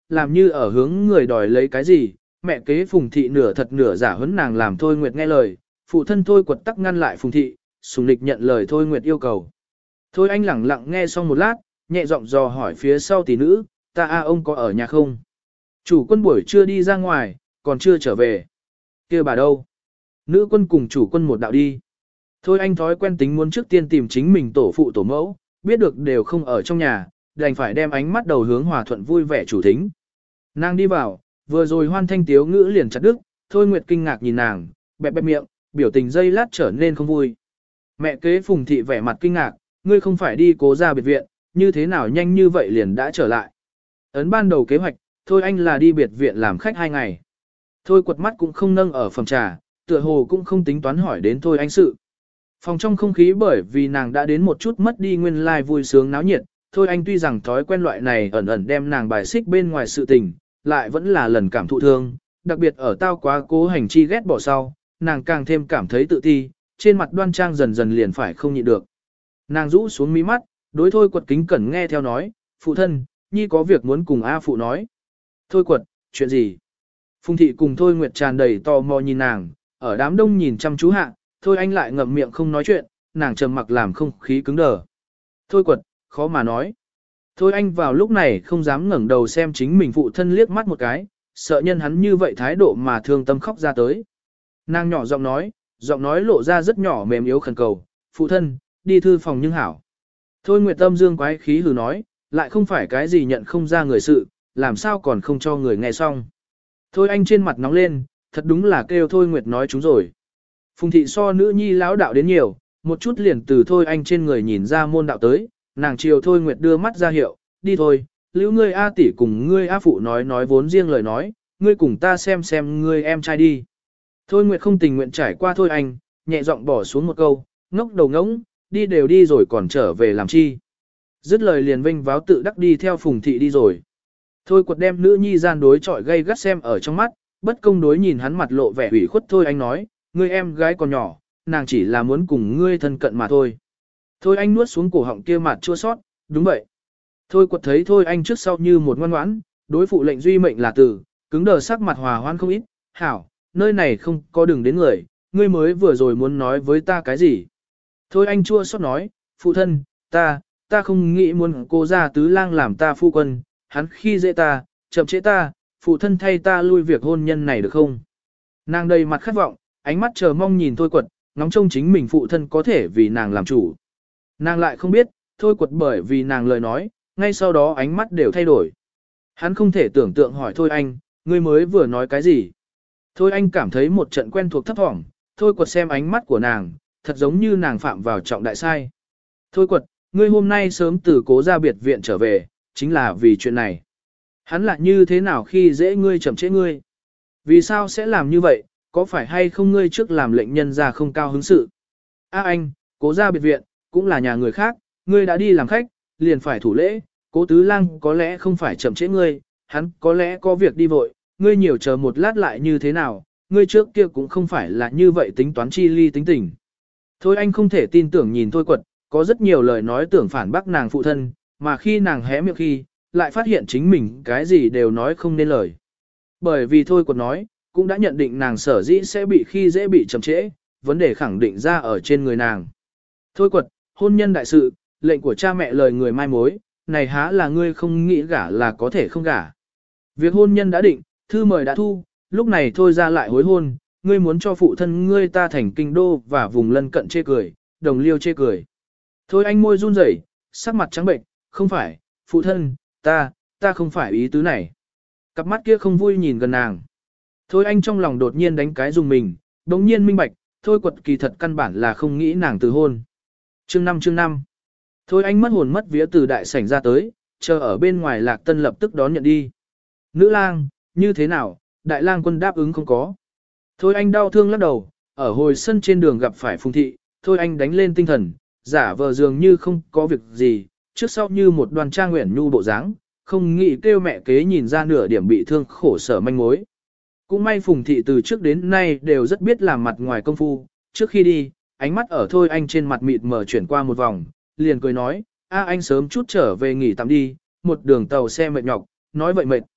A: làm như ở hướng người đòi lấy cái gì, mẹ kế Phùng Thị nửa thật nửa giả huấn nàng làm Thôi Nguyệt nghe lời, phụ thân Thôi Quật tắc ngăn lại Phùng Thị, sùng lịch nhận lời Thôi Nguyệt yêu cầu. Thôi Anh lẳng lặng nghe xong một lát, nhẹ giọng dò hỏi phía sau tỷ nữ, ta a ông có ở nhà không? Chủ quân buổi trưa đi ra ngoài, còn chưa trở về. Kia bà đâu? Nữ quân cùng chủ quân một đạo đi. Thôi Anh thói quen tính muốn trước tiên tìm chính mình tổ phụ tổ mẫu, biết được đều không ở trong nhà, đành phải đem ánh mắt đầu hướng hòa thuận vui vẻ chủ thính. Nàng đi vào, vừa rồi hoan thanh tiếu ngữ liền chặt đứt, Thôi Nguyệt kinh ngạc nhìn nàng, bẹp bẹp miệng, biểu tình dây lát trở nên không vui. Mẹ kế Phùng Thị vẻ mặt kinh ngạc, ngươi không phải đi cố ra biệt viện, như thế nào nhanh như vậy liền đã trở lại. Ấn ban đầu kế hoạch, Thôi Anh là đi biệt viện làm khách hai ngày. Thôi Quật mắt cũng không nâng ở phòng trà, tựa hồ cũng không tính toán hỏi đến Thôi Anh sự. Phòng trong không khí bởi vì nàng đã đến một chút mất đi nguyên lai vui sướng náo nhiệt, Thôi Anh tuy rằng thói quen loại này ẩn ẩn đem nàng bài xích bên ngoài sự tình, lại vẫn là lần cảm thụ thương, đặc biệt ở tao quá cố hành chi ghét bỏ sau, nàng càng thêm cảm thấy tự ti, trên mặt đoan trang dần dần liền phải không nhịn được. Nàng rũ xuống mí mắt, đối Thôi Quật kính cẩn nghe theo nói, phụ thân, nhi có việc muốn cùng A phụ nói. Thôi Quật, chuyện gì? Phùng Thị cùng Thôi Nguyệt tràn đầy tò mò nhìn nàng, ở đám đông nhìn chăm chú hạ, Thôi Anh lại ngậm miệng không nói chuyện, nàng trầm mặc làm không khí cứng đờ. Thôi Quật, khó mà nói. Thôi Anh vào lúc này không dám ngẩng đầu xem chính mình phụ thân liếc mắt một cái, sợ nhân hắn như vậy thái độ mà thương tâm khóc ra tới. Nàng nhỏ giọng nói, giọng nói lộ ra rất nhỏ mềm yếu khẩn cầu, phụ thân, đi thư phòng nhưng hảo. Thôi Nguyệt Tâm dương quái khí hừ nói, lại không phải cái gì nhận không ra người sự, làm sao còn không cho người nghe xong. Thôi Anh trên mặt nóng lên, thật đúng là kêu Thôi Nguyệt nói chúng rồi. Phùng Thị so nữ nhi lão đạo đến nhiều, một chút liền từ Thôi Anh trên người nhìn ra môn đạo tới, nàng chiều Thôi Nguyệt đưa mắt ra hiệu, đi thôi, lưu ngươi A tỷ cùng ngươi A phụ nói nói vốn riêng lời nói, ngươi cùng ta xem xem ngươi em trai đi. Thôi Nguyệt không tình nguyện trải qua Thôi Anh, nhẹ giọng bỏ xuống một câu, ngốc đầu ngỗng, đi đều đi rồi còn trở về làm chi. Dứt lời liền vinh váo tự đắc đi theo Phùng Thị đi rồi. Thôi Quật đem nữ nhi gian đối chọi gây gắt xem ở trong mắt, bất công đối nhìn hắn mặt lộ vẻ ủy khuất. Thôi Anh nói, ngươi em gái còn nhỏ, nàng chỉ là muốn cùng ngươi thân cận mà thôi. Thôi Anh nuốt xuống cổ họng kia mặt chua sót, đúng vậy. Thôi Quật thấy Thôi Anh trước sau như một ngoan ngoãn, đối phụ lệnh duy mệnh là tử, cứng đờ sắc mặt hòa hoan không ít, hảo, nơi này không có đường đến người, ngươi mới vừa rồi muốn nói với ta cái gì. Thôi Anh chua xót nói, phụ thân, ta, ta không nghĩ muốn cô ra tứ lang làm ta phu quân, hắn khi dễ ta, chậm trễ ta, phụ thân thay ta lui việc hôn nhân này được không? Nàng đầy mặt khát vọng, ánh mắt chờ mong nhìn Thôi Quật, ngóng trông chính mình phụ thân có thể vì nàng làm chủ. Nàng lại không biết, Thôi Quật bởi vì nàng lời nói, ngay sau đó ánh mắt đều thay đổi. Hắn không thể tưởng tượng hỏi Thôi Anh, ngươi mới vừa nói cái gì? Thôi Anh cảm thấy một trận quen thuộc thấp thỏm, Thôi Quật xem ánh mắt của nàng, thật giống như nàng phạm vào trọng đại sai. Thôi Quật, ngươi hôm nay sớm từ cố ra biệt viện trở về, chính là vì chuyện này. Hắn lại như thế nào khi dễ ngươi chậm trễ ngươi? Vì sao sẽ làm như vậy, có phải hay không ngươi trước làm lệnh nhân ra không cao hứng sự? A anh, cố ra biệt viện, cũng là nhà người khác, ngươi đã đi làm khách, liền phải thủ lễ, cố tứ lang có lẽ không phải chậm trễ ngươi, hắn có lẽ có việc đi vội, ngươi nhiều chờ một lát lại như thế nào, ngươi trước kia cũng không phải là như vậy tính toán chi ly tính tình. Thôi anh không thể tin tưởng nhìn Thôi Quật, có rất nhiều lời nói tưởng phản bác nàng phụ thân, mà khi nàng hé miệng khi, lại phát hiện chính mình cái gì đều nói không nên lời. Bởi vì Thôi Quật nói, cũng đã nhận định nàng sở dĩ sẽ bị khi dễ bị chậm trễ, vấn đề khẳng định ra ở trên người nàng. Thôi Quật, hôn nhân đại sự, lệnh của cha mẹ lời người mai mối, này há là ngươi không nghĩ gả là có thể không gả. Việc hôn nhân đã định, thư mời đã thu, lúc này thôi ra lại hối hôn, ngươi muốn cho phụ thân ngươi ta thành kinh đô và vùng lân cận chê cười, đồng liêu chê cười. Thôi anh môi run rẩy, sắc mặt trắng bệnh, không phải, phụ thân, ta, ta không phải ý tứ này. Cặp mắt kia không vui nhìn gần nàng. Thôi anh trong lòng đột nhiên đánh cái dùng mình, đống nhiên minh bạch, thôi Quật kỳ thật căn bản là không nghĩ nàng từ hôn. Chương năm chương năm. Thôi anh mất hồn mất vía từ đại sảnh ra tới, chờ ở bên ngoài Lạc Tân lập tức đón nhận đi. Nữ lang, như thế nào, đại lang quân đáp ứng không có. Thôi anh đau thương lắc đầu, ở hồi sân trên đường gặp phải Phùng Thị, thôi anh đánh lên tinh thần, giả vờ dường như không có việc gì, trước sau như một đoàn trang nguyện nhu bộ dáng, không nghĩ kêu mẹ kế nhìn ra nửa điểm bị thương khổ sở manh mối. Cũng may Phùng Thị từ trước đến nay đều rất biết làm mặt ngoài công phu, trước khi đi, ánh mắt ở thôi anh trên mặt mịt mờ chuyển qua một vòng, liền cười nói, a anh sớm chút trở về nghỉ tạm đi, một đường tàu xe mệt nhọc, nói vậy mệt.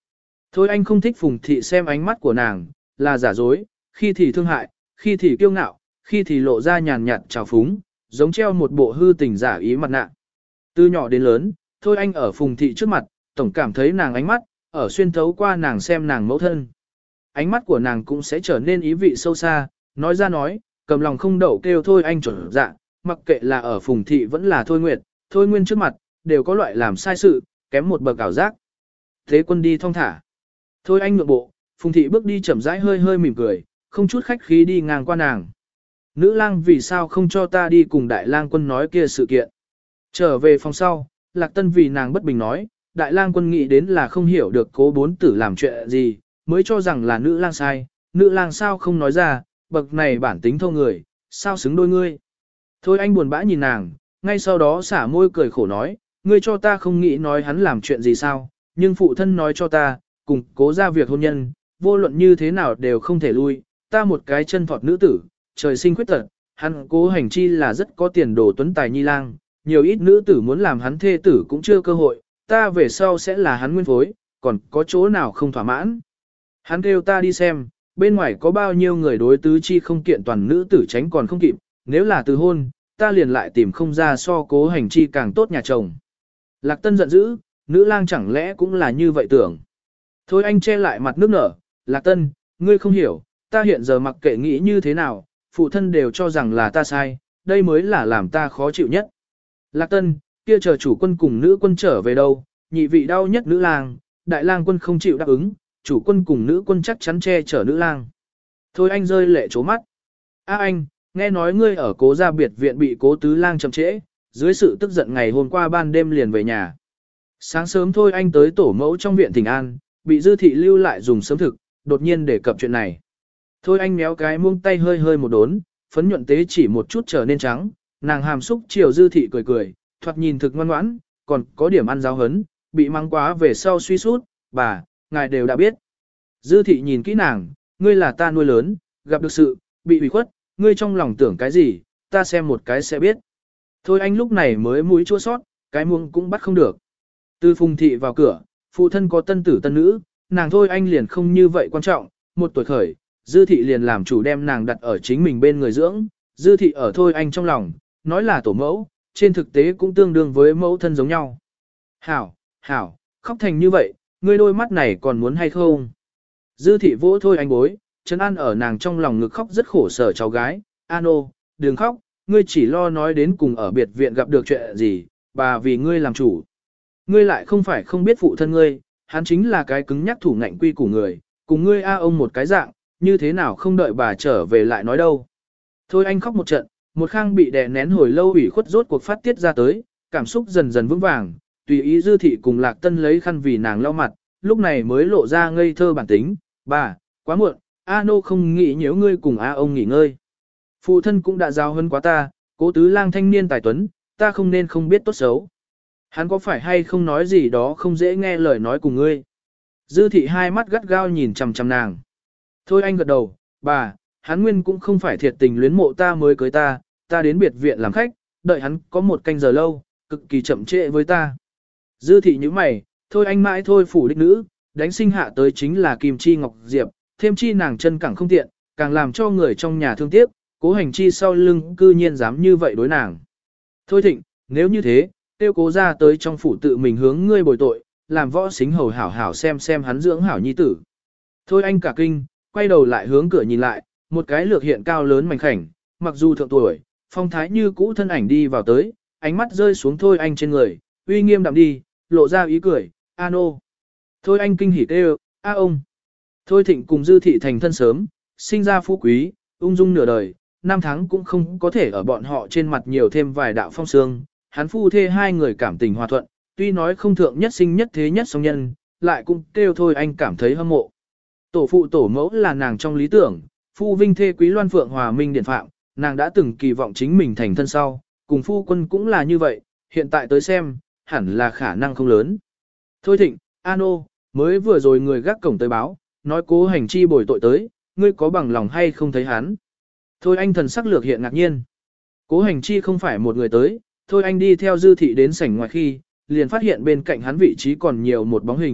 A: Thôi anh không thích Phùng Thị xem ánh mắt của nàng, là giả dối, khi thì thương hại, khi thì kiêu ngạo, khi thì lộ ra nhàn nhạt trào phúng, giống treo một bộ hư tình giả ý mặt nạ. Từ nhỏ đến lớn, Thôi anh ở Phùng Thị trước mặt, tổng cảm thấy nàng ánh mắt, ở xuyên thấu qua nàng xem nàng mẫu thân. Ánh mắt của nàng cũng sẽ trở nên ý vị sâu xa, nói ra nói, cầm lòng không đậu kêu Thôi anh chuẩn dạ, mặc kệ là ở Phùng Thị vẫn là Thôi Nguyệt, Thôi Nguyên trước mặt, đều có loại làm sai sự, kém một bậc ảo giác. Thế quân đi thong thả. Thôi anh ngượng bộ, Phùng Thị bước đi chậm rãi hơi hơi mỉm cười, không chút khách khí đi ngang qua nàng. Nữ lang vì sao không cho ta đi cùng đại lang quân nói kia sự kiện. Trở về phòng sau, Lạc Tân vì nàng bất bình nói, đại lang quân nghĩ đến là không hiểu được cố bốn tử làm chuyện gì, mới cho rằng là nữ lang sai, nữ lang sao không nói ra, bậc này bản tính thô người, sao xứng đôi ngươi. Thôi anh buồn bã nhìn nàng, ngay sau đó xả môi cười khổ nói, ngươi cho ta không nghĩ nói hắn làm chuyện gì sao, nhưng phụ thân nói cho ta, cùng cố ra việc hôn nhân, vô luận như thế nào đều không thể lui, ta một cái chân thọt nữ tử, trời sinh khuyết tật, hắn cố hành chi là rất có tiền đồ tuấn tài nhi lang, nhiều ít nữ tử muốn làm hắn thê tử cũng chưa cơ hội, ta về sau sẽ là hắn nguyên phối, còn có chỗ nào không thỏa mãn. Hắn kêu ta đi xem, bên ngoài có bao nhiêu người đối tứ chi không kiện toàn nữ tử tránh còn không kịp, nếu là từ hôn, ta liền lại tìm không ra so cố hành chi càng tốt nhà chồng. Lạc Tân giận dữ, nữ lang chẳng lẽ cũng là như vậy tưởng. Thôi anh che lại mặt nước nở, Lạc Tân, ngươi không hiểu, ta hiện giờ mặc kệ nghĩ như thế nào, phụ thân đều cho rằng là ta sai, đây mới là làm ta khó chịu nhất. Lạc Tân, kia chờ chủ quân cùng nữ quân trở về đâu, nhị vị đau nhất nữ lang, đại lang quân không chịu đáp ứng, chủ quân cùng nữ quân chắc chắn che chở nữ lang. Thôi anh rơi lệ trố mắt. A anh, nghe nói ngươi ở cố gia biệt viện bị cố tứ lang chậm trễ, dưới sự tức giận ngày hôm qua ban đêm liền về nhà. Sáng sớm thôi anh tới tổ mẫu trong viện Thịnh An, bị dư thị lưu lại dùng sớm thực, đột nhiên đề cập chuyện này. Thôi anh méo cái muông tay hơi hơi một đốn, phấn nhuận tế chỉ một chút trở nên trắng, nàng hàm xúc chiều dư thị cười cười, thoạt nhìn thực ngoan ngoãn, còn có điểm ăn giáo hấn, bị mắng quá về sau suy sút, bà, ngài đều đã biết. Dư thị nhìn kỹ nàng, ngươi là ta nuôi lớn, gặp được sự, bị ủy khuất, ngươi trong lòng tưởng cái gì, ta xem một cái sẽ biết. Thôi anh lúc này mới mũi chua sót, cái muông cũng bắt không được. Từ Phùng Thị vào cửa, phụ thân có tân tử tân nữ, nàng thôi anh liền không như vậy quan trọng, một tuổi khởi, Dư Thị liền làm chủ đem nàng đặt ở chính mình bên người dưỡng, Dư Thị ở thôi anh trong lòng, nói là tổ mẫu, trên thực tế cũng tương đương với mẫu thân giống nhau. Hảo, hảo, khóc thành như vậy, ngươi đôi mắt này còn muốn hay không? Dư Thị vỗ thôi anh bối, trấn an ở nàng trong lòng ngực khóc rất khổ sở cháu gái, Ano, đừng khóc, ngươi chỉ lo nói đến cùng ở biệt viện gặp được chuyện gì, bà vì ngươi làm chủ. Ngươi lại không phải không biết phụ thân ngươi, hắn chính là cái cứng nhắc thủ ngạnh quy của người, cùng ngươi a ông một cái dạng, như thế nào không đợi bà trở về lại nói đâu. Thôi anh khóc một trận, một khang bị đè nén hồi lâu ủy khuất rốt cuộc phát tiết ra tới, cảm xúc dần dần vững vàng, tùy ý Dư Thị cùng Lạc Tân lấy khăn vì nàng lau mặt, lúc này mới lộ ra ngây thơ bản tính, bà, quá muộn, A nô không nghĩ nhiễu ngươi cùng A ông nghỉ ngơi. Phụ thân cũng đã giao hơn quá ta, cố tứ lang thanh niên tài tuấn, ta không nên không biết tốt xấu. Hắn có phải hay không nói gì đó không dễ nghe lời nói cùng ngươi. Dư Thị hai mắt gắt gao nhìn chằm chằm nàng. Thôi anh gật đầu, bà, hắn nguyên cũng không phải thiệt tình luyến mộ ta mới cưới ta, ta đến biệt viện làm khách, đợi hắn có một canh giờ lâu, cực kỳ chậm trễ với ta. Dư Thị như mày, thôi anh mãi thôi phủ đích nữ, đánh sinh hạ tới chính là Kim Chi Ngọc Diệp, thêm chi nàng chân cẳng không tiện, càng làm cho người trong nhà thương tiếc, cố hành chi sau lưng cư nhiên dám như vậy đối nàng. Thôi Thịnh, nếu như thế, tiêu cố ra tới trong phủ tự mình hướng ngươi bồi tội, làm võ xính hầu hảo hảo xem xem hắn dưỡng hảo nhi tử. Thôi anh cả kinh, quay đầu lại hướng cửa nhìn lại, một cái lược hiện cao lớn mảnh khảnh, mặc dù thượng tuổi, phong thái như cũ thân ảnh đi vào tới, ánh mắt rơi xuống thôi anh trên người, uy nghiêm đạm đi, lộ ra ý cười, a nô. Thôi anh kinh hỉ kêu, a ông. Thôi Thịnh cùng Dư Thị thành thân sớm, sinh ra phú quý, ung dung nửa đời, năm tháng cũng không có thể ở bọn họ trên mặt nhiều thêm vài đạo phong sương. Hắn phu thê hai người cảm tình hòa thuận, tuy nói không thượng nhất sinh nhất thế nhất song nhân, lại cũng kêu thôi anh cảm thấy hâm mộ. Tổ phụ tổ mẫu là nàng trong lý tưởng, phu vinh thê quý loan phượng hòa minh điển phạm, nàng đã từng kỳ vọng chính mình thành thân sau, cùng phu quân cũng là như vậy, hiện tại tới xem, hẳn là khả năng không lớn. Thôi Thịnh, Ano, mới vừa rồi người gác cổng tới báo, nói cố hành chi bồi tội tới, ngươi có bằng lòng hay không thấy hắn. Thôi anh thần sắc lược hiện ngạc nhiên. Cố hành chi không phải một người tới, thôi anh đi theo Dư Thị đến sảnh ngoài khi, liền phát hiện bên cạnh hắn vị trí còn nhiều một bóng hình,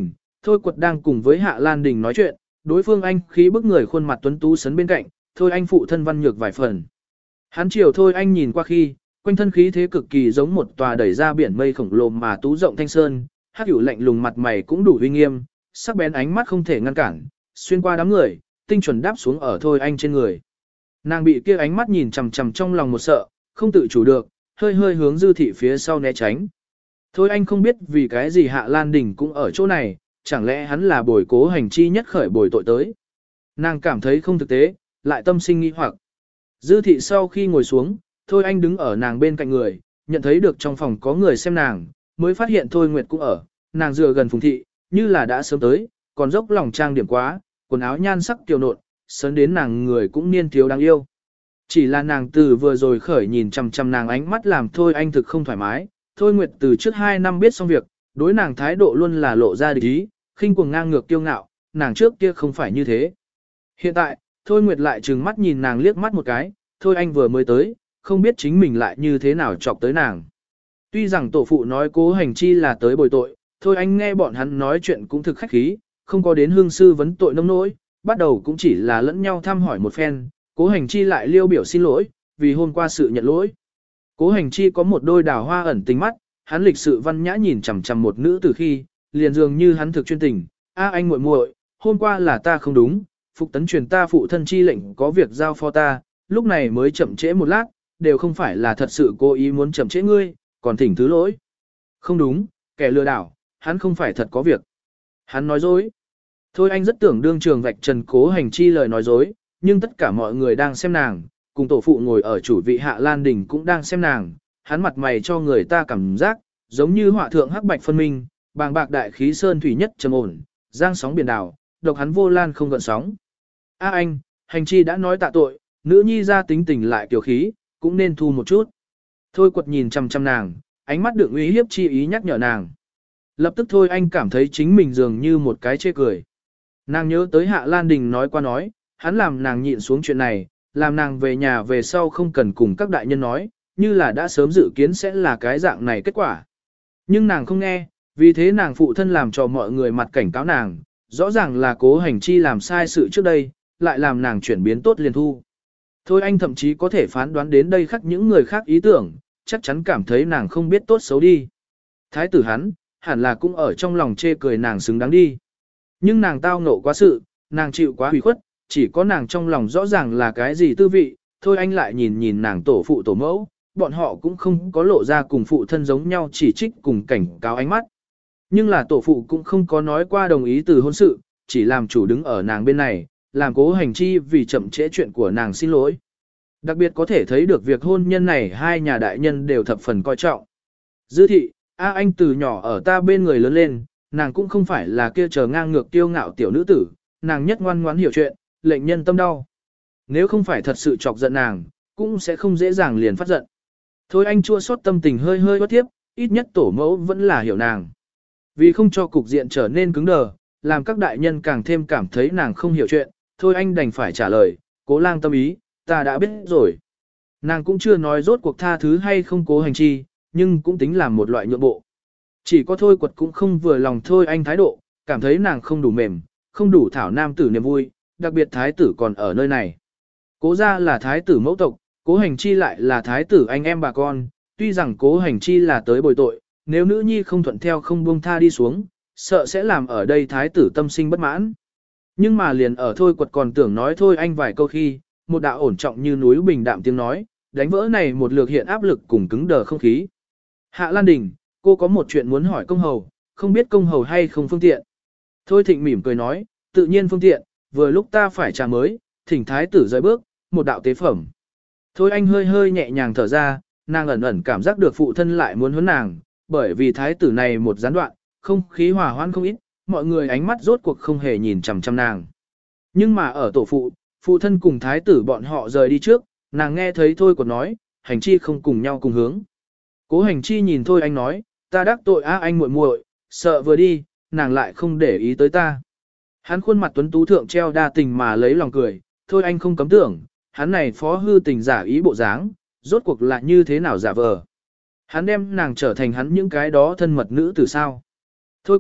A: Thôi Quật đang cùng với Hạ Lan Đình nói chuyện, đối phương anh khí bức người khuôn mặt tuấn tú sấn bên cạnh, Thôi Anh phụ thân văn nhược vài phần. Hắn chiều Thôi Anh nhìn qua khi, quanh thân khí thế cực kỳ giống một tòa đẩy ra biển mây khổng lồ mà tú rộng thanh sơn, hắc hữu lạnh lùng mặt mày cũng đủ uy nghiêm, sắc bén ánh mắt không thể ngăn cản, xuyên qua đám người, tinh chuẩn đáp xuống ở Thôi Anh trên người. Nàng bị kia ánh mắt nhìn chằm chằm trong lòng một sợ, không tự chủ được, hơi hơi hướng Dư Thị phía sau né tránh. Thôi Anh không biết vì cái gì Hạ Lan Đình cũng ở chỗ này, chẳng lẽ hắn là bồi Cố Hành Chi nhất khởi bồi tội tới. Nàng cảm thấy không thực tế, lại tâm sinh nghi hoặc. Dư Thị sau khi ngồi xuống, Thôi Anh đứng ở nàng bên cạnh người, nhận thấy được trong phòng có người xem nàng, mới phát hiện Thôi Nguyệt cũng ở, nàng dựa gần Phùng Thị, như là đã sớm tới, còn dốc lòng trang điểm quá, quần áo nhan sắc kiều nộn, sớn đến nàng người cũng niên thiếu đáng yêu. Chỉ là nàng từ vừa rồi khởi nhìn chằm chằm nàng ánh mắt làm Thôi Anh thực không thoải mái, Thôi Nguyệt từ trước hai năm biết xong việc, đối nàng thái độ luôn là lộ ra địch ý, khinh cuồng ngang ngược kiêu ngạo, nàng trước kia không phải như thế. Hiện tại, Thôi Nguyệt lại trừng mắt nhìn nàng liếc mắt một cái, Thôi Anh vừa mới tới, không biết chính mình lại như thế nào chọc tới nàng. Tuy rằng tổ phụ nói Cố Hành Chi là tới bồi tội, Thôi Anh nghe bọn hắn nói chuyện cũng thực khách khí, không có đến hương sư vấn tội nông nỗi, bắt đầu cũng chỉ là lẫn nhau thăm hỏi một phen, Cố Hành Chi lại liêu biểu xin lỗi, vì hôm qua sự nhận lỗi. Cố Hành Chi có một đôi đào hoa ẩn tình mắt, hắn lịch sự văn nhã nhìn chằm chằm một nữ từ khi, liền dường như hắn thực chuyên tình, a anh muội muội, hôm qua là ta không đúng, Phục Tấn truyền ta phụ thân chi lệnh có việc giao phó ta, lúc này mới chậm trễ một lát, đều không phải là thật sự cố ý muốn chậm trễ ngươi, còn thỉnh thứ lỗi. Không đúng, kẻ lừa đảo, hắn không phải thật có việc. Hắn nói dối. Thôi Anh rất tưởng đương trường vạch trần Cố Hành Chi lời nói dối, nhưng tất cả mọi người đang xem nàng, cùng tổ phụ ngồi ở chủ vị Hạ Lan Đình cũng đang xem nàng, hắn mặt mày cho người ta cảm giác, giống như họa thượng hắc bạch phân minh, bàng bạc đại khí sơn thủy nhất trầm ổn, giang sóng biển đảo, độc hắn vô lan không gợn sóng. A anh, Hành Chi đã nói tạ tội, nữ nhi ra tính tình lại kiều khí, cũng nên thu một chút. Thôi Quật nhìn chăm chăm nàng, ánh mắt đựng uy hiếp chi ý nhắc nhở nàng. Lập tức Thôi Anh cảm thấy chính mình dường như một cái chê cười. Nàng nhớ tới Hạ Lan Đình nói qua nói, hắn làm nàng nhịn xuống chuyện này, làm nàng về nhà về sau không cần cùng các đại nhân nói, như là đã sớm dự kiến sẽ là cái dạng này kết quả. Nhưng nàng không nghe, vì thế nàng phụ thân làm cho mọi người mặt cảnh cáo nàng, rõ ràng là Cố Hành Chi làm sai sự trước đây, lại làm nàng chuyển biến tốt liền thu. Thôi anh thậm chí có thể phán đoán đến đây khắc những người khác ý tưởng, chắc chắn cảm thấy nàng không biết tốt xấu đi. Thái tử hắn, hẳn là cũng ở trong lòng chê cười nàng xứng đáng đi. Nhưng nàng tao ngộ quá sự, nàng chịu quá hủy khuất, chỉ có nàng trong lòng rõ ràng là cái gì tư vị, thôi anh lại nhìn nhìn nàng tổ phụ tổ mẫu, bọn họ cũng không có lộ ra cùng phụ thân giống nhau chỉ trích cùng cảnh cáo ánh mắt. Nhưng là tổ phụ cũng không có nói qua đồng ý từ hôn sự, chỉ làm chủ đứng ở nàng bên này, làm Cố Hành Chi vì chậm trễ chuyện của nàng xin lỗi. Đặc biệt có thể thấy được việc hôn nhân này hai nhà đại nhân đều thập phần coi trọng. Dư thị, A anh từ nhỏ ở ta bên người lớn lên, nàng cũng không phải là kia chờ ngang ngược tiêu ngạo tiểu nữ tử, nàng nhất ngoan ngoãn hiểu chuyện, lệnh nhân tâm đau. Nếu không phải thật sự chọc giận nàng, cũng sẽ không dễ dàng liền phát giận. Thôi anh chua xót tâm tình hơi hơi bất tiếp, ít nhất tổ mẫu vẫn là hiểu nàng. Vì không cho cục diện trở nên cứng đờ, làm các đại nhân càng thêm cảm thấy nàng không hiểu chuyện, thôi anh đành phải trả lời, Cố lang tâm ý, ta đã biết rồi. Nàng cũng chưa nói rốt cuộc tha thứ hay không Cố Hành Chi, nhưng cũng tính là một loại nhượng bộ. Chỉ có Thôi Quật cũng không vừa lòng Thôi anh thái độ, cảm thấy nàng không đủ mềm, không đủ thảo nam tử niềm vui, đặc biệt thái tử còn ở nơi này. Cố gia là thái tử mẫu tộc, Cố Hành Chi lại là thái tử anh em bà con, tuy rằng Cố Hành Chi là tới bồi tội, nếu nữ nhi không thuận theo không buông tha đi xuống, sợ sẽ làm ở đây thái tử tâm sinh bất mãn. Nhưng mà liền ở Thôi Quật còn tưởng nói thôi anh vài câu khi, một đạo ổn trọng như núi bình đạm tiếng nói, đánh vỡ này một lược hiện áp lực cùng cứng đờ không khí. Hạ Lan Đình, cô có một chuyện muốn hỏi công hầu, không biết công hầu hay không phương tiện. Thôi Thịnh mỉm cười nói, tự nhiên phương tiện, vừa lúc ta phải trà mới, thỉnh thái tử rời bước, một đạo tế phẩm. Thôi anh hơi hơi nhẹ nhàng thở ra, nàng ẩn ẩn cảm giác được phụ thân lại muốn huấn nàng, bởi vì thái tử này một gián đoạn, không khí hòa hoan không ít, mọi người ánh mắt rốt cuộc không hề nhìn chằm chằm nàng. Nhưng mà ở tổ phụ, phụ thân cùng thái tử bọn họ rời đi trước, nàng nghe thấy Thôi Quật nói, Hành Chi không cùng nhau cùng hướng. Cố Hành Chi nhìn Thôi anh nói, ta đắc tội á anh muội muội, sợ vừa đi, nàng lại không để ý tới ta. Hắn khuôn mặt tuấn tú thượng treo đa tình mà lấy lòng cười, Thôi anh không cấm tưởng, hắn này phó hư tình giả ý bộ dáng, rốt cuộc lại như thế nào giả vờ. Hắn đem nàng trở thành hắn những cái đó thân mật nữ từ sao. Thôi Quật,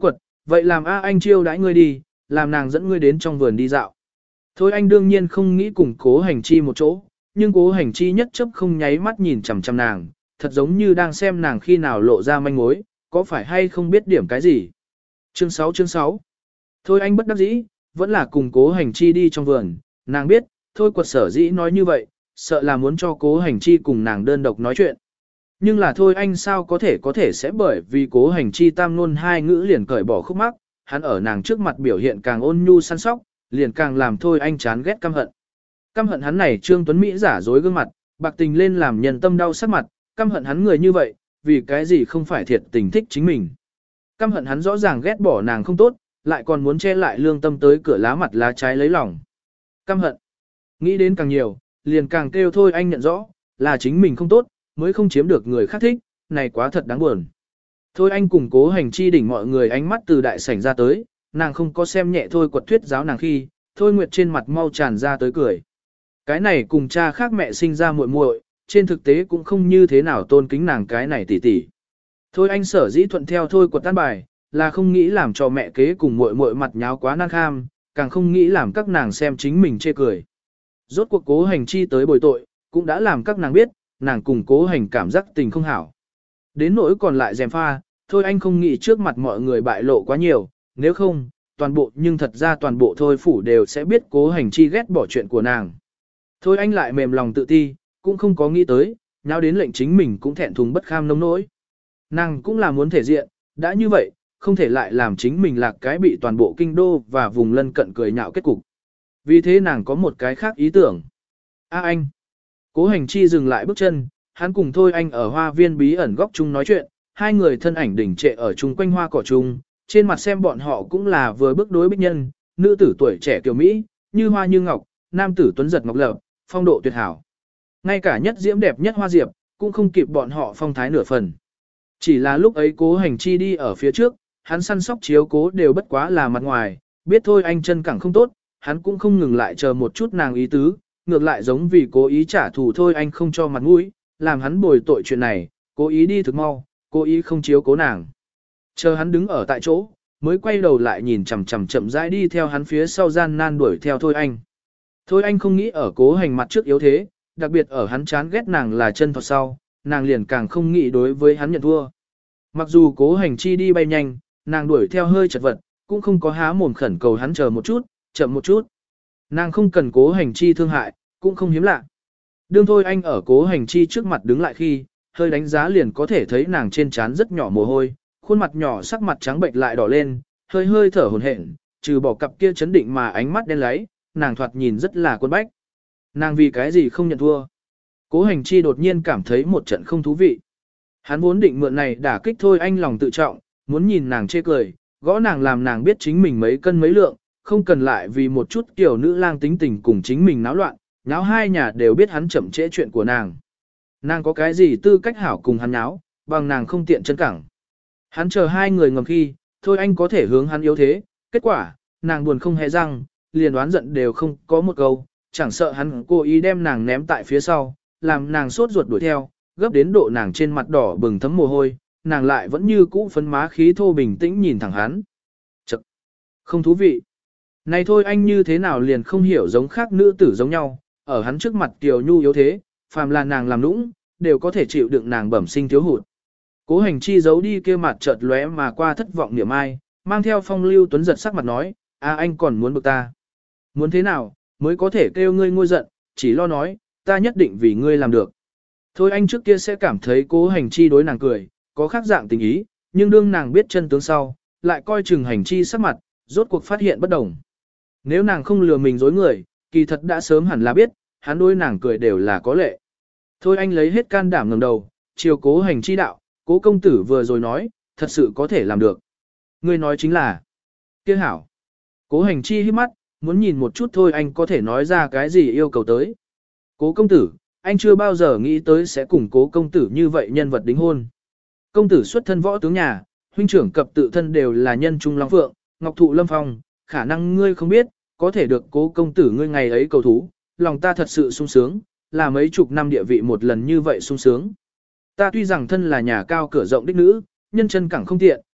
A: vậy làm A Anh chiêu đãi ngươi đi, làm nàng dẫn ngươi đến trong vườn đi dạo. Thôi anh đương nhiên không nghĩ cùng Cố Hành Chi một chỗ, nhưng Cố Hành Chi nhất chấp không nháy mắt nhìn chằm chằm nàng, thật giống như đang xem nàng khi nào lộ ra manh mối, có phải hay không biết điểm cái gì. Chương sáu chương sáu. Thôi anh bất đắc dĩ, vẫn là cùng Cố Hành Chi đi trong vườn, nàng biết, thôi quật sở dĩ nói như vậy, sợ là muốn cho Cố Hành Chi cùng nàng đơn độc nói chuyện. Nhưng là thôi anh sao có thể có thể sẽ bởi vì Cố Hành Chi tam ngôn hai ngữ liền cởi bỏ khúc mắc, hắn ở nàng trước mặt biểu hiện càng ôn nhu săn sóc, liền càng làm thôi anh chán ghét căm hận. Căm hận hắn này Trương Tuấn Mỹ giả dối gương mặt, bạc tình lên làm nhân tâm đau sắc mặt, căm hận hắn người như vậy, vì cái gì không phải thiệt tình thích chính mình. Căm hận hắn rõ ràng ghét bỏ nàng không tốt, lại còn muốn che lại lương tâm tới cửa lá mặt lá trái lấy lòng. Căm hận. Nghĩ đến càng nhiều, liền càng kêu thôi anh nhận rõ, là chính mình không tốt, mới không chiếm được người khác thích, này quá thật đáng buồn. Thôi anh cùng Cố Hành Chi đỉnh mọi người ánh mắt từ đại sảnh ra tới, nàng không có xem nhẹ thôi quật thuyết giáo nàng khi, thôi nguyệt trên mặt mau tràn ra tới cười. Cái này cùng cha khác mẹ sinh ra muội muội, trên thực tế cũng không như thế nào tôn kính nàng cái này tỉ tỉ. Thôi anh sở dĩ thuận theo thôi quật tan bài, là không nghĩ làm cho mẹ kế cùng muội muội mặt nháo quá năng kham, càng không nghĩ làm các nàng xem chính mình chê cười. Rốt cuộc Cố Hành Chi tới bồi tội, cũng đã làm các nàng biết, nàng cùng Cố Hành cảm giác tình không hảo. Đến nỗi còn lại dèm pha, thôi anh không nghĩ trước mặt mọi người bại lộ quá nhiều, nếu không, toàn bộ nhưng thật ra toàn bộ thôi phủ đều sẽ biết Cố Hành Chi ghét bỏ chuyện của nàng. Thôi anh lại mềm lòng tự ti, cũng không có nghĩ tới, nháo đến lệnh chính mình cũng thẹn thùng bất kham nông nỗi. Nàng cũng là muốn thể diện, đã như vậy, không thể lại làm chính mình lạc cái bị toàn bộ kinh đô và vùng lân cận cười nhạo kết cục. Vì thế nàng có một cái khác ý tưởng. A anh. Cố Hành Chi dừng lại bước chân, hắn cùng thôi anh ở hoa viên bí ẩn góc chung nói chuyện, hai người thân ảnh đỉnh trệ ở chung quanh hoa cỏ chung, trên mặt xem bọn họ cũng là vừa bước đối bích nhân, nữ tử tuổi trẻ kiều Mỹ, như hoa như ngọc, nam tử tuấn giật ngọc lập, phong độ tuyệt hảo. Ngay cả nhất diễm đẹp nhất hoa diệp, cũng không kịp bọn họ phong thái nửa phần. Chỉ là lúc ấy Cố Hành Chi đi ở phía trước, hắn săn sóc chiếu cố đều bất quá là mặt ngoài, biết thôi anh chân cẳng không tốt, hắn cũng không ngừng lại chờ một chút nàng ý tứ, ngược lại giống vì cố ý trả thù thôi anh không cho mặt mũi, làm hắn bồi tội chuyện này, cố ý đi thực mau, cố ý không chiếu cố nàng. Chờ hắn đứng ở tại chỗ, mới quay đầu lại nhìn chằm chằm chậm rãi đi theo hắn phía sau gian nan đuổi theo thôi anh. Thôi anh không nghĩ ở Cố Hành mặt trước yếu thế, đặc biệt ở hắn chán ghét nàng là chân thuật sau, nàng liền càng không nghĩ đối với hắn nhận thua. Mặc dù Cố Hành Chi đi bay nhanh, nàng đuổi theo hơi chật vật, cũng không có há mồm khẩn cầu hắn chờ một chút, chậm một chút. Nàng không cần Cố Hành Chi thương hại, cũng không hiếm lạ. Đương thôi anh ở Cố Hành Chi trước mặt đứng lại khi, hơi đánh giá liền có thể thấy nàng trên trán rất nhỏ mồ hôi, khuôn mặt nhỏ sắc mặt trắng bệnh lại đỏ lên, hơi hơi thở hổn hển, trừ bỏ cặp kia chấn định mà ánh mắt đen láy, nàng thoạt nhìn rất là quân bách. Nàng vì cái gì không nhận thua? Cố Hành Chi đột nhiên cảm thấy một trận không thú vị. Hắn vốn định mượn này đả kích thôi anh lòng tự trọng, muốn nhìn nàng chê cười, gõ nàng làm nàng biết chính mình mấy cân mấy lượng, không cần lại vì một chút kiểu nữ lang tính tình cùng chính mình náo loạn, náo hai nhà đều biết hắn chậm trễ chuyện của nàng. Nàng có cái gì tư cách hảo cùng hắn náo, bằng nàng không tiện chân cẳng. Hắn chờ hai người ngầm khi, thôi anh có thể hướng hắn yếu thế, kết quả, nàng buồn không hề răng, liền đoán giận đều không có một câu, chẳng sợ hắn cố ý đem nàng ném tại phía sau, làm nàng sốt ruột đuổi theo, gấp đến độ nàng trên mặt đỏ bừng thấm mồ hôi, nàng lại vẫn như cũ phấn má khí thô bình tĩnh nhìn thẳng hắn. Chậc! Không thú vị. Này thôi anh như thế nào liền không hiểu giống khác nữ tử giống nhau, ở hắn trước mặt kiều nhu yếu thế, phàm là nàng làm nũng, đều có thể chịu đựng nàng bẩm sinh thiếu hụt. Cố Hành Chi giấu đi kia mặt chợt lóe mà qua thất vọng niệm ai, mang theo phong lưu tuấn giật sắc mặt nói, a anh còn muốn bực ta. Muốn thế nào, mới có thể kêu ngươi ngôi giận, chỉ lo nói, ta nhất định vì ngươi làm được. Thôi anh trước kia sẽ cảm thấy Cố Hành Chi đối nàng cười, có khác dạng tình ý, nhưng đương nàng biết chân tướng sau, lại coi chừng Hành Chi sắc mặt, rốt cuộc phát hiện bất đồng. Nếu nàng không lừa mình dối người, kỳ thật đã sớm hẳn là biết, hắn đối nàng cười đều là có lệ. Thôi anh lấy hết can đảm ngẩng đầu, chiều Cố Hành Chi đạo, Cố công tử vừa rồi nói, thật sự có thể làm được. Ngươi nói chính là, kia hảo. Cố Hành Chi hít mắt, muốn nhìn một chút thôi anh có thể nói ra cái gì yêu cầu tới. Cố công tử, anh chưa bao giờ nghĩ tới sẽ cùng Cố công tử như vậy nhân vật đính hôn. Công tử xuất thân võ tướng nhà, huynh trưởng cập tự thân đều là nhân trung long phượng, ngọc thụ lâm phong, khả năng ngươi không biết, có thể được Cố công tử ngươi ngày ấy cầu thú, lòng ta thật sự sung sướng, là mấy chục năm địa vị một lần như vậy sung sướng. Ta tuy rằng thân là nhà cao cửa rộng đích nữ, nhân chân cẳng không tiện,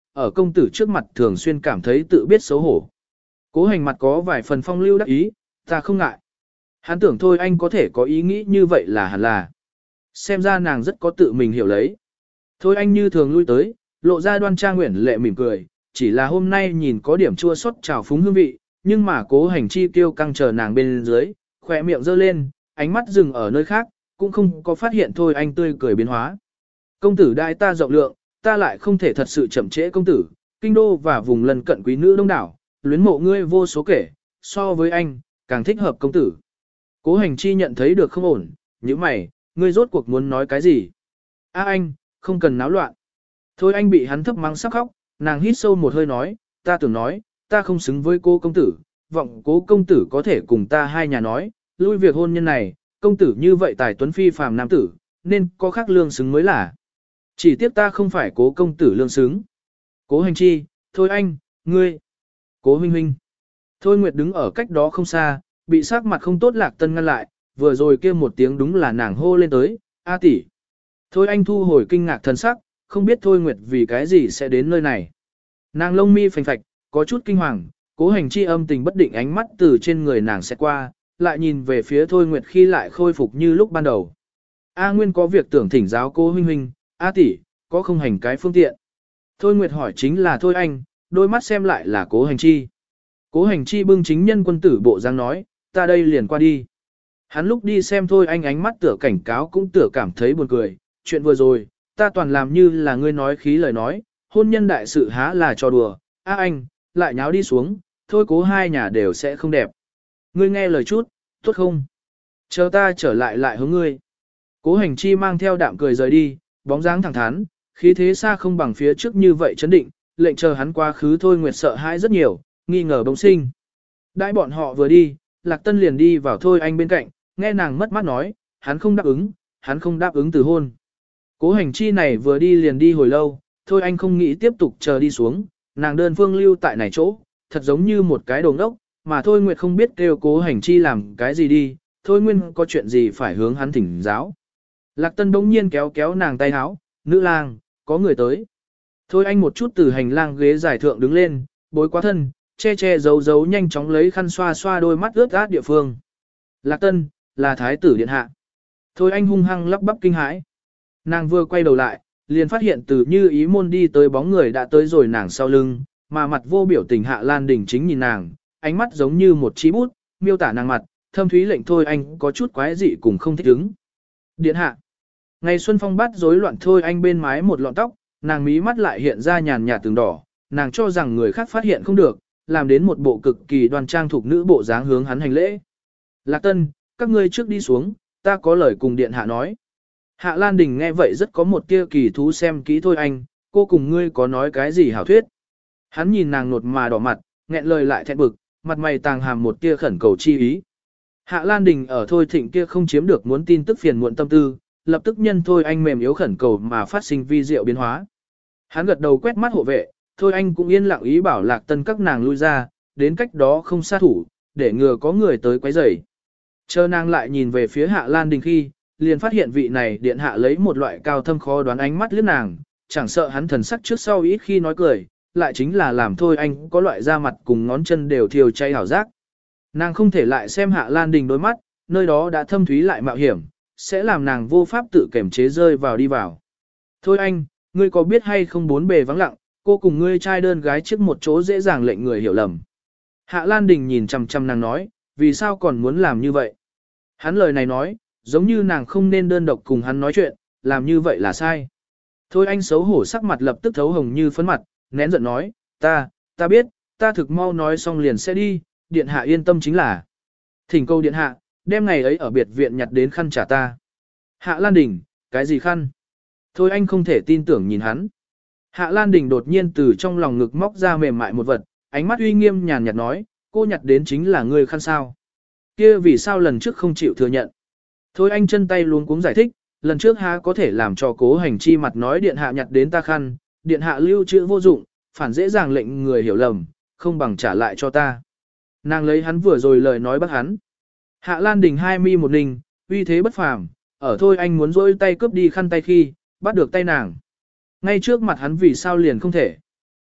A: ở công tử trước mặt thường xuyên cảm thấy tự biết xấu hổ. Cố hành mặt có vài phần phong lưu đắc ý, ta không ngại. Hắn tưởng thôi anh có thể có ý nghĩ như vậy là hẳn là. Xem ra nàng rất có tự mình hiểu lấy. Thôi anh như thường lui tới, lộ ra đoan trang nguyện lệ mỉm cười, chỉ là hôm nay nhìn có điểm chua xót trào phúng hương vị, nhưng mà cố hành chi tiêu căng chờ nàng bên dưới, khỏe miệng giơ lên, ánh mắt dừng ở nơi khác, cũng không có phát hiện thôi anh tươi cười biến hóa. Công tử đại ta rộng lượng, ta lại không thể thật sự chậm trễ công tử, kinh đô và vùng lân cận quý nữ đông đảo, luyến mộ ngươi vô số kể, so với anh, càng thích hợp công tử. Cố hành chi nhận thấy được không ổn, như mày, ngươi rốt cuộc muốn nói cái gì? A anh, không cần náo loạn. Thôi anh bị hắn thấp mắng sắp khóc, nàng hít sâu một hơi nói, ta tưởng nói, ta không xứng với cô công tử, vọng cố công tử có thể cùng ta hai nhà nói, lui việc hôn nhân này, công tử như vậy tài tuấn phi phàm nam tử, nên có khác lương xứng mới là. Chỉ tiếc ta không phải cố công tử lương xứng. Cố hành chi, thôi anh, ngươi, cố huynh huynh. Thôi Nguyệt đứng ở cách đó không xa, bị sắc mặt không tốt Lạc Tân ngăn lại, vừa rồi kêu một tiếng đúng là nàng hô lên tới, A tỷ. Thôi anh thu hồi kinh ngạc thần sắc, không biết Thôi Nguyệt vì cái gì sẽ đến nơi này. Nàng lông mi phành phạch, có chút kinh hoàng, cố hành chi âm tình bất định ánh mắt từ trên người nàng sẽ qua, lại nhìn về phía Thôi Nguyệt khi lại khôi phục như lúc ban đầu. A Nguyên có việc tưởng thỉnh giáo cô huynh huynh, A tỷ, có không hành cái phương tiện. Thôi Nguyệt hỏi chính là Thôi anh, đôi mắt xem lại là cố hành chi. Cố hành chi bưng chính nhân quân tử bộ dáng nói, ta đây liền qua đi. Hắn lúc đi xem Thôi anh ánh mắt tựa cảnh cáo cũng tựa cảm thấy buồn cười, chuyện vừa rồi, ta toàn làm như là ngươi nói khí lời nói, hôn nhân đại sự há là trò đùa, a anh, lại nháo đi xuống, thôi cố hai nhà đều sẽ không đẹp. Ngươi nghe lời chút, tốt không? Chờ ta trở lại lại hướng ngươi. Cố hành chi mang theo đạm cười rời đi, bóng dáng thẳng thắn, khí thế xa không bằng phía trước như vậy chấn định, lệnh chờ hắn quá khứ Thôi Nguyệt sợ hãi rất nhiều, nghi ngờ bỗng sinh. Đãi bọn họ vừa đi, Lạc Tân liền đi vào Thôi anh bên cạnh, nghe nàng mất mát nói, hắn không đáp ứng, hắn không đáp ứng từ hôn. Cố hành chi này vừa đi liền đi hồi lâu, Thôi anh không nghĩ tiếp tục chờ đi xuống, nàng đơn phương lưu tại này chỗ, thật giống như một cái đồ ngốc, mà Thôi Nguyệt không biết kêu cố hành chi làm cái gì đi, Thôi Nguyên có chuyện gì phải hướng hắn thỉnh giáo. Lạc Tân bỗng nhiên kéo kéo nàng tay háo, nữ lang, có người tới. Thôi anh một chút từ hành lang ghế giải thượng đứng lên, bối quá thân, che che giấu giấu nhanh chóng lấy khăn xoa xoa đôi mắt ướt át địa phương. Lạc Tân, là thái tử điện hạ. Thôi anh hung hăng lắp bắp kinh hãi. Nàng vừa quay đầu lại, liền phát hiện từ như ý môn đi tới bóng người đã tới rồi nàng sau lưng, mà mặt vô biểu tình Hạ Lan Đình chính nhìn nàng, ánh mắt giống như một chí bút, miêu tả nàng mặt, thâm thúy lệnh Thôi anh có chút quái dị cùng không thích ứng. Điện hạ. Ngày xuân phong bát rối loạn Thôi anh bên mái một lọn tóc, nàng mí mắt lại hiện ra nhàn nhạt từng đỏ, nàng cho rằng người khác phát hiện không được, làm đến một bộ cực kỳ đoan trang thuộc nữ bộ dáng hướng hắn hành lễ. Lạc Tân, các ngươi trước đi xuống, ta có lời cùng điện hạ nói. Hạ Lan Đình nghe vậy rất có một tia kỳ thú xem kỹ Thôi anh, cô cùng ngươi có nói cái gì hảo thuyết. Hắn nhìn nàng nột mà đỏ mặt, nghẹn lời lại thẹn bực, mặt mày tàng hàm một tia khẩn cầu chi ý. Hạ Lan Đình ở Thôi Thịnh kia không chiếm được muốn tin tức phiền muộn tâm tư, lập tức nhân Thôi anh mềm yếu khẩn cầu mà phát sinh vi diệu biến hóa. Hắn gật đầu quét mắt hộ vệ, Thôi anh cũng yên lặng ý bảo Lạc Tân các nàng lui ra, đến cách đó không xa thủ, để ngừa có người tới quấy rầy. Chờ nàng lại nhìn về phía Hạ Lan Đình khi, liền phát hiện vị này điện hạ lấy một loại cao thâm khó đoán ánh mắt liếc nàng, chẳng sợ hắn thần sắc trước sau ít khi nói cười, lại chính là làm Thôi anh có loại da mặt cùng ngón chân đều thiêu chay hảo giác. Nàng không thể lại xem Hạ Lan Đình đôi mắt, nơi đó đã thâm thúy lại mạo hiểm, sẽ làm nàng vô pháp tự kiểm chế rơi vào đi vào. Thôi anh, ngươi có biết hay không bốn bề vắng lặng, cô cùng ngươi trai đơn gái trước một chỗ dễ dàng lệnh người hiểu lầm. Hạ Lan Đình nhìn chằm chằm nàng nói, vì sao còn muốn làm như vậy? Hắn lời này nói, giống như nàng không nên đơn độc cùng hắn nói chuyện, làm như vậy là sai. Thôi anh xấu hổ sắc mặt lập tức thấu hồng như phấn mặt, nén giận nói, ta, ta biết, ta thực mau nói xong liền sẽ đi, điện hạ yên tâm chính là. Thỉnh cầu điện hạ, đem ngày ấy ở biệt viện nhặt đến khăn trả ta. Hạ Lan Đình, cái gì khăn? Thôi anh không thể tin tưởng nhìn hắn. Hạ Lan Đình đột nhiên từ trong lòng ngực móc ra mềm mại một vật, ánh mắt uy nghiêm nhàn nhạt nói, cô nhặt đến chính là ngươi khăn sao. Kia vì sao lần trước không chịu thừa nhận. Thôi anh chân tay luống cuống giải thích, lần trước há có thể làm cho cố hành chi mặt nói điện hạ nhặt đến ta khăn, điện hạ lưu trữ vô dụng, phản dễ dàng lệnh người hiểu lầm, không bằng trả lại cho ta. Nàng lấy hắn vừa rồi lời nói bắt hắn. Hạ Lan Đình hai mi một ninh, uy thế bất phàm, ở thôi anh muốn rỗi tay cướp đi khăn tay khi, bắt được tay nàng. Ngay trước mặt hắn vì sao liền không thể.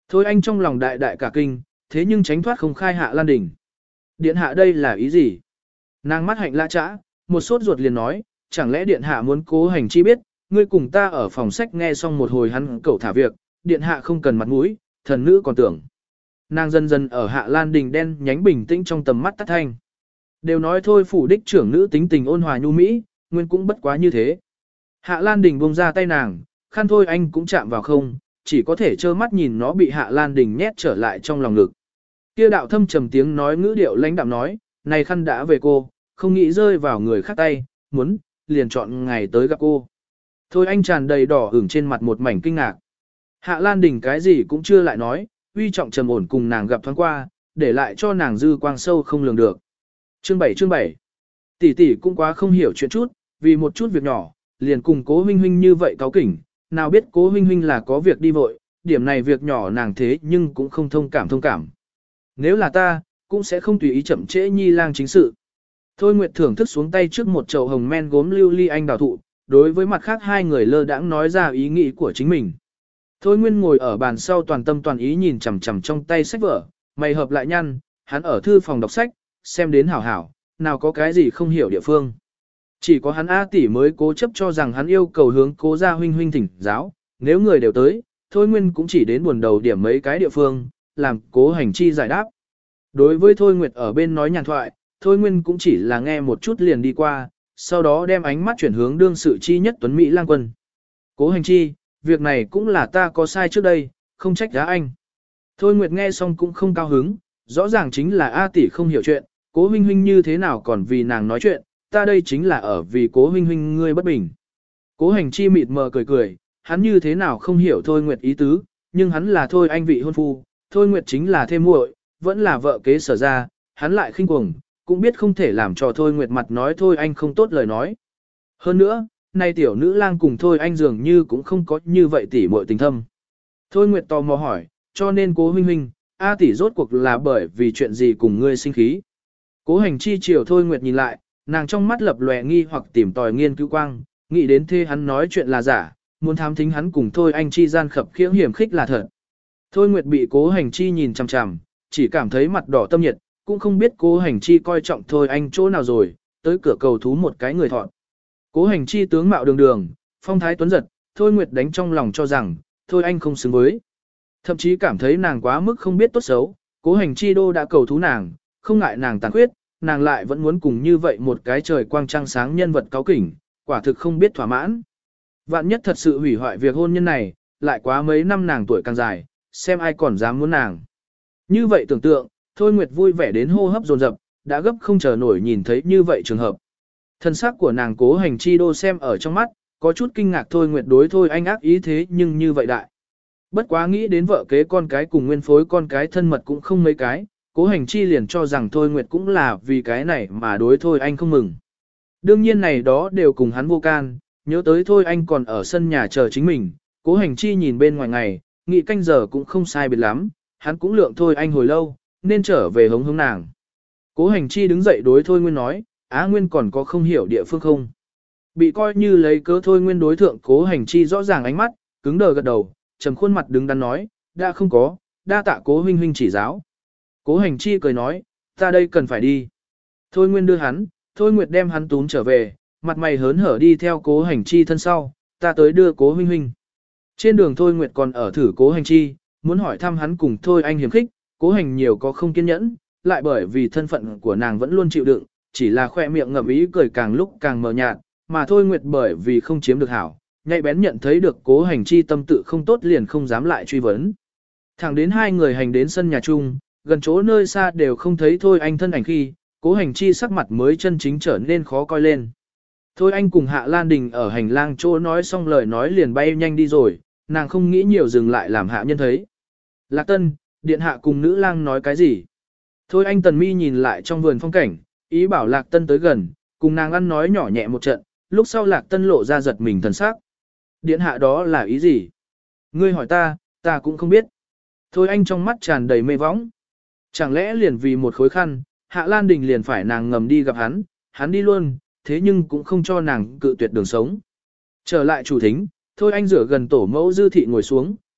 A: Thôi anh trong lòng đại đại cả kinh, thế nhưng tránh thoát không khai Hạ Lan Đình. Điện hạ đây là ý gì? Nàng mắt hạnh lạ trã, một sốt ruột liền nói, chẳng lẽ điện hạ muốn Cố Hành Chi biết, ngươi cùng ta ở phòng sách nghe xong một hồi hắn cẩu thả việc, điện hạ không cần mặt mũi, thần nữ còn tưởng. Nàng dần dần ở Hạ Lan Đình đen nhánh bình tĩnh trong tầm mắt tắt thanh. Đều nói thôi phủ đích trưởng nữ tính tình ôn hòa nhu mỹ, nguyên cũng bất quá như thế. Hạ Lan Đình buông ra tay nàng, khăn thôi anh cũng chạm vào không, chỉ có thể trơ mắt nhìn nó bị Hạ Lan Đình nhét trở lại trong lòng ngực. Kia đạo thâm trầm tiếng nói ngữ điệu lãnh đạm nói, này khăn đã về cô, không nghĩ rơi vào người khác tay, muốn, liền chọn ngày tới gặp cô. Thôi anh tràn đầy đỏ ửng trên mặt một mảnh kinh ngạc. Hạ Lan Đình cái gì cũng chưa lại nói, uy trọng trầm ổn cùng nàng gặp thoáng qua, để lại cho nàng dư quang sâu không lường được. Chương bảy chương bảy Tỷ tỷ cũng quá không hiểu chuyện chút, vì một chút việc nhỏ, liền cùng Cố huynh huynh như vậy cáo kỉnh, nào biết Cố huynh huynh là có việc đi vội, điểm này việc nhỏ nàng thế nhưng cũng không thông cảm thông cảm. Nếu là ta, cũng sẽ không tùy ý chậm trễ nhi lang chính sự. Thôi Nguyệt thưởng thức xuống tay trước một chậu hồng men gốm lưu ly anh đào thụ, đối với mặt khác hai người lơ đãng nói ra ý nghĩ của chính mình. Thôi Nguyên ngồi ở bàn sau toàn tâm toàn ý nhìn chằm chằm trong tay sách vở, mày hợp lại nhăn, hắn ở thư phòng đọc sách, xem đến hảo hảo, nào có cái gì không hiểu địa phương. Chỉ có hắn A tỷ mới cố chấp cho rằng hắn yêu cầu hướng Cố gia huynh huynh thỉnh giáo, nếu người đều tới, Thôi Nguyên cũng chỉ đến buồn đầu điểm mấy cái địa phương, làm Cố Hành Chi giải đáp. Đối với Thôi Nguyệt ở bên nói nhàn thoại, Thôi Nguyên cũng chỉ là nghe một chút liền đi qua, sau đó đem ánh mắt chuyển hướng đương sự chi nhất Tuấn Mỹ lang quân. Cố Hành Chi, việc này cũng là ta có sai trước đây, không trách giá anh. Thôi Nguyệt nghe xong cũng không cao hứng, rõ ràng chính là A tỷ không hiểu chuyện, Cố huynh huynh như thế nào còn vì nàng nói chuyện, ta đây chính là ở vì Cố huynh huynh ngươi bất bình. Cố Hành Chi mịt mờ cười cười, hắn như thế nào không hiểu Thôi Nguyệt ý tứ, nhưng hắn là Thôi anh vị hôn phu, Thôi Nguyệt chính là thêm muội, vẫn là vợ kế sở ra, hắn lại khinh cuồng, cũng biết không thể làm cho Thôi Nguyệt mặt nói Thôi anh không tốt lời nói. Hơn nữa, nay tiểu nữ lang cùng Thôi anh dường như cũng không có như vậy tỉ muội tình thâm. Thôi Nguyệt tò mò hỏi, cho nên Cố huynh huynh, A tỷ rốt cuộc là bởi vì chuyện gì cùng ngươi sinh khí. Cố Hành Chi chiều Thôi Nguyệt nhìn lại, nàng trong mắt lập lòe nghi hoặc tìm tòi nghiên cứu quang, nghĩ đến thê hắn nói chuyện là giả, muốn thám thính hắn cùng Thôi anh chi gian khập khiễng hiểm khích là thật. Thôi Nguyệt bị Cố Hành Chi nhìn chằm chằm, chỉ cảm thấy mặt đỏ tâm nhiệt, cũng không biết Cố Hành Chi coi trọng Thôi anh chỗ nào rồi, tới cửa cầu thú một cái người thọn. Cố Hành Chi tướng mạo đường đường, phong thái tuấn giật, Thôi Nguyệt đánh trong lòng cho rằng, Thôi anh không xứng với. Thậm chí cảm thấy nàng quá mức không biết tốt xấu, Cố Hành Chi đô đã cầu thú nàng, không ngại nàng tàn khuyết, nàng lại vẫn muốn cùng như vậy một cái trời quang trăng sáng nhân vật cáo kỉnh, quả thực không biết thỏa mãn. Vạn nhất thật sự hủy hoại việc hôn nhân này, lại quá mấy năm nàng tuổi càng dài, xem ai còn dám muốn nàng. Như vậy tưởng tượng, Thôi Nguyệt vui vẻ đến hô hấp dồn dập, đã gấp không chờ nổi nhìn thấy như vậy trường hợp. Thân xác của nàng Cố Hành Chi đô xem ở trong mắt, có chút kinh ngạc Thôi Nguyệt đối Thôi anh ác ý thế nhưng như vậy đại. Bất quá nghĩ đến vợ kế con cái cùng nguyên phối con cái thân mật cũng không mấy cái, Cố Hành Chi liền cho rằng Thôi Nguyệt cũng là vì cái này mà đối Thôi anh không mừng. Đương nhiên này đó đều cùng hắn vô can, nhớ tới Thôi anh còn ở sân nhà chờ chính mình, Cố Hành Chi nhìn bên ngoài ngày, nghĩ canh giờ cũng không sai biệt lắm, hắn cũng lượng Thôi anh hồi lâu, nên trở về hống hống nàng. Cố Hành Chi đứng dậy đối Thôi Nguyên nói, Á Nguyên còn có không hiểu địa phương không? Bị coi như lấy cớ Thôi Nguyên đối thượng Cố Hành Chi rõ ràng ánh mắt, cứng đờ gật đầu, trầm khuôn mặt đứng đắn nói, đã không có, đa tạ Cố huynh huynh chỉ giáo. Cố Hành Chi cười nói, ta đây cần phải đi. Thôi Nguyên đưa hắn, Thôi Nguyệt đem hắn túm trở về, mặt mày hớn hở đi theo Cố Hành Chi thân sau, ta tới đưa Cố huynh huynh. Trên đường Thôi Nguyệt còn ở thử Cố Hành Chi, muốn hỏi thăm hắn cùng Thôi anh hiểm khích, Cố Hành nhiều có không kiên nhẫn, lại bởi vì thân phận của nàng vẫn luôn chịu đựng, chỉ là khoe miệng ngậm ý cười càng lúc càng mờ nhạt, mà Thôi Nguyệt bởi vì không chiếm được hảo, nhạy bén nhận thấy được Cố Hành Chi tâm tự không tốt liền không dám lại truy vấn. Thẳng đến hai người hành đến sân nhà chung, gần chỗ nơi xa đều không thấy Thôi anh thân ảnh khi, Cố Hành Chi sắc mặt mới chân chính trở nên khó coi lên. Thôi anh cùng Hạ Lan Đình ở hành lang chỗ nói xong lời nói liền bay nhanh đi rồi, nàng không nghĩ nhiều dừng lại làm hạ nhân thấy. Lạc Tân, điện hạ cùng nữ lang nói cái gì? Thôi anh Tần Mi nhìn lại trong vườn phong cảnh, ý bảo Lạc Tân tới gần, cùng nàng ăn nói nhỏ nhẹ một trận, lúc sau Lạc Tân lộ ra giật mình thần sắc. Điện hạ đó là ý gì? Ngươi hỏi ta, ta cũng không biết. Thôi anh trong mắt tràn đầy mê võng. Chẳng lẽ liền vì một khối khăn, Hạ Lan Đình liền phải nàng ngầm đi gặp hắn, hắn đi luôn, thế nhưng cũng không cho nàng cự tuyệt đường sống. Trở lại chủ thính, Thôi anh rửa gần tổ mẫu Dư Thị ngồi xuống,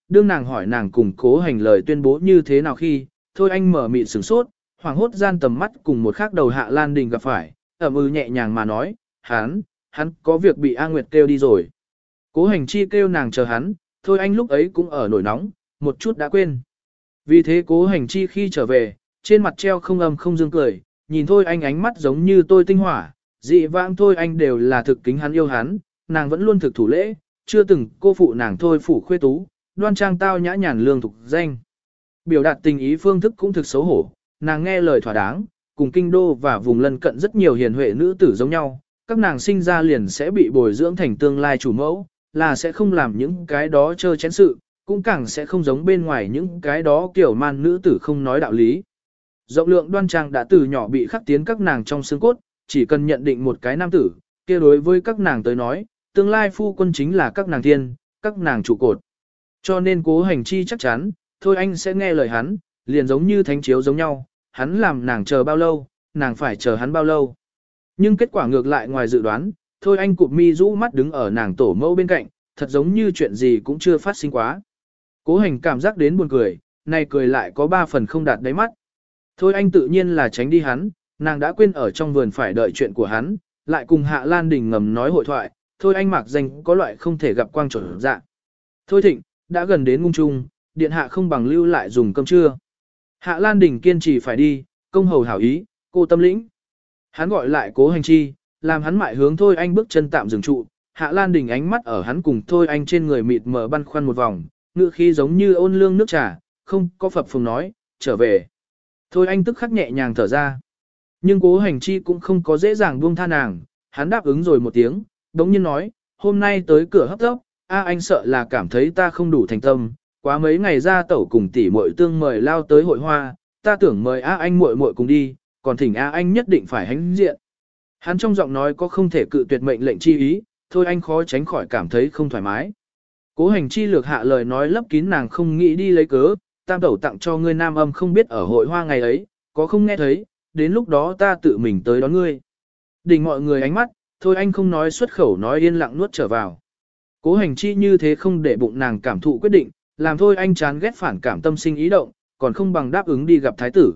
A: đương nàng hỏi nàng cùng cố hành lời tuyên bố như thế nào khi, thôi anh mở mịt sửng sốt, hoảng hốt gian tầm mắt cùng một khác đầu Hạ Lan Đình gặp phải, ẩm ư nhẹ nhàng mà nói, hắn, hắn có việc bị A Nguyệt kêu đi rồi. Cố hành chi kêu nàng chờ hắn, thôi anh lúc ấy cũng ở nổi nóng, một chút đã quên. Vì thế cố hành chi khi trở về, trên mặt treo không âm không dương cười, nhìn thôi anh ánh mắt giống như tôi tinh hỏa, dị vãng thôi anh đều là thực kính hắn yêu hắn, nàng vẫn luôn thực thủ lễ, chưa từng cô phụ nàng thôi phủ khuê tú, đoan trang tao nhã nhàn lương thục danh. Biểu đạt tình ý phương thức cũng thực xấu hổ, nàng nghe lời thỏa đáng, cùng kinh đô và vùng lân cận rất nhiều hiền huệ nữ tử giống nhau, các nàng sinh ra liền sẽ bị bồi dưỡng thành tương lai chủ mẫu, là sẽ không làm những cái đó chơ chén sự, cũng càng sẽ không giống bên ngoài những cái đó kiểu man nữ tử không nói đạo lý. Rộng lượng đoan trang đã từ nhỏ bị khắc tiến các nàng trong xương cốt, chỉ cần nhận định một cái nam tử, kia đối với các nàng tới nói, tương lai phu quân chính là các nàng thiên, các nàng trụ cột. Cho nên cố hành chi chắc chắn, thôi anh sẽ nghe lời hắn, liền giống như thánh chiếu giống nhau, hắn làm nàng chờ bao lâu, nàng phải chờ hắn bao lâu. Nhưng kết quả ngược lại ngoài dự đoán, thôi anh cụp mi rũ mắt đứng ở nàng tổ mẫu bên cạnh, thật giống như chuyện gì cũng chưa phát sinh quá. Cố hành cảm giác đến buồn cười, này cười lại có ba phần không đạt đáy mắt. Thôi anh tự nhiên là tránh đi hắn, nàng đã quên ở trong vườn phải đợi chuyện của hắn, lại cùng Hạ Lan Đình ngầm nói hội thoại, thôi anh mặc danh có loại không thể gặp quang trở dạ. Thôi thịnh, đã gần đến ngung trung, điện hạ không bằng lưu lại dùng cơm trưa. Hạ Lan Đình kiên trì phải đi, công hầu hảo ý, cô tâm lĩnh. Hắn gọi lại cố hành chi, làm hắn mại hướng thôi anh bước chân tạm dừng trụ, Hạ Lan Đình ánh mắt ở hắn cùng thôi anh trên người mịt mờ băn khoăn một vòng, ngữ khí giống như ôn lương nước trà, không có phập phồng nói, trở về. Thôi anh tức khắc nhẹ nhàng thở ra. Nhưng cố hành chi cũng không có dễ dàng buông tha nàng, hắn đáp ứng rồi một tiếng, đống nhiên nói, hôm nay tới cửa hấp tốc, a anh sợ là cảm thấy ta không đủ thành tâm, quá mấy ngày ra tẩu cùng tỷ muội tương mời lao tới hội hoa, ta tưởng mời a anh muội muội cùng đi, còn thỉnh a anh nhất định phải hãnh diện. Hắn trong giọng nói có không thể cự tuyệt mệnh lệnh chi ý, thôi anh khó tránh khỏi cảm thấy không thoải mái. Cố hành chi lược hạ lời nói lấp kín nàng không nghĩ đi lấy cớ, tam tẩu tặng cho ngươi nam âm không biết ở hội hoa ngày ấy, có không nghe thấy, đến lúc đó ta tự mình tới đón ngươi. Đỉnh mọi người ánh mắt, thôi anh không nói xuất khẩu nói yên lặng nuốt trở vào. Cố hành chi như thế không để bụng nàng cảm thụ quyết định, làm thôi anh chán ghét phản cảm tâm sinh ý động, còn không bằng đáp ứng đi gặp thái tử.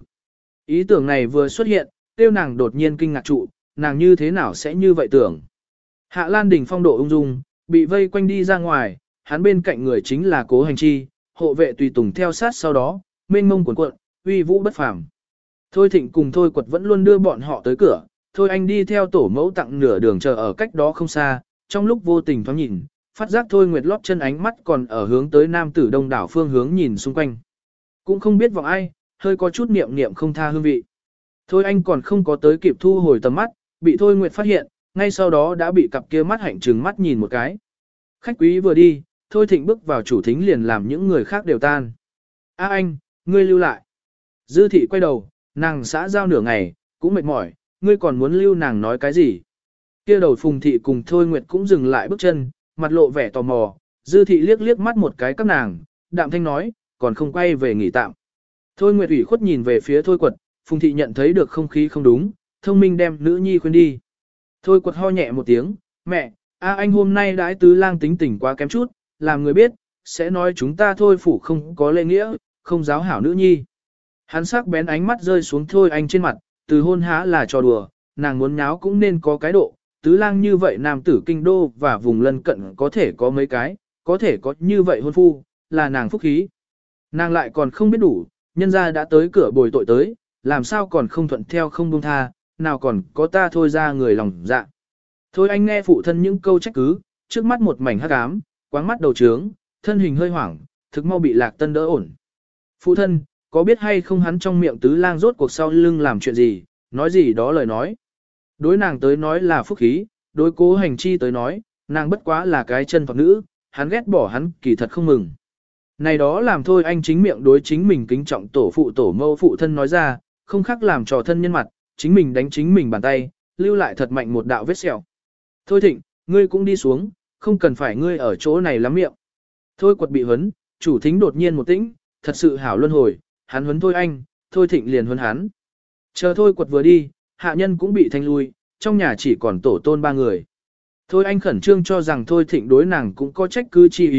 A: Ý tưởng này vừa xuất hiện, tiêu nàng đột nhiên kinh ngạc trụ, nàng như thế nào sẽ như vậy tưởng. Hạ Lan Đình phong độ ung dung, bị vây quanh đi ra ngoài, hắn bên cạnh người chính là cố hành chi, hộ vệ tùy tùng theo sát sau đó, mênh mông cuộn cuộn, uy vũ bất phàm. Thôi Thịnh cùng Thôi Quật vẫn luôn đưa bọn họ tới cửa, Thôi anh đi theo tổ mẫu tặng nửa đường chờ ở cách đó không xa, trong lúc vô tình thoáng nhìn, phát giác Thôi Nguyệt lót chân ánh mắt còn ở hướng tới nam tử đông đảo phương hướng nhìn xung quanh. Cũng không biết vọng ai, hơi có chút niệm niệm không tha hương vị. Thôi anh còn không có tới kịp thu hồi tầm mắt, bị Thôi Nguyệt phát hiện, ngay sau đó đã bị cặp kia mắt hạnh trừng mắt nhìn một cái. Khách quý vừa đi, Thôi Thịnh bước vào chủ thính liền làm những người khác đều tan. A anh, ngươi lưu lại. Dư thị quay đầu, nàng xã giao nửa ngày, cũng mệt mỏi, ngươi còn muốn lưu nàng nói cái gì? Kia đầu Phùng thị cùng Thôi Nguyệt cũng dừng lại bước chân, mặt lộ vẻ tò mò, Dư thị liếc liếc mắt một cái các nàng, đạm thanh nói, còn không quay về nghỉ tạm. Thôi Nguyệt ủy khuất nhìn về phía Thôi Quật, Phùng thị nhận thấy được không khí không đúng, thông minh đem nữ nhi khuyên đi. Thôi Quật ho nhẹ một tiếng, mẹ, a anh hôm nay đãi tứ lang tính tình quá kém chút, làm người biết, sẽ nói chúng ta Thôi phủ không có lễ nghĩa, không giáo hảo nữ nhi. Hắn sắc bén ánh mắt rơi xuống Thôi anh trên mặt, từ hôn há là trò đùa, nàng muốn nháo cũng nên có cái độ, tứ lang như vậy nam tử kinh đô và vùng lân cận có thể có mấy cái, có thể có như vậy hôn phu, là nàng phúc khí. Nàng lại còn không biết đủ, nhân ra đã tới cửa bồi tội tới, làm sao còn không thuận theo không buông tha, nào còn có ta thôi ra người lòng dạ. Thôi anh nghe phụ thân những câu trách cứ, trước mắt một mảnh hắc ám, quáng mắt đầu trướng, thân hình hơi hoảng, thực mau bị Lạc Tân đỡ ổn. Phụ thân, có biết hay không hắn trong miệng tứ lang rốt cuộc sau lưng làm chuyện gì, nói gì đó lời nói. Đối nàng tới nói là phúc khí, đối cố hành chi tới nói, nàng bất quá là cái chân phật nữ, hắn ghét bỏ hắn kỳ thật không mừng. Này đó làm thôi anh chính miệng đối chính mình kính trọng tổ phụ tổ mâu phụ thân nói ra, không khác làm trò thân nhân mặt, chính mình đánh chính mình bàn tay, lưu lại thật mạnh một đạo vết sẹo. Thôi Thịnh, ngươi cũng đi xuống, không cần phải ngươi ở chỗ này lắm miệng. Thôi Quật bị huấn, chủ thính đột nhiên một tĩnh, thật sự hảo luân hồi, hắn huấn thôi anh, Thôi Thịnh liền huấn hắn. Chờ Thôi Quật vừa đi, hạ nhân cũng bị thanh lui, trong nhà chỉ còn tổ tôn ba người. Thôi anh khẩn trương cho rằng Thôi Thịnh đối nàng cũng có trách cứ chi ý,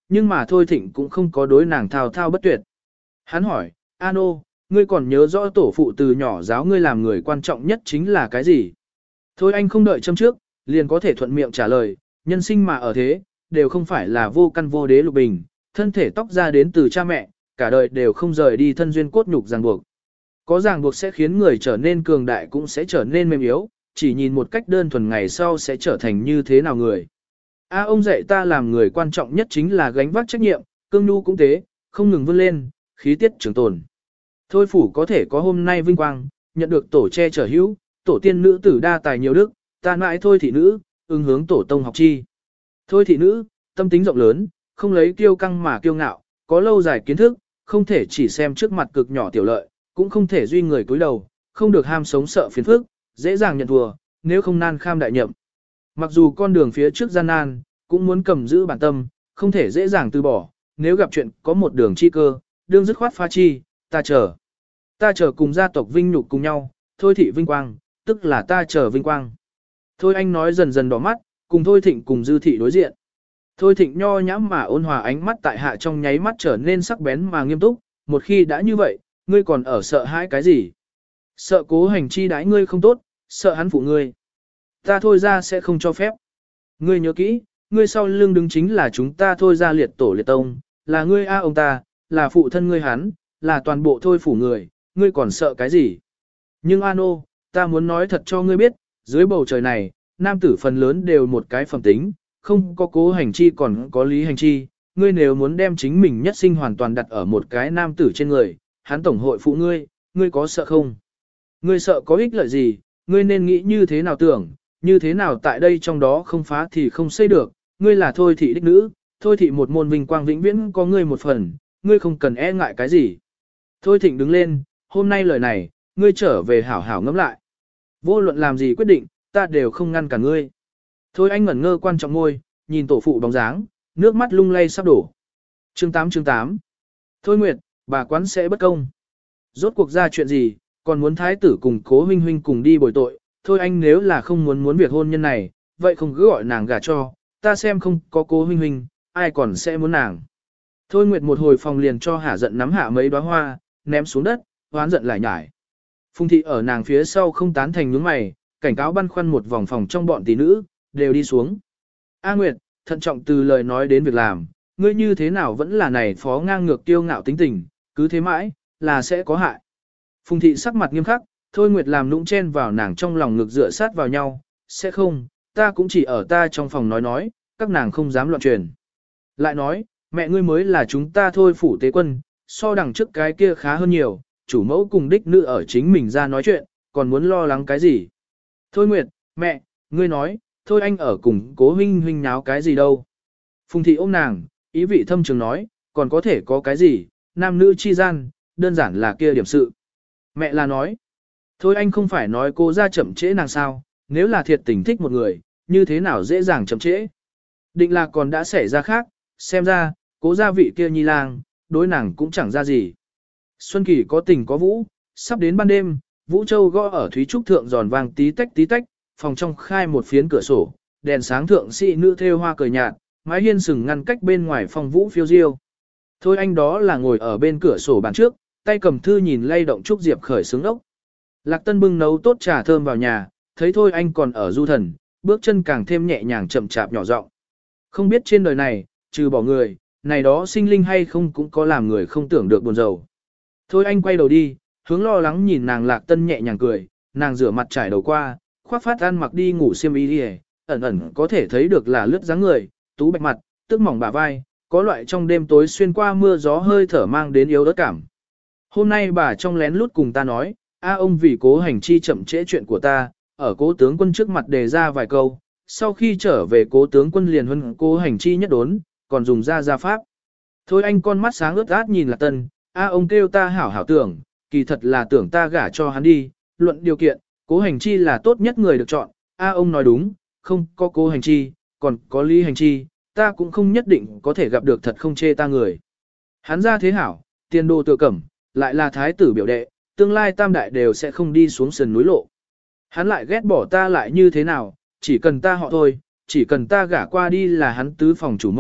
A: nhưng mà Thôi Thịnh cũng không có đối nàng thao thao bất tuyệt. Hắn hỏi, Ano, ngươi còn nhớ rõ tổ phụ từ nhỏ giáo ngươi làm người quan trọng nhất chính là cái gì? Thôi anh không đợi châm trước, liền có thể thuận miệng trả lời, nhân sinh mà ở thế, đều không phải là vô căn vô đế lục bình, thân thể tóc ra đến từ cha mẹ, cả đời đều không rời đi thân duyên cốt nhục ràng buộc. Có ràng buộc sẽ khiến người trở nên cường đại cũng sẽ trở nên mềm yếu, chỉ nhìn một cách đơn thuần ngày sau sẽ trở thành như thế nào người. A ông dạy ta làm người quan trọng nhất chính là gánh vác trách nhiệm, cương nhu cũng thế, không ngừng vươn lên, khí tiết trường tồn. Thôi phủ có thể có hôm nay vinh quang, nhận được tổ che chở hữu, tổ tiên nữ tử đa tài nhiều đức, ta mãi thôi thị nữ, ứng hướng tổ tông học chi. Thôi thị nữ, tâm tính rộng lớn, không lấy kiêu căng mà kiêu ngạo, có lâu dài kiến thức, không thể chỉ xem trước mặt cực nhỏ tiểu lợi, cũng không thể duy người cúi đầu, không được ham sống sợ phiền phức, dễ dàng nhận thua, nếu không nan kham đại nhậm. Mặc dù con đường phía trước gian nan, cũng muốn cầm giữ bản tâm, không thể dễ dàng từ bỏ, nếu gặp chuyện có một đường chi cơ, đương dứt khoát pha chi, ta chờ. Ta chờ cùng gia tộc vinh nhục cùng nhau, thôi thị vinh quang, tức là ta chờ vinh quang. Thôi anh nói dần dần đỏ mắt, cùng Thôi Thịnh cùng Dư Thị đối diện. Thôi Thịnh nho nhãm mà ôn hòa ánh mắt tại hạ trong nháy mắt trở nên sắc bén mà nghiêm túc, một khi đã như vậy, ngươi còn ở sợ hãi cái gì? Sợ Cố Hành Chi đãi ngươi không tốt, sợ hắn phụ ngươi. Ta Thôi ra sẽ không cho phép. Ngươi nhớ kỹ, ngươi sau lưng đứng chính là chúng ta Thôi ra liệt tổ liệt tông, là ngươi a ông ta, là phụ thân ngươi hắn, là toàn bộ Thôi phủ người, ngươi còn sợ cái gì? Nhưng Ano, ta muốn nói thật cho ngươi biết, dưới bầu trời này, nam tử phần lớn đều một cái phẩm tính, không có Cố Hành Chi còn có Lý Hành Chi, ngươi nếu muốn đem chính mình nhất sinh hoàn toàn đặt ở một cái nam tử trên người, hắn tổng hội phụ ngươi, ngươi có sợ không? Ngươi sợ có ích lợi gì, ngươi nên nghĩ như thế nào tưởng, như thế nào tại đây trong đó không phá thì không xây được, ngươi là Thôi thị đích nữ, Thôi thị một môn vinh quang vĩnh viễn có ngươi một phần, ngươi không cần e ngại cái gì. Thôi Thịnh đứng lên, hôm nay lời này, ngươi trở về hảo hảo ngẫm lại. Vô luận làm gì quyết định, ta đều không ngăn cả ngươi. Thôi anh ngẩn ngơ quan trọng ngôi, nhìn tổ phụ bóng dáng, nước mắt lung lay sắp đổ. Chương tám chương tám. Thôi Nguyệt, bà quán sẽ bất công. Rốt cuộc ra chuyện gì, còn muốn thái tử cùng Cố huynh huynh cùng đi bồi tội. Thôi anh nếu là không muốn muốn việc hôn nhân này, vậy không cứ gọi nàng gả cho, ta xem không có Cố huynh huynh, ai còn sẽ muốn nàng. Thôi Nguyệt một hồi phòng liền cho hả giận nắm hạ mấy đóa hoa, ném xuống đất, hoán giận lại nhải. Phùng thị ở nàng phía sau không tán thành nhướng mày, cảnh cáo băn khoăn một vòng phòng trong bọn tỷ nữ, đều đi xuống. A Nguyệt, thận trọng từ lời nói đến việc làm, ngươi như thế nào vẫn là này phó ngang ngược tiêu ngạo tính tình, cứ thế mãi, là sẽ có hại. Phùng thị sắc mặt nghiêm khắc, Thôi Nguyệt làm nũng chen vào nàng trong lòng ngực dựa sát vào nhau, sẽ không, ta cũng chỉ ở ta trong phòng nói nói, các nàng không dám loạn truyền. Lại nói, mẹ ngươi mới là chúng ta thôi phủ tế quân, so đằng trước cái kia khá hơn nhiều, chủ mẫu cùng đích nữ ở chính mình ra nói chuyện, còn muốn lo lắng cái gì. Thôi Nguyệt, mẹ, ngươi nói, thôi anh ở cùng Cố huynh huynh nháo cái gì đâu. Phùng thị ôm nàng, ý vị thâm trường nói, còn có thể có cái gì, nam nữ chi gian, đơn giản là kia điểm sự. Mẹ là nói, thôi anh không phải nói cô ra chậm trễ nàng sao, nếu là thiệt tình thích một người, như thế nào dễ dàng chậm trễ. Định là còn đã xảy ra khác, xem ra, Cố gia vị kia nhi lang, đối nàng cũng chẳng ra gì. Xuân Kỳ có tình có vũ, sắp đến ban đêm, Vũ Châu gõ ở Thúy Trúc thượng giòn vàng tí tách tí tách, phòng trong khai một phiến cửa sổ, đèn sáng thượng sĩ nữ thêu hoa cười nhạt, mái hiên sừng ngăn cách bên ngoài phòng Vũ phiêu diêu. Thôi anh đó là ngồi ở bên cửa sổ bàn trước, tay cầm thư nhìn lay động Trúc Diệp khởi sướng ốc. Lạc Tân bưng nấu tốt trà thơm vào nhà, thấy Thôi anh còn ở du thần, bước chân càng thêm nhẹ nhàng chậm chạp nhỏ giọng. Không biết trên đời này, trừ bỏ người, này đó sinh linh hay không cũng có làm người không tưởng được buồn rầu. Thôi anh quay đầu đi, hướng lo lắng nhìn nàng Lạc Tân nhẹ nhàng cười, nàng rửa mặt trải đầu qua, khoác phát ăn mặc đi ngủ xiêm y đi, ẩn ẩn có thể thấy được là lướt dáng người, tú bạch mặt, tức mỏng bả vai, có loại trong đêm tối xuyên qua mưa gió hơi thở mang đến yếu đớt cảm. Hôm nay bà trong lén lút cùng ta nói, a ông vì Cố Hành Chi chậm trễ chuyện của ta, ở Cố tướng quân trước mặt đề ra vài câu, sau khi trở về Cố tướng quân liền huân Cố Hành Chi nhất đốn, còn dùng ra gia pháp. Thôi anh con mắt sáng ướt át nhìn Lạc Tân, a ông kêu ta hảo hảo tưởng, kỳ thật là tưởng ta gả cho hắn đi, luận điều kiện, Cố Hành Chi là tốt nhất người được chọn, a ông nói đúng, không có Cố Hành Chi, còn có Lý Hành Chi, ta cũng không nhất định có thể gặp được thật không chê ta người. Hắn ra thế hảo, tiền đồ tự cẩm, lại là thái tử biểu đệ, tương lai tam đại đều sẽ không đi xuống sườn núi lộ. Hắn lại ghét bỏ ta lại như thế nào, chỉ cần ta họ thôi, chỉ cần ta gả qua đi là hắn tứ phòng chủ mẫu,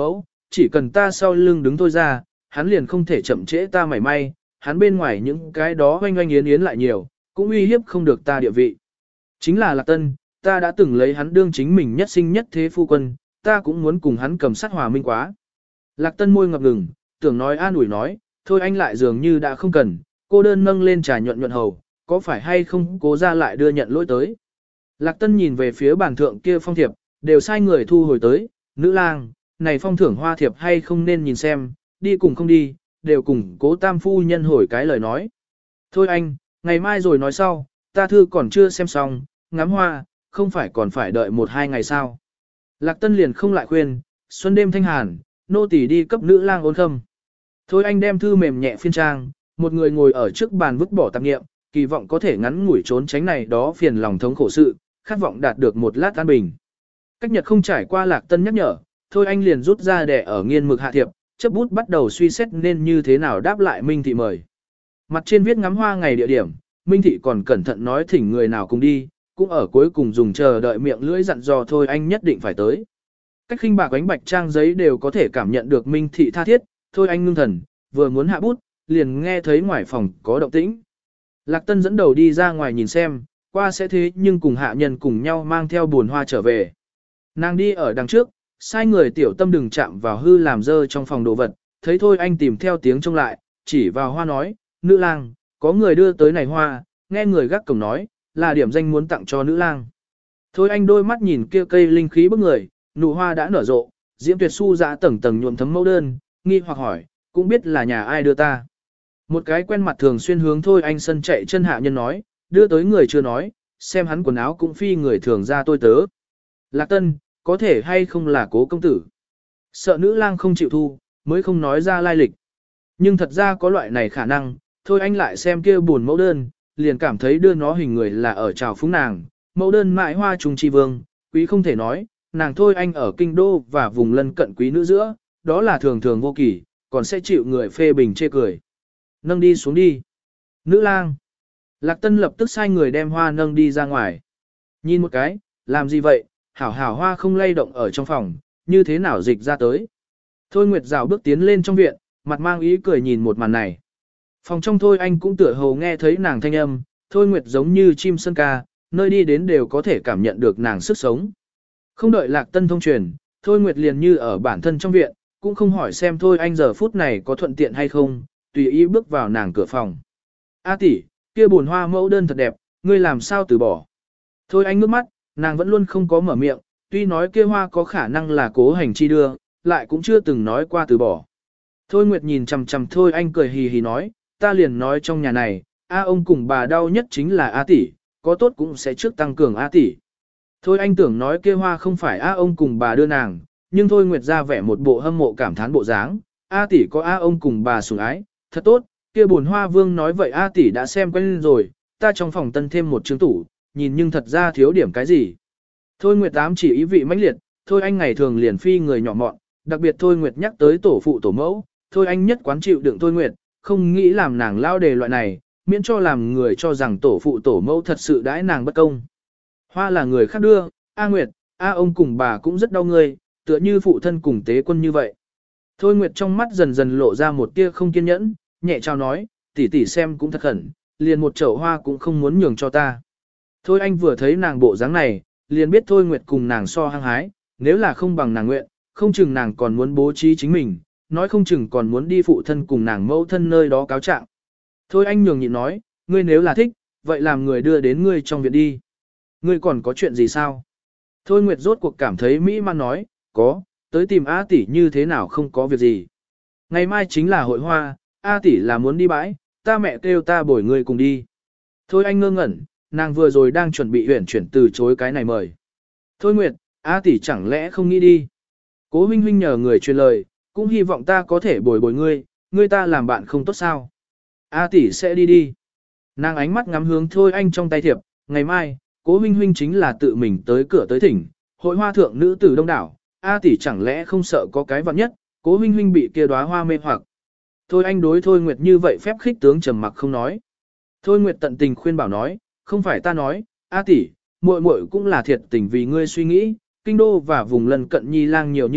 A: chỉ cần ta sau lưng đứng thôi ra, hắn liền không thể chậm trễ ta mảy may, hắn bên ngoài những cái đó oanh oanh yến yến lại nhiều, cũng uy hiếp không được ta địa vị. Chính là Lạc Tân, ta đã từng lấy hắn đương chính mình nhất sinh nhất thế phu quân, ta cũng muốn cùng hắn cầm sát hòa minh quá. Lạc Tân môi ngập ngừng, tưởng nói an ủi nói, thôi anh lại dường như đã không cần, cô đơn nâng lên trà nhuận nhuận hầu, có phải hay không cố ra lại đưa nhận lỗi tới. Lạc Tân nhìn về phía bàn thượng kia phong thiệp, đều sai người thu hồi tới, nữ lang, này phong thưởng hoa thiệp hay không nên nhìn xem, đi cùng không đi, đều cùng cố tam phu nhân hồi cái lời nói. Thôi anh, ngày mai rồi nói sau, ta thư còn chưa xem xong, ngắm hoa, không phải còn phải đợi một hai ngày sao. Lạc Tân liền không lại khuyên, xuân đêm thanh hàn, nô tỳ đi cấp nữ lang ôn khâm. Thôi anh đem thư mềm nhẹ phiên trang, một người ngồi ở trước bàn vứt bỏ tạp nghiệm, kỳ vọng có thể ngắn ngủi trốn tránh này đó phiền lòng thống khổ sự, khát vọng đạt được một lát an bình. Cách nhật không trải qua Lạc Tân nhắc nhở, thôi anh liền rút ra để ở nghiên mực hạ thiệp, chấp bút bắt đầu suy xét nên như thế nào đáp lại Minh Thị mời. Mặt trên viết ngắm hoa ngày địa điểm, Minh Thị còn cẩn thận nói thỉnh người nào cùng đi, cũng ở cuối cùng dùng chờ đợi miệng lưỡi dặn dò thôi anh nhất định phải tới. Cách khinh bạc ánh bạch trang giấy đều có thể cảm nhận được Minh Thị tha thiết, thôi anh ngưng thần, vừa muốn hạ bút, liền nghe thấy ngoài phòng có động tĩnh. Lạc Tân dẫn đầu đi ra ngoài nhìn xem, qua sẽ thế nhưng cùng hạ nhân cùng nhau mang theo buồn hoa trở về. Nàng đi ở đằng trước, sai người tiểu tâm đừng chạm vào hư làm dơ trong phòng đồ vật, thấy thôi anh tìm theo tiếng trông lại, chỉ vào hoa nói, nữ lang, có người đưa tới này hoa, nghe người gác cổng nói, là điểm danh muốn tặng cho nữ lang. Thôi anh đôi mắt nhìn kia cây linh khí bức người, nụ hoa đã nở rộ, diễm tuyệt su dã tầng tầng nhuộm thấm mẫu đơn, nghi hoặc hỏi, cũng biết là nhà ai đưa ta. Một cái quen mặt thường xuyên hướng thôi anh sân chạy chân hạ nhân nói, đưa tới người chưa nói, xem hắn quần áo cũng phi người thường ra tôi tớ. Lạc Tân, có thể hay không là cố công tử. Sợ nữ lang không chịu thu, mới không nói ra lai lịch. Nhưng thật ra có loại này khả năng, thôi anh lại xem kia buồn mẫu đơn, liền cảm thấy đưa nó hình người là ở trào phúng nàng. Mẫu đơn mại hoa trùng chi vương, quý không thể nói, nàng thôi anh ở kinh đô và vùng lân cận quý nữ giữa, đó là thường thường vô kỳ, còn sẽ chịu người phê bình chê cười. Nâng đi xuống đi. Nữ lang. Lạc Tân lập tức sai người đem hoa nâng đi ra ngoài. Nhìn một cái, làm gì vậy, hảo hảo hoa không lay động ở trong phòng, như thế nào dịch ra tới. Thôi Nguyệt rào bước tiến lên trong viện, mặt mang ý cười nhìn một màn này. Phòng trong Thôi anh cũng tựa hồ nghe thấy nàng thanh âm, Thôi Nguyệt giống như chim sân ca, nơi đi đến đều có thể cảm nhận được nàng sức sống. Không đợi Lạc Tân thông truyền, Thôi Nguyệt liền như ở bản thân trong viện, cũng không hỏi xem Thôi anh giờ phút này có thuận tiện hay không, tùy ý bước vào nàng cửa phòng. A tỷ, kia buồn hoa mẫu đơn thật đẹp, ngươi làm sao từ bỏ. Thôi anh ngước mắt, nàng vẫn luôn không có mở miệng, tuy nói kia hoa có khả năng là cố hành chi đưa, lại cũng chưa từng nói qua từ bỏ. Thôi Nguyệt nhìn chằm chằm Thôi anh cười hì hì nói, ta liền nói trong nhà này, A ông cùng bà đau nhất chính là A tỷ, có tốt cũng sẽ trước tăng cường A tỷ. Thôi anh tưởng nói kia hoa không phải A ông cùng bà đưa nàng, nhưng Thôi Nguyệt ra vẻ một bộ hâm mộ cảm thán bộ dáng, A tỷ có A ông cùng bà sủng ái, thật tốt, kia buồn hoa vương nói vậy A tỷ đã xem quen rồi, ta trong phòng tân thêm một chứng tủ, nhìn nhưng thật ra thiếu điểm cái gì. Thôi Nguyệt tám chỉ ý vị mãnh liệt, Thôi anh ngày thường liền phi người nhỏ mọn, đặc biệt Thôi Nguyệt nhắc tới tổ phụ tổ mẫu, Thôi anh nhất quán chịu đựng Thôi Nguyệt, không nghĩ làm nàng lao đề loại này, miễn cho làm người cho rằng tổ phụ tổ mẫu thật sự đãi nàng bất công. Hoa là người khác đưa, A Nguyệt, A ông cùng bà cũng rất đau người, tựa như phụ thân cùng tế quân như vậy. Thôi Nguyệt trong mắt dần dần lộ ra một tia không kiên nhẫn, nhẹ chào nói, tỷ tỷ xem cũng thật khẩn, liền một chậu hoa cũng không muốn nhường cho ta. Thôi anh vừa thấy nàng bộ dáng này, liền biết Thôi Nguyệt cùng nàng so hăng hái, nếu là không bằng nàng nguyện, không chừng nàng còn muốn bố trí chính mình, nói không chừng còn muốn đi phụ thân cùng nàng mẫu thân nơi đó cáo trạng. Thôi anh nhường nhịn nói, ngươi nếu là thích, vậy làm người đưa đến ngươi trong viện đi. Ngươi còn có chuyện gì sao? Thôi Nguyệt rốt cuộc cảm thấy mỹ man nói, có, tới tìm A tỷ như thế nào không có việc gì. Ngày mai chính là hội hoa, A tỷ là muốn đi bãi, ta mẹ kêu ta bồi ngươi cùng đi. Thôi anh ngơ ngẩn, nàng vừa rồi đang chuẩn bị huyển chuyển từ chối cái này mời. Thôi Nguyệt, A tỷ chẳng lẽ không nghĩ đi. Cố huynh huynh nhờ người truyền lời, cũng hy vọng ta có thể bồi bồi ngươi, ngươi ta làm bạn không tốt sao. A tỷ sẽ đi đi. Nàng ánh mắt ngắm hướng Thôi anh trong tay thiệp, ngày mai, Cố huynh huynh chính là tự mình tới cửa tới thỉnh, hội hoa thượng nữ tử đông đảo, A tỷ chẳng lẽ không sợ có cái vạn nhất, Cố huynh huynh bị kia đóa hoa mê hoặc. Thôi anh đối Thôi Nguyệt như vậy phép khích tướng trầm mặc không nói. Thôi Nguyệt tận tình khuyên bảo nói, không phải ta nói, A tỷ, muội muội cũng là thiệt tình vì ngươi suy nghĩ, kinh đô và vùng lân cận nhi lang nhiều như vậy,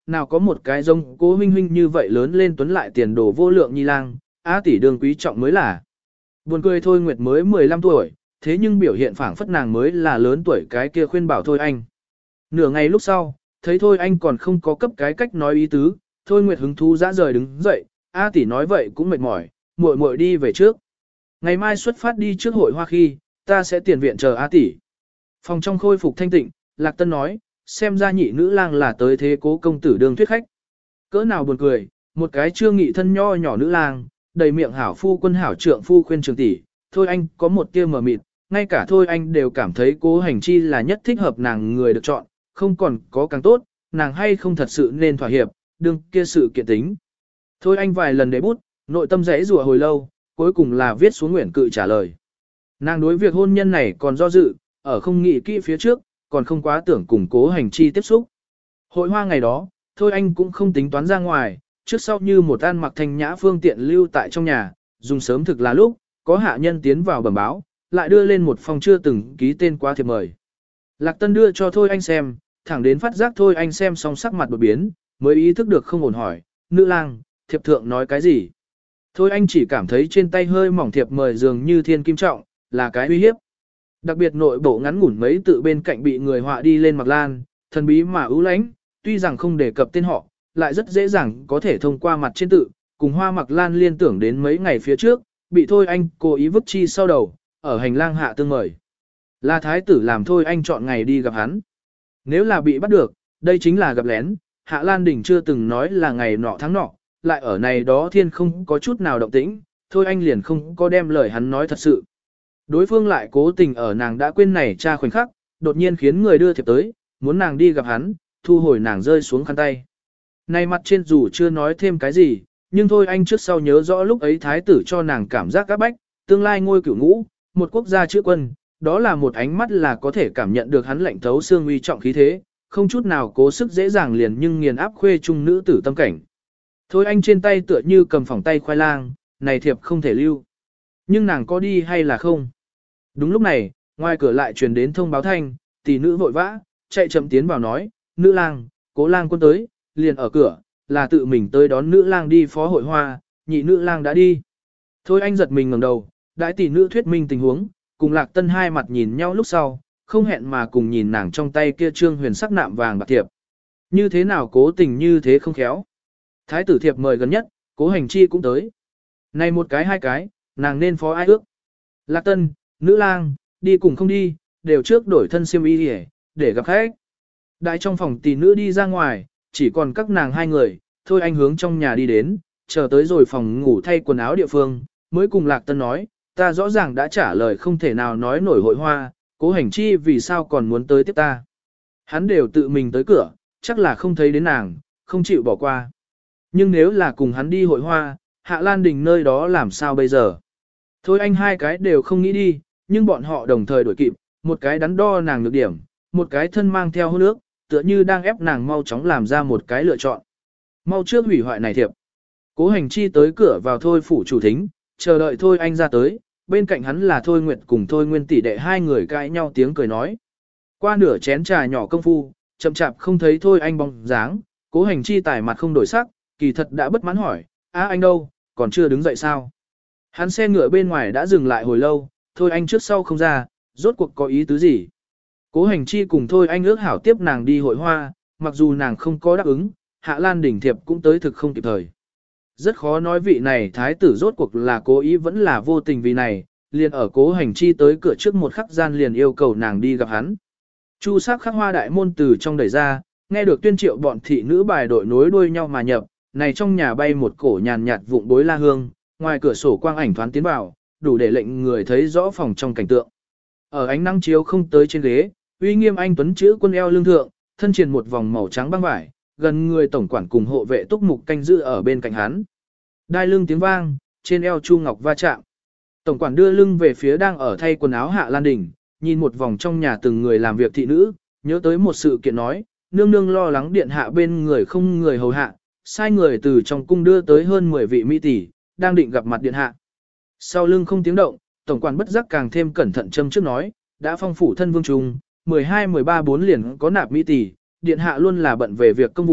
A: nào có một cái giống Cố huynh huynh như vậy lớn lên tuấn lại tiền đồ vô lượng nhi lang, á tỷ đường quý trọng mới là. Buồn cười Thôi Nguyệt mới mười lăm tuổi, thế nhưng biểu hiện phảng phất nàng mới là lớn tuổi cái kia khuyên bảo Thôi Anh. Nửa ngày lúc sau, thấy Thôi Anh còn không có cấp cái cách nói ý tứ, Thôi Nguyệt hứng thú dã rời đứng dậy, A tỷ nói vậy cũng mệt mỏi, muội muội đi về trước. Ngày mai xuất phát đi trước hội hoa khi, ta sẽ tiền viện chờ A tỷ. Phòng trong khôi phục thanh tịnh, Lạc Tân nói, xem ra nhị nữ lang là tới thế Cố công tử đương thuyết khách. Cỡ nào buồn cười, một cái chưa nghị thân nho nhỏ nữ lang, đầy miệng hảo phu quân hảo trượng phu khuyên trường tỷ, Thôi Anh có một tia mờ mịt, ngay cả Thôi Anh đều cảm thấy Cố Hành Chi là nhất thích hợp nàng người được chọn, không còn có càng tốt, nàng hay không thật sự nên thỏa hiệp, đương kia sự kiện tính. Thôi Anh vài lần để bút, nội tâm rẽ rùa hồi lâu, cuối cùng là viết xuống nguyện cự trả lời. Nàng đối việc hôn nhân này còn do dự, ở không nghĩ kỹ phía trước, còn không quá tưởng cùng Cố Hành Chi tiếp xúc. Hội hoa ngày đó, Thôi Anh cũng không tính toán ra ngoài, trước sau như một ăn mặc thanh nhã phương tiện lưu tại trong nhà, dùng sớm thực là lúc, có hạ nhân tiến vào bẩm báo, lại đưa lên một phòng chưa từng ký tên qua thiệp mời. Lạc Tân đưa cho Thôi Anh xem, thẳng đến phát giác Thôi Anh xem xong sắc mặt đột biến, mới ý thức được không ổn hỏi, nữ lang, thiệp thượng nói cái gì? Thôi Anh chỉ cảm thấy trên tay hơi mỏng thiệp mời dường như thiên kim trọng, là cái uy hiếp. Đặc biệt nội bộ ngắn ngủn mấy tự bên cạnh bị người họa đi lên mặc lan, thần bí mà ưu lãnh, tuy rằng không đề cập tên họ, lại rất dễ dàng có thể thông qua mặt trên tự, cùng hoa mặc lan liên tưởng đến mấy ngày phía trước, bị Thôi Anh cố ý vứt chi sau đầu, ở hành lang hạ tương mời. Là thái tử làm Thôi Anh chọn ngày đi gặp hắn. Nếu là bị bắt được, đây chính là gặp lén, Hạ Lan Đình chưa từng nói là ngày nọ tháng nọ, lại ở này đó thiên không có chút nào động tĩnh, Thôi Anh liền không có đem lời hắn nói thật sự. Đối phương lại cố tình ở nàng đã quên này tra khoảnh khắc, đột nhiên khiến người đưa thiệp tới, muốn nàng đi gặp hắn, thu hồi nàng rơi xuống khăn tay. Này mặt trên dù chưa nói thêm cái gì, nhưng Thôi Anh trước sau nhớ rõ lúc ấy thái tử cho nàng cảm giác các bách, tương lai ngôi cửu ngũ, một quốc gia chữ quân, đó là một ánh mắt là có thể cảm nhận được hắn lạnh thấu xương uy trọng khí thế, không chút nào cố sức dễ dàng liền nhưng nghiền áp khuê trung nữ tử tâm cảnh. Thôi Anh trên tay tựa như cầm phỏng tay khoai lang, này thiệp không thể lưu. Nhưng nàng có đi hay là không? Đúng lúc này, ngoài cửa lại truyền đến thông báo thanh, tỷ nữ vội vã, chạy chậm tiến vào nói, nữ lang, Cố lang quân tới, liền ở cửa, là tự mình tới đón nữ lang đi phó hội hoa, nhị nữ lang đã đi. Thôi Anh giật mình ngẩng đầu, đại tỷ nữ thuyết minh tình huống, cùng Lạc Tân hai mặt nhìn nhau lúc sau, không hẹn mà cùng nhìn nàng trong tay kia trương huyền sắc nạm vàng bạc thiệp. Như thế nào cố tình như thế không khéo. Thái tử thiệp mời gần nhất, Cố Hành Chi cũng tới. Này một cái hai cái, nàng nên phó ai ước. Lạc Tân, nữ lang, đi cùng không đi, đều trước đổi thân xiêm y để, để gặp khách. Đại trong phòng tỷ nữ đi ra ngoài, chỉ còn các nàng hai người, Thôi Anh hướng trong nhà đi đến, chờ tới rồi phòng ngủ thay quần áo địa phương, mới cùng Lạc Tân nói, ta rõ ràng đã trả lời không thể nào nói nổi hội hoa, Cố Hành Chi vì sao còn muốn tới tiếp ta. Hắn đều tự mình tới cửa, chắc là không thấy đến nàng, không chịu bỏ qua. Nhưng nếu là cùng hắn đi hội hoa, Hạ Lan Đình nơi đó làm sao bây giờ? Thôi Anh hai cái đều không nghĩ đi, nhưng bọn họ đồng thời đuổi kịp, một cái đắn đo nàng nhược điểm, một cái thân mang theo hôn nước, tựa như đang ép nàng mau chóng làm ra một cái lựa chọn. Mau trước hủy hoại này thiệp. Cố Hành Chi tới cửa vào Thôi phủ chủ thính, chờ đợi Thôi Anh ra tới, bên cạnh hắn là Thôi Nguyệt cùng Thôi Nguyên tỷ đệ hai người cãi nhau tiếng cười nói. Qua nửa chén trà nhỏ công phu, chậm chạp không thấy Thôi Anh bóng dáng, Cố Hành Chi tải mặt không đổi sắc, kỳ thật đã bất mãn hỏi, á anh đâu, còn chưa đứng dậy sao? Hắn xe ngựa bên ngoài đã dừng lại hồi lâu, Thôi Anh trước sau không ra, rốt cuộc có ý tứ gì? Cố Hành Chi cùng Thôi Anh ước hảo tiếp nàng đi hội hoa, mặc dù nàng không có đáp ứng, Hạ Lan Đình thiệp cũng tới thực không kịp thời. Rất khó nói vị này thái tử rốt cuộc là cố ý vẫn là vô tình vì này, liền ở Cố Hành Chi tới cửa trước một khắc gian liền yêu cầu nàng đi gặp hắn. Chu sắc khắc hoa đại môn từ trong đẩy ra, nghe được tuyên triệu bọn thị nữ bài đội nối đuôi nhau mà nhập, này trong nhà bay một cổ nhàn nhạt vụng bối la hương, ngoài cửa sổ quang ảnh thoáng tiến vào, đủ để lệnh người thấy rõ phòng trong cảnh tượng. Ở ánh nắng chiếu không tới trên ghế, uy nghiêm anh tuấn chữ quân eo lưng thượng, thân truyền một vòng màu trắng băng vải, gần người tổng quản cùng hộ vệ túc mục canh giữ ở bên cạnh hắn. Đai lưng tiếng vang, trên eo chu ngọc va chạm. Tổng quản đưa lưng về phía đang ở thay quần áo Hạ Lan Đình, nhìn một vòng trong nhà từng người làm việc thị nữ, nhớ tới một sự kiện nói, nương nương lo lắng điện hạ bên người không người hầu hạ, sai người từ trong cung đưa tới hơn mười vị mỹ tỷ, đang định gặp mặt điện hạ. Sau lưng không tiếng động, tổng quản bất giác càng thêm cẩn thận châm trước nói, đã phong phủ thân vương trung, mười hai mười ba bốn liền có nạp mỹ tỷ, điện hạ luôn là bận về việc công vụ,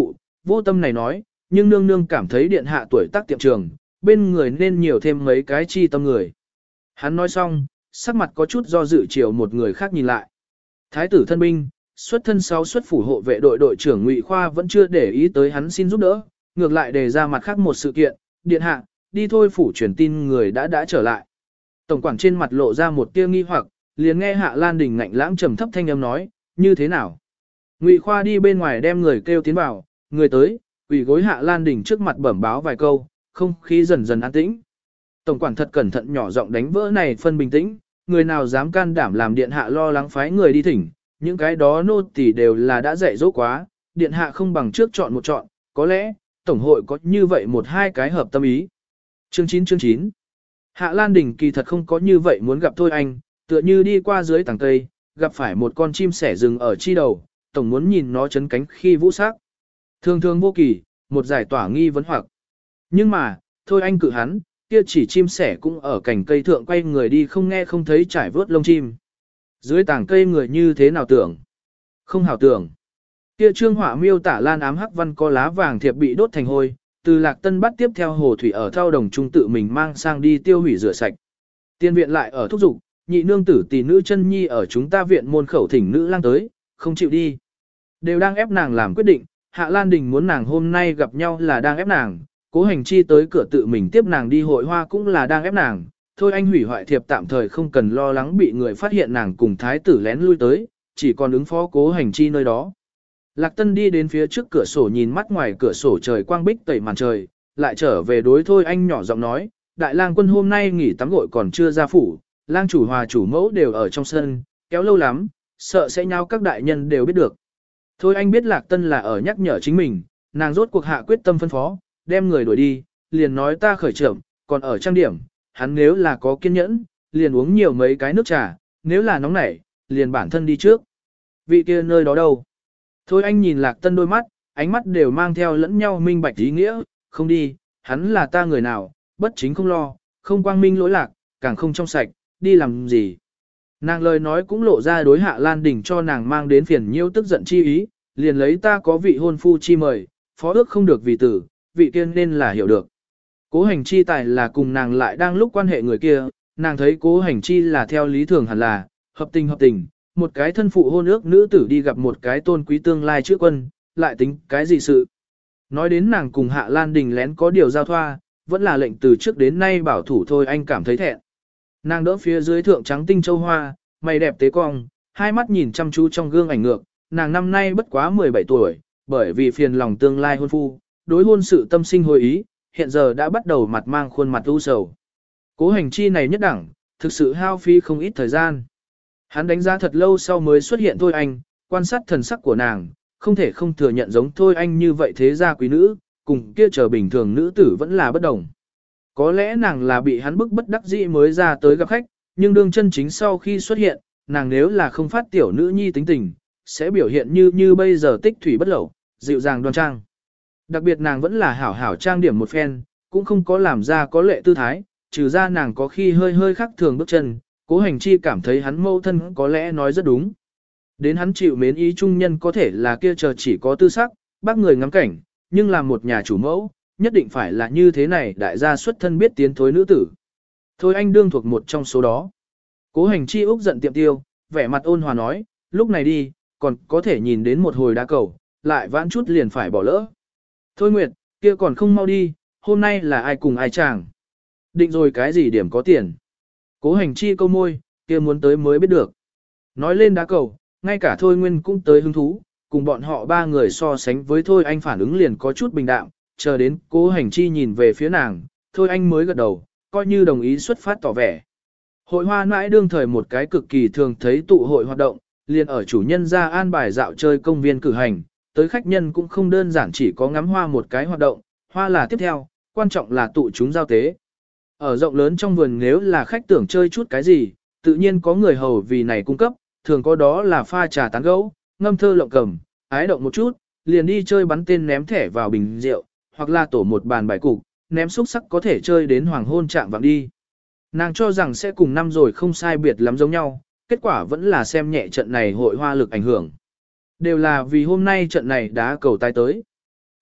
A: vô tâm này nói, nhưng nương nương cảm thấy điện hạ tuổi tác tiệm trường, bên người nên nhiều thêm mấy cái chi tâm người. Hắn nói xong, sắc mặt có chút do dự chiều một người khác nhìn lại. Thái tử thân binh, xuất thân sáu xuất phủ hộ vệ đội đội trưởng Ngụy Khoa vẫn chưa để ý tới hắn xin giúp đỡ, ngược lại đề ra mặt khác một sự kiện, điện hạ, đi thôi phủ truyền tin người đã đã trở lại. Tổng quản trên mặt lộ ra một tia nghi hoặc, liền nghe Hạ Lan Đình ngạnh lãng trầm thấp thanh âm nói, như thế nào? Ngụy Khoa đi bên ngoài đem người kêu tiến vào, người tới, quỳ gối Hạ Lan Đình trước mặt bẩm báo vài câu, không khí dần dần an tĩnh. Tổng quản thật cẩn thận nhỏ giọng đánh vỡ này phân bình tĩnh, người nào dám can đảm làm điện hạ lo lắng phái người đi thỉnh, những cái đó nô tỳ đều là đã dạy dỗ quá, điện hạ không bằng trước chọn một chọn, có lẽ, tổng hội có như vậy một hai cái hợp tâm ý. Chương chín chương chín Hạ Lan Đình kỳ thật không có như vậy muốn gặp Thôi Anh, tựa như đi qua dưới tầng cây, gặp phải một con chim sẻ rừng ở chi đầu, tổng muốn nhìn nó chấn cánh khi vũ sắc. Thường thường vô kỳ, một giải tỏa nghi vấn hoặc. Nhưng mà, Thôi Anh cự hắn, kia chỉ chim sẻ cũng ở cành cây thượng quay người đi không nghe không thấy trải vớt lông chim. Dưới tảng cây người như thế nào tưởng? Không hảo tưởng. Kia trương họa miêu tả lan ám hắc văn có lá vàng thiệp bị đốt thành hôi, từ Lạc Tân bắt tiếp theo hồ thủy ở thao đồng trung tự mình mang sang đi tiêu hủy rửa sạch. Tiên viện lại ở thúc dục, nhị nương tử tỷ nữ chân nhi ở chúng ta viện môn khẩu thỉnh nữ lang tới, không chịu đi. Đều đang ép nàng làm quyết định, Hạ Lan Đình muốn nàng hôm nay gặp nhau là đang ép nàng, Cố Hành Chi tới cửa tự mình tiếp nàng đi hội hoa cũng là đang ép nàng. Thôi anh hủy hoại thiệp tạm thời không cần lo lắng bị người phát hiện nàng cùng thái tử lén lui tới, chỉ còn ứng phó Cố Hành Chi nơi đó. Lạc Tân đi đến phía trước cửa sổ nhìn mắt ngoài cửa sổ trời quang bích tẩy màn trời, lại trở về đối Thôi anh nhỏ giọng nói, đại lang quân hôm nay nghỉ tắm gội còn chưa ra phủ, lang chủ hòa chủ mẫu đều ở trong sân, kéo lâu lắm, sợ sẽ nhau các đại nhân đều biết được. Thôi anh biết Lạc Tân là ở nhắc nhở chính mình, nàng rốt cuộc hạ quyết tâm phân phó, đem người đuổi đi, liền nói ta khởi trưởng, còn ở trang điểm, hắn nếu là có kiên nhẫn, liền uống nhiều mấy cái nước trà, nếu là nóng nảy, liền bản thân đi trước. Vị kia nơi đó đâu? Thôi anh nhìn Lạc Tân đôi mắt, ánh mắt đều mang theo lẫn nhau minh bạch ý nghĩa, không đi, hắn là ta người nào, bất chính không lo, không quang minh lỗi lạc, càng không trong sạch, đi làm gì. Nàng lời nói cũng lộ ra đối Hạ Lan Đình cho nàng mang đến phiền nhiêu tức giận chi ý, liền lấy ta có vị hôn phu chi mời, phó ước không được vì tử, vị kia nên là hiểu được. Cố Hành Chi tài là cùng nàng lại đang lúc quan hệ người kia, nàng thấy Cố Hành Chi là theo lý thường hẳn là, hợp tình hợp tình, một cái thân phụ hôn ước nữ tử đi gặp một cái tôn quý tương lai chữa quân, lại tính cái gì sự. Nói đến nàng cùng Hạ Lan Đình lén có điều giao thoa, vẫn là lệnh từ trước đến nay bảo thủ thôi anh cảm thấy thẹn. Nàng đỡ phía dưới thượng trắng tinh châu hoa, mày đẹp tế cong, hai mắt nhìn chăm chú trong gương ảnh ngược, nàng năm nay bất quá mười bảy tuổi, bởi vì phiền lòng tương lai hôn phu, đối hôn sự tâm sinh hồi ý, hiện giờ đã bắt đầu mặt mang khuôn mặt u sầu. Cố Hành Chi này nhất đẳng, thực sự hao phí không ít thời gian. Hắn đánh giá thật lâu sau mới xuất hiện Thôi Anh, quan sát thần sắc của nàng, không thể không thừa nhận giống Thôi Anh như vậy thế gia quý nữ, cùng kia chờ bình thường nữ tử vẫn là bất đồng. Có lẽ nàng là bị hắn bức bất đắc dĩ mới ra tới gặp khách, nhưng đương chân chính sau khi xuất hiện, nàng nếu là không phát tiểu nữ nhi tính tình, sẽ biểu hiện như như bây giờ tích thủy bất lậu, dịu dàng đoan trang. Đặc biệt nàng vẫn là hảo hảo trang điểm một phen, cũng không có làm ra có lệ tư thái, trừ ra nàng có khi hơi hơi khác thường bước chân, Cố Hành Chi cảm thấy hắn mâu thân có lẽ nói rất đúng. Đến hắn chịu mến ý trung nhân có thể là kia chờ chỉ có tư sắc, bác người ngắm cảnh, nhưng là một nhà chủ mẫu, nhất định phải là như thế này đại gia xuất thân biết tiến thối nữ tử. Thôi anh đương thuộc một trong số đó. Cố Hành Chi úc giận tiệm tiêu, vẻ mặt ôn hòa nói, lúc này đi, còn có thể nhìn đến một hồi đá cầu, lại vãn chút liền phải bỏ lỡ. Thôi Nguyệt, kia còn không mau đi, hôm nay là ai cùng ai chàng. Định rồi cái gì điểm có tiền. Cố Hành Chi câu môi, kia muốn tới mới biết được. Nói lên đá cầu, ngay cả Thôi Nguyên cũng tới hứng thú, cùng bọn họ ba người so sánh với Thôi anh phản ứng liền có chút bình đạm, chờ đến Cố Hành Chi nhìn về phía nàng, Thôi anh mới gật đầu, coi như đồng ý xuất phát tỏ vẻ. Hội hoa mãi đương thời một cái cực kỳ thường thấy tụ hội hoạt động, liền ở chủ nhân ra an bài dạo chơi công viên cử hành, tới khách nhân cũng không đơn giản chỉ có ngắm hoa một cái hoạt động, hoa là tiếp theo, quan trọng là tụ chúng giao tế. Ở rộng lớn trong vườn nếu là khách tưởng chơi chút cái gì, tự nhiên có người hầu vì này cung cấp, thường có đó là pha trà tán gẫu, ngâm thơ lộng cầm, ái động một chút, liền đi chơi bắn tên ném thẻ vào bình rượu, hoặc là tổ một bàn bài cục, ném xúc sắc có thể chơi đến hoàng hôn chạm vạng đi. Nàng cho rằng sẽ cùng năm rồi không sai biệt lắm giống nhau, kết quả vẫn là xem nhẹ trận này hội hoa lực ảnh hưởng. Đều là vì hôm nay trận này đá cầu tai tới.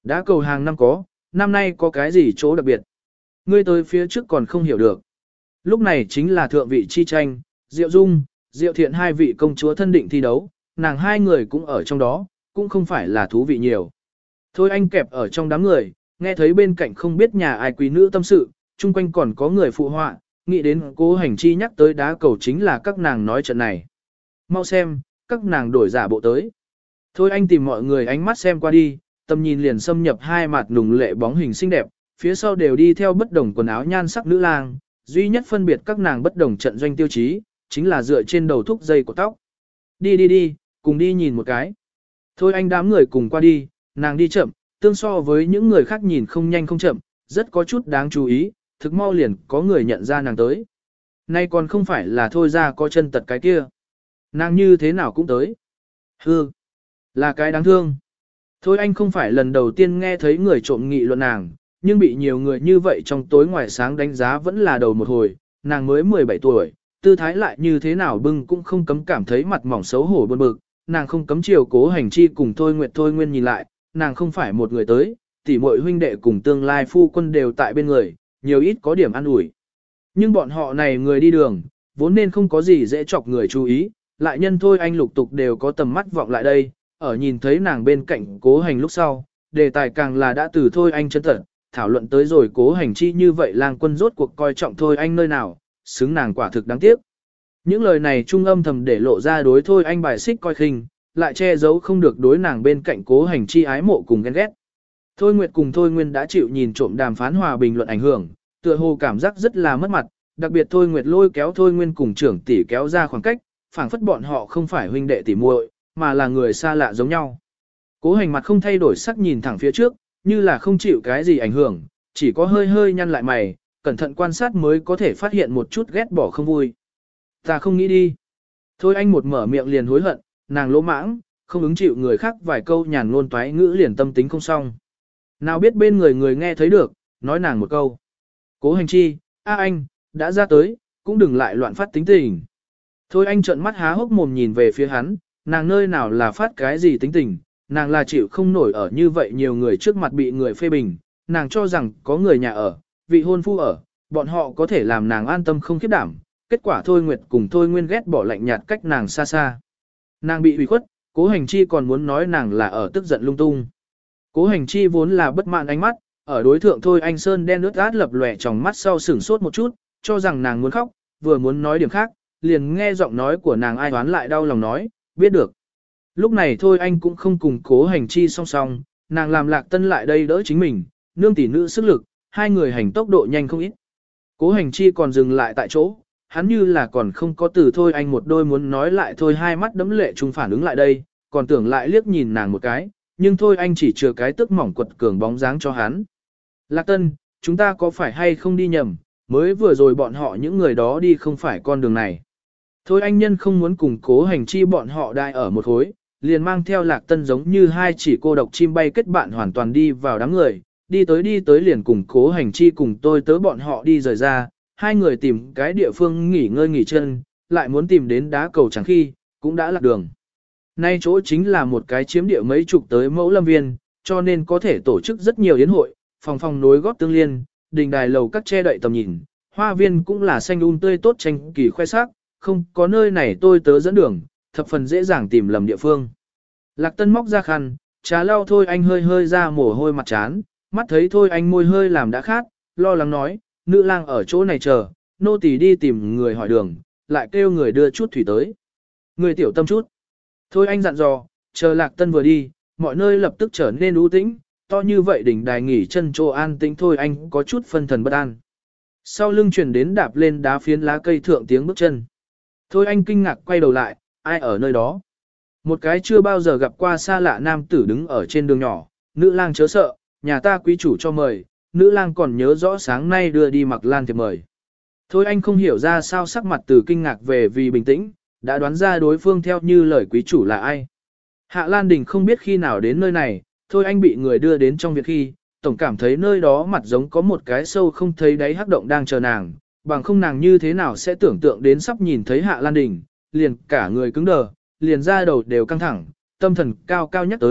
A: Đá cầu hàng năm có, năm nay có cái gì chỗ đặc biệt. Ngươi tới phía trước còn không hiểu được. Lúc này chính là thượng vị chi tranh, Diệu Dung, Diệu Thiện hai vị công chúa thân định thi đấu, nàng hai người cũng ở trong đó, cũng không phải là thú vị nhiều. Thôi anh kẹp ở trong đám người, nghe thấy bên cạnh không biết nhà ai quý nữ tâm sự, chung quanh còn có người phụ họa, nghĩ đến Cố Hành Chi nhắc tới đá cầu chính là các nàng nói trận này. Mau xem, các nàng đổi giả bộ tới. Thôi anh tìm mọi người ánh mắt xem qua đi, tầm nhìn liền xâm nhập hai mặt nùng lệ bóng hình xinh đẹp, phía sau đều đi theo bất đồng quần áo nhan sắc nữ lang, duy nhất phân biệt các nàng bất đồng trận doanh tiêu chí, chính là dựa trên đầu thúc dây của tóc. Đi đi đi, cùng đi nhìn một cái. Thôi anh đám người cùng qua đi, nàng đi chậm, tương so với những người khác nhìn không nhanh không chậm, rất có chút đáng chú ý, thực mau liền có người nhận ra nàng tới. Nay còn không phải là thôi ra có chân tật cái kia. Nàng như thế nào cũng tới. Hư, là cái đáng thương. Thôi anh không phải lần đầu tiên nghe thấy người trộm nghị luận nàng, nhưng bị nhiều người như vậy trong tối ngoài sáng đánh giá vẫn là đầu một hồi, nàng mới mười bảy tuổi, tư thái lại như thế nào bưng cũng không cấm cảm thấy mặt mỏng xấu hổ buồn bực, nàng không cấm chiều Cố Hành Chi cùng Thôi Nguyệt Thôi Nguyên nhìn lại, nàng không phải một người tới, tỷ muội huynh đệ cùng tương lai phu quân đều tại bên người, nhiều ít có điểm an ủi. Nhưng bọn họ này người đi đường, vốn nên không có gì dễ chọc người chú ý, lại nhân Thôi anh lục tục đều có tầm mắt vọng lại đây, ở nhìn thấy nàng bên cạnh Cố Hành lúc sau, đề tài càng là đã từ Thôi anh chân tật, thảo luận tới rồi Cố Hành Chi như vậy lang quân rốt cuộc coi trọng Thôi anh nơi nào, xứng nàng quả thực đáng tiếc. Những lời này trung âm thầm để lộ ra đối Thôi anh bài xích coi khinh, lại che giấu không được đối nàng bên cạnh Cố Hành Chi ái mộ cùng ghen ghét. Thôi Nguyệt cùng Thôi Nguyên đã chịu nhìn trộm đàm phán hòa bình luận ảnh hưởng, tựa hồ cảm giác rất là mất mặt, đặc biệt Thôi Nguyệt lôi kéo Thôi Nguyên cùng trưởng tỷ kéo ra khoảng cách, phảng phất bọn họ không phải huynh đệ tỷ muội, mà là người xa lạ giống nhau. Cố Hành mặt không thay đổi sắc nhìn thẳng phía trước, như là không chịu cái gì ảnh hưởng, chỉ có hơi hơi nhăn lại mày, cẩn thận quan sát mới có thể phát hiện một chút ghét bỏ không vui. Ta không nghĩ đi. Thôi anh một mở miệng liền hối hận, nàng lỗ mãng, không ứng chịu người khác vài câu nhàn ngôn toái ngữ liền tâm tính không xong. Nào biết bên người người nghe thấy được, nói nàng một câu. Cố Hành Chi, a anh, đã ra tới, cũng đừng lại loạn phát tính tình. Thôi anh trợn mắt há hốc mồm nhìn về phía hắn, nàng nơi nào là phát cái gì tính tình, nàng là chịu không nổi ở như vậy nhiều người trước mặt bị người phê bình, nàng cho rằng có người nhà ở, vị hôn phu ở, bọn họ có thể làm nàng an tâm không khiếp đảm, kết quả Thôi Nguyệt cùng Thôi Nguyên ghét bỏ lạnh nhạt cách nàng xa xa. Nàng bị ủy khuất, Cố Hành Chi còn muốn nói nàng là ở tức giận lung tung. Cố Hành Chi vốn là bất mãn ánh mắt, ở đối thượng Thôi Anh Sơn đen ướt át lập lòe trong mắt sau sửng sốt một chút, cho rằng nàng muốn khóc, vừa muốn nói điểm khác, liền nghe giọng nói của nàng ai đoán lại đau lòng nói, biết được. Lúc này Thôi Anh cũng không cùng Cố Hành Chi song song, nàng làm Lạc Tân lại đây đỡ chính mình, nương tỷ nữ sức lực, hai người hành tốc độ nhanh không ít. Cố Hành Chi còn dừng lại tại chỗ, hắn như là còn không có từ Thôi Anh một đôi muốn nói lại thôi, hai mắt đấm lệ trung phản ứng lại đây, còn tưởng lại liếc nhìn nàng một cái, nhưng Thôi Anh chỉ chừa cái tức mỏng quật cường bóng dáng cho hắn. Lạc Tân, chúng ta có phải hay không đi nhầm, mới vừa rồi bọn họ những người đó đi không phải con đường này. Thôi Anh nhân không muốn cùng Cố Hành Chi bọn họ đại ở một khối, liền mang theo Lạc Tân giống như hai chỉ cô độc chim bay kết bạn hoàn toàn đi vào đám người, đi tới đi tới liền cùng Cố Hành Chi cùng tôi tớ bọn họ đi rời ra, hai người tìm cái địa phương nghỉ ngơi nghỉ chân, lại muốn tìm đến đá cầu chẳng khi, cũng đã lạc đường. Nay chỗ chính là một cái chiếm địa mấy chục tới mẫu lâm viên, cho nên có thể tổ chức rất nhiều yến hội, phòng phòng nối góp tương liên, đình đài lầu các che đậy tầm nhìn, hoa viên cũng là xanh um tươi tốt tranh kỳ khoe sắc, không có nơi này tôi tớ dẫn đường, thập phần dễ dàng tìm lầm địa phương. Lạc Tân móc ra khăn, trà lau Thôi Anh hơi hơi ra mồ hôi mặt chán, mắt thấy Thôi Anh môi hơi làm đã khát, lo lắng nói, nữ lang ở chỗ này chờ, nô tỳ đi tìm người hỏi đường, lại kêu người đưa chút thủy tới. Người tiểu tâm chút. Thôi Anh dặn dò, chờ Lạc Tân vừa đi, mọi nơi lập tức trở nên u tĩnh, to như vậy đỉnh đài nghỉ chân chỗ an tĩnh. Thôi Anh có chút phân thần bất an. Sau lưng chuyển đến đạp lên đá phiến lá cây thượng tiếng bước chân. Thôi Anh kinh ngạc quay đầu lại, ai ở nơi đó? Một cái chưa bao giờ gặp qua xa lạ nam tử đứng ở trên đường nhỏ, nữ lang chớ sợ, nhà ta quý chủ cho mời, nữ lang còn nhớ rõ sáng nay đưa đi mặc lan thiệp mời. Thôi Anh không hiểu ra sao sắc mặt từ kinh ngạc về vì bình tĩnh, đã đoán ra đối phương theo như lời quý chủ là ai. Hạ Lan Đình không biết khi nào đến nơi này, Thôi Anh bị người đưa đến trong việc khi, tổng cảm thấy nơi đó mặt giống có một cái sâu không thấy đáy hắc động đang chờ nàng, bằng không nàng như thế nào sẽ tưởng tượng đến sắp nhìn thấy Hạ Lan Đình, liền cả người cứng đờ, liền ra đầu đều căng thẳng, tâm thần cao cao nhắc tới,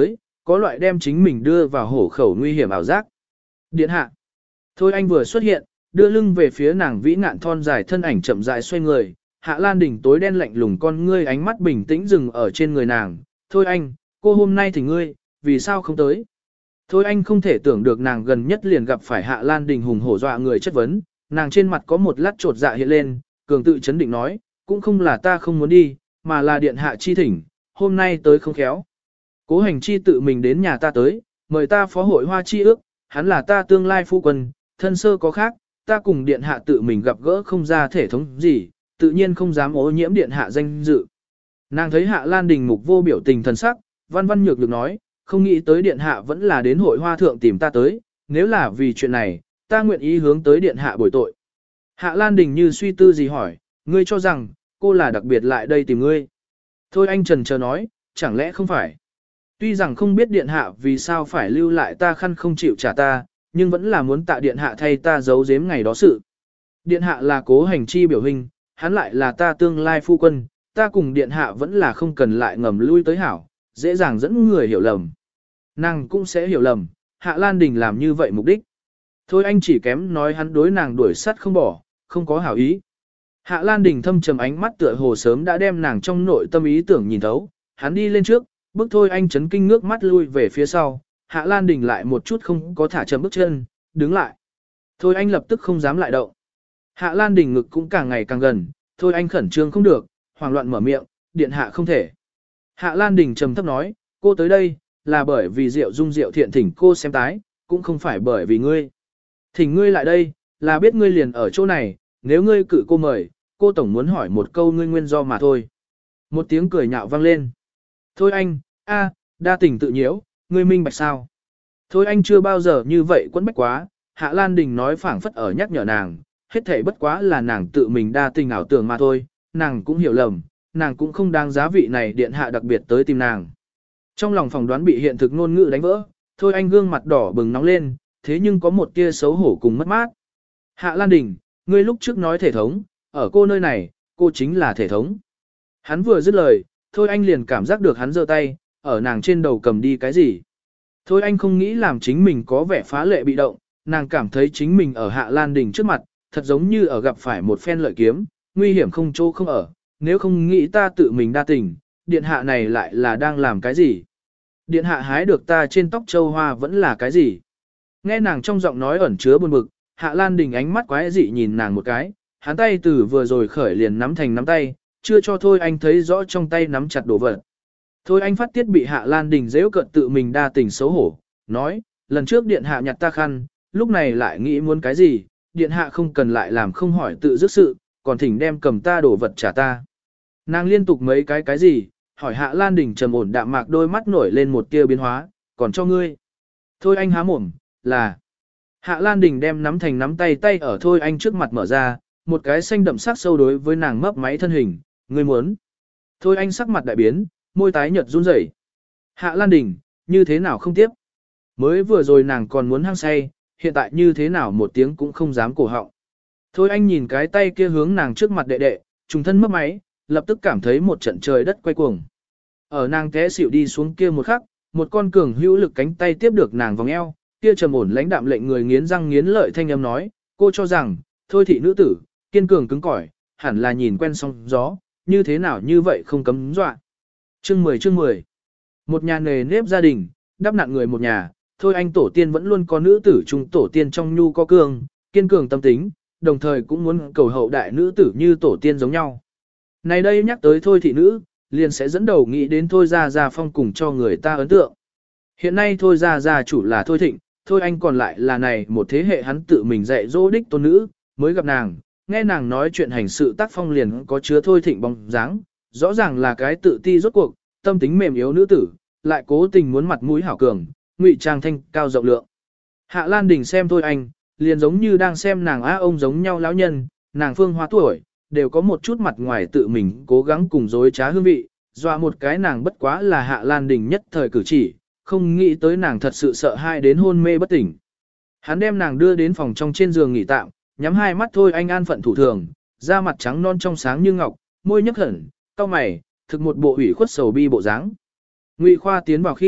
A: có loại đem chính mình đưa vào hổ khẩu nguy hiểm ảo giác. Điện hạ. Thôi anh vừa xuất hiện, đưa lưng về phía nàng vĩ ngạn thon dài thân ảnh chậm rãi xoay người, Hạ Lan Đình tối đen lạnh lùng con ngươi ánh mắt bình tĩnh dừng ở trên người nàng. Thôi anh, cô hôm nay thì ngươi, vì sao không tới? Thôi anh không thể tưởng được nàng gần nhất liền gặp phải Hạ Lan Đình hùng hổ dọa người chất vấn, nàng trên mặt có một lát trột dạ hiện lên, cường tự chấn định nói, cũng không là ta không muốn đi, mà là điện hạ chi thỉnh, hôm nay tới không khéo. Cố hành chi tự mình đến nhà ta tới, mời ta phó hội hoa chi ước, hắn là ta tương lai phu quân, thân sơ có khác, ta cùng điện hạ tự mình gặp gỡ không ra thể thống gì, tự nhiên không dám ô nhiễm điện hạ danh dự. Nàng thấy Hạ Lan Đình mục vô biểu tình thần sắc, văn văn nhược được nói, không nghĩ tới điện hạ vẫn là đến hội hoa thượng tìm ta tới, nếu là vì chuyện này, ta nguyện ý hướng tới điện hạ bồi tội. Hạ Lan Đình như suy tư gì hỏi, ngươi cho rằng, cô là đặc biệt lại đây tìm ngươi. Thôi anh trần chờ nói, chẳng lẽ không phải. Tuy rằng không biết điện hạ vì sao phải lưu lại ta khăn không chịu trả ta, nhưng vẫn là muốn tạ điện hạ thay ta giấu giếm ngày đó sự. Điện hạ là cố hành chi biểu hình, hắn lại là ta tương lai phu quân, ta cùng điện hạ vẫn là không cần lại ngầm lui tới hảo, dễ dàng dẫn người hiểu lầm. Nàng cũng sẽ hiểu lầm, Hạ Lan Đình làm như vậy mục đích. Thôi anh chỉ kém nói hắn đối nàng đuổi sắt không bỏ, không có hảo ý. Hạ Lan Đình thâm trầm ánh mắt tựa hồ sớm đã đem nàng trong nội tâm ý tưởng nhìn thấu, hắn đi lên trước, bước thôi anh chấn kinh ngước mắt lui về phía sau, Hạ Lan Đình lại một chút không có thả chậm bước chân, đứng lại. Thôi anh lập tức không dám lại động. Hạ Lan Đình ngực cũng càng ngày càng gần, thôi anh khẩn trương không được, hoảng loạn mở miệng, điện hạ không thể. Hạ Lan Đình trầm thấp nói, cô tới đây, là bởi vì Diệu Dung Diệu Thiện thỉnh cô xem tái, cũng không phải bởi vì ngươi. Thỉnh ngươi lại đây, là biết ngươi liền ở chỗ này, nếu ngươi cự cô mời, cô tổng muốn hỏi một câu ngươi nguyên do mà thôi. Một tiếng cười nhạo vang lên. Thôi anh, a, đa tình tự nhiễu, ngươi minh bạch sao? Thôi anh chưa bao giờ như vậy quấn bách quá, Hạ Lan Đình nói phảng phất ở nhắc nhở nàng, hết thảy bất quá là nàng tự mình đa tình ảo tưởng mà thôi, nàng cũng hiểu lầm, nàng cũng không đáng giá vị này điện hạ đặc biệt tới tìm nàng. Trong lòng phỏng đoán bị hiện thực ngôn ngữ đánh vỡ, thôi anh gương mặt đỏ bừng nóng lên, thế nhưng có một tia xấu hổ cùng mất mát. Hạ Lan Đình, ngươi lúc trước nói thể thống, ở cô nơi này, cô chính là thể thống. Hắn vừa dứt lời, thôi anh liền cảm giác được hắn giơ tay, ở nàng trên đầu cầm đi cái gì. Thôi anh không nghĩ làm chính mình có vẻ phá lệ bị động, nàng cảm thấy chính mình ở Hạ Lan Đình trước mặt, thật giống như ở gặp phải một phen lợi kiếm, nguy hiểm không chỗ không ở, nếu không nghĩ ta tự mình đa tình, điện hạ này lại là đang làm cái gì? Điện hạ hái được ta trên tóc châu hoa vẫn là cái gì? Nghe nàng trong giọng nói ẩn chứa buồn bực, Hạ Lan Đình ánh mắt quái dị nhìn nàng một cái, hắn tay từ vừa rồi khởi liền nắm thành nắm tay, chưa cho thôi anh thấy rõ trong tay nắm chặt đồ vật. Thôi anh phát tiết bị Hạ Lan Đình dễ cận tự mình đa tình xấu hổ, nói, lần trước điện hạ nhặt ta khăn, lúc này lại nghĩ muốn cái gì, điện hạ không cần lại làm không hỏi tự dứt sự, còn thỉnh đem cầm ta đồ vật trả ta. Nàng liên tục mấy cái cái gì, hỏi Hạ Lan Đình trầm ổn đạm mạc đôi mắt nổi lên một tia biến hóa, còn cho ngươi. Thôi anh há mồm, là. Hạ Lan Đình đem nắm thành nắm tay tay ở thôi anh trước mặt mở ra, một cái xanh đậm sắc sâu đối với nàng mấp máy thân hình, ngươi muốn. Thôi anh sắc mặt đại biến, môi tái nhợt run rẩy. Hạ Lan Đình, như thế nào không tiếp? Mới vừa rồi nàng còn muốn hăng say, hiện tại như thế nào một tiếng cũng không dám cổ họng. Thôi anh nhìn cái tay kia hướng nàng trước mặt đệ đệ, trùng thân mấp máy, lập tức cảm thấy một trận trời đất quay cuồng. Ở nàng té xỉu đi xuống kia một khắc, một con cường hữu lực cánh tay tiếp được nàng vòng eo, kia trầm ổn lãnh đạm lệnh người nghiến răng nghiến lợi thanh âm nói, cô cho rằng, thôi thị nữ tử, kiên cường cứng cỏi, hẳn là nhìn quen sóng gió, như thế nào như vậy không cấm dọa. Chương mười chương mười. Một nhà nề nếp gia đình, đắp nặn người một nhà, thôi anh tổ tiên vẫn luôn có nữ tử trung tổ tiên trong nhu có cương, kiên cường tâm tính, đồng thời cũng muốn cầu hậu đại nữ tử như tổ tiên giống nhau. Này đây nhắc tới thôi thị nữ, liền sẽ dẫn đầu nghĩ đến thôi ra ra phong cùng cho người ta ấn tượng. Hiện nay thôi ra ra chủ là thôi thịnh, thôi anh còn lại là này một thế hệ hắn tự mình dạy dỗ đích tôn nữ, mới gặp nàng, nghe nàng nói chuyện hành sự tác phong liền có chứa thôi thịnh bóng dáng, rõ ràng là cái tự ti rốt cuộc, tâm tính mềm yếu nữ tử, lại cố tình muốn mặt mũi hảo cường, ngụy trang thanh cao rộng lượng. Hạ Lan Đình xem thôi anh, liền giống như đang xem nàng á ông giống nhau lão nhân, nàng phương hoa tuổi, đều có một chút mặt ngoài tự mình cố gắng cùng dối trá hương vị, dọa một cái nàng bất quá là Hạ Lan Đình nhất thời cử chỉ, không nghĩ tới nàng thật sự sợ hai đến hôn mê bất tỉnh. Hắn đem nàng đưa đến phòng trong trên giường nghỉ tạm, nhắm hai mắt thôi anh an phận thủ thường, da mặt trắng non trong sáng như ngọc, môi nhấc hẳn, cau mày, thực một bộ ủy khuất sầu bi bộ dáng. Ngụy Khoa tiến vào khi,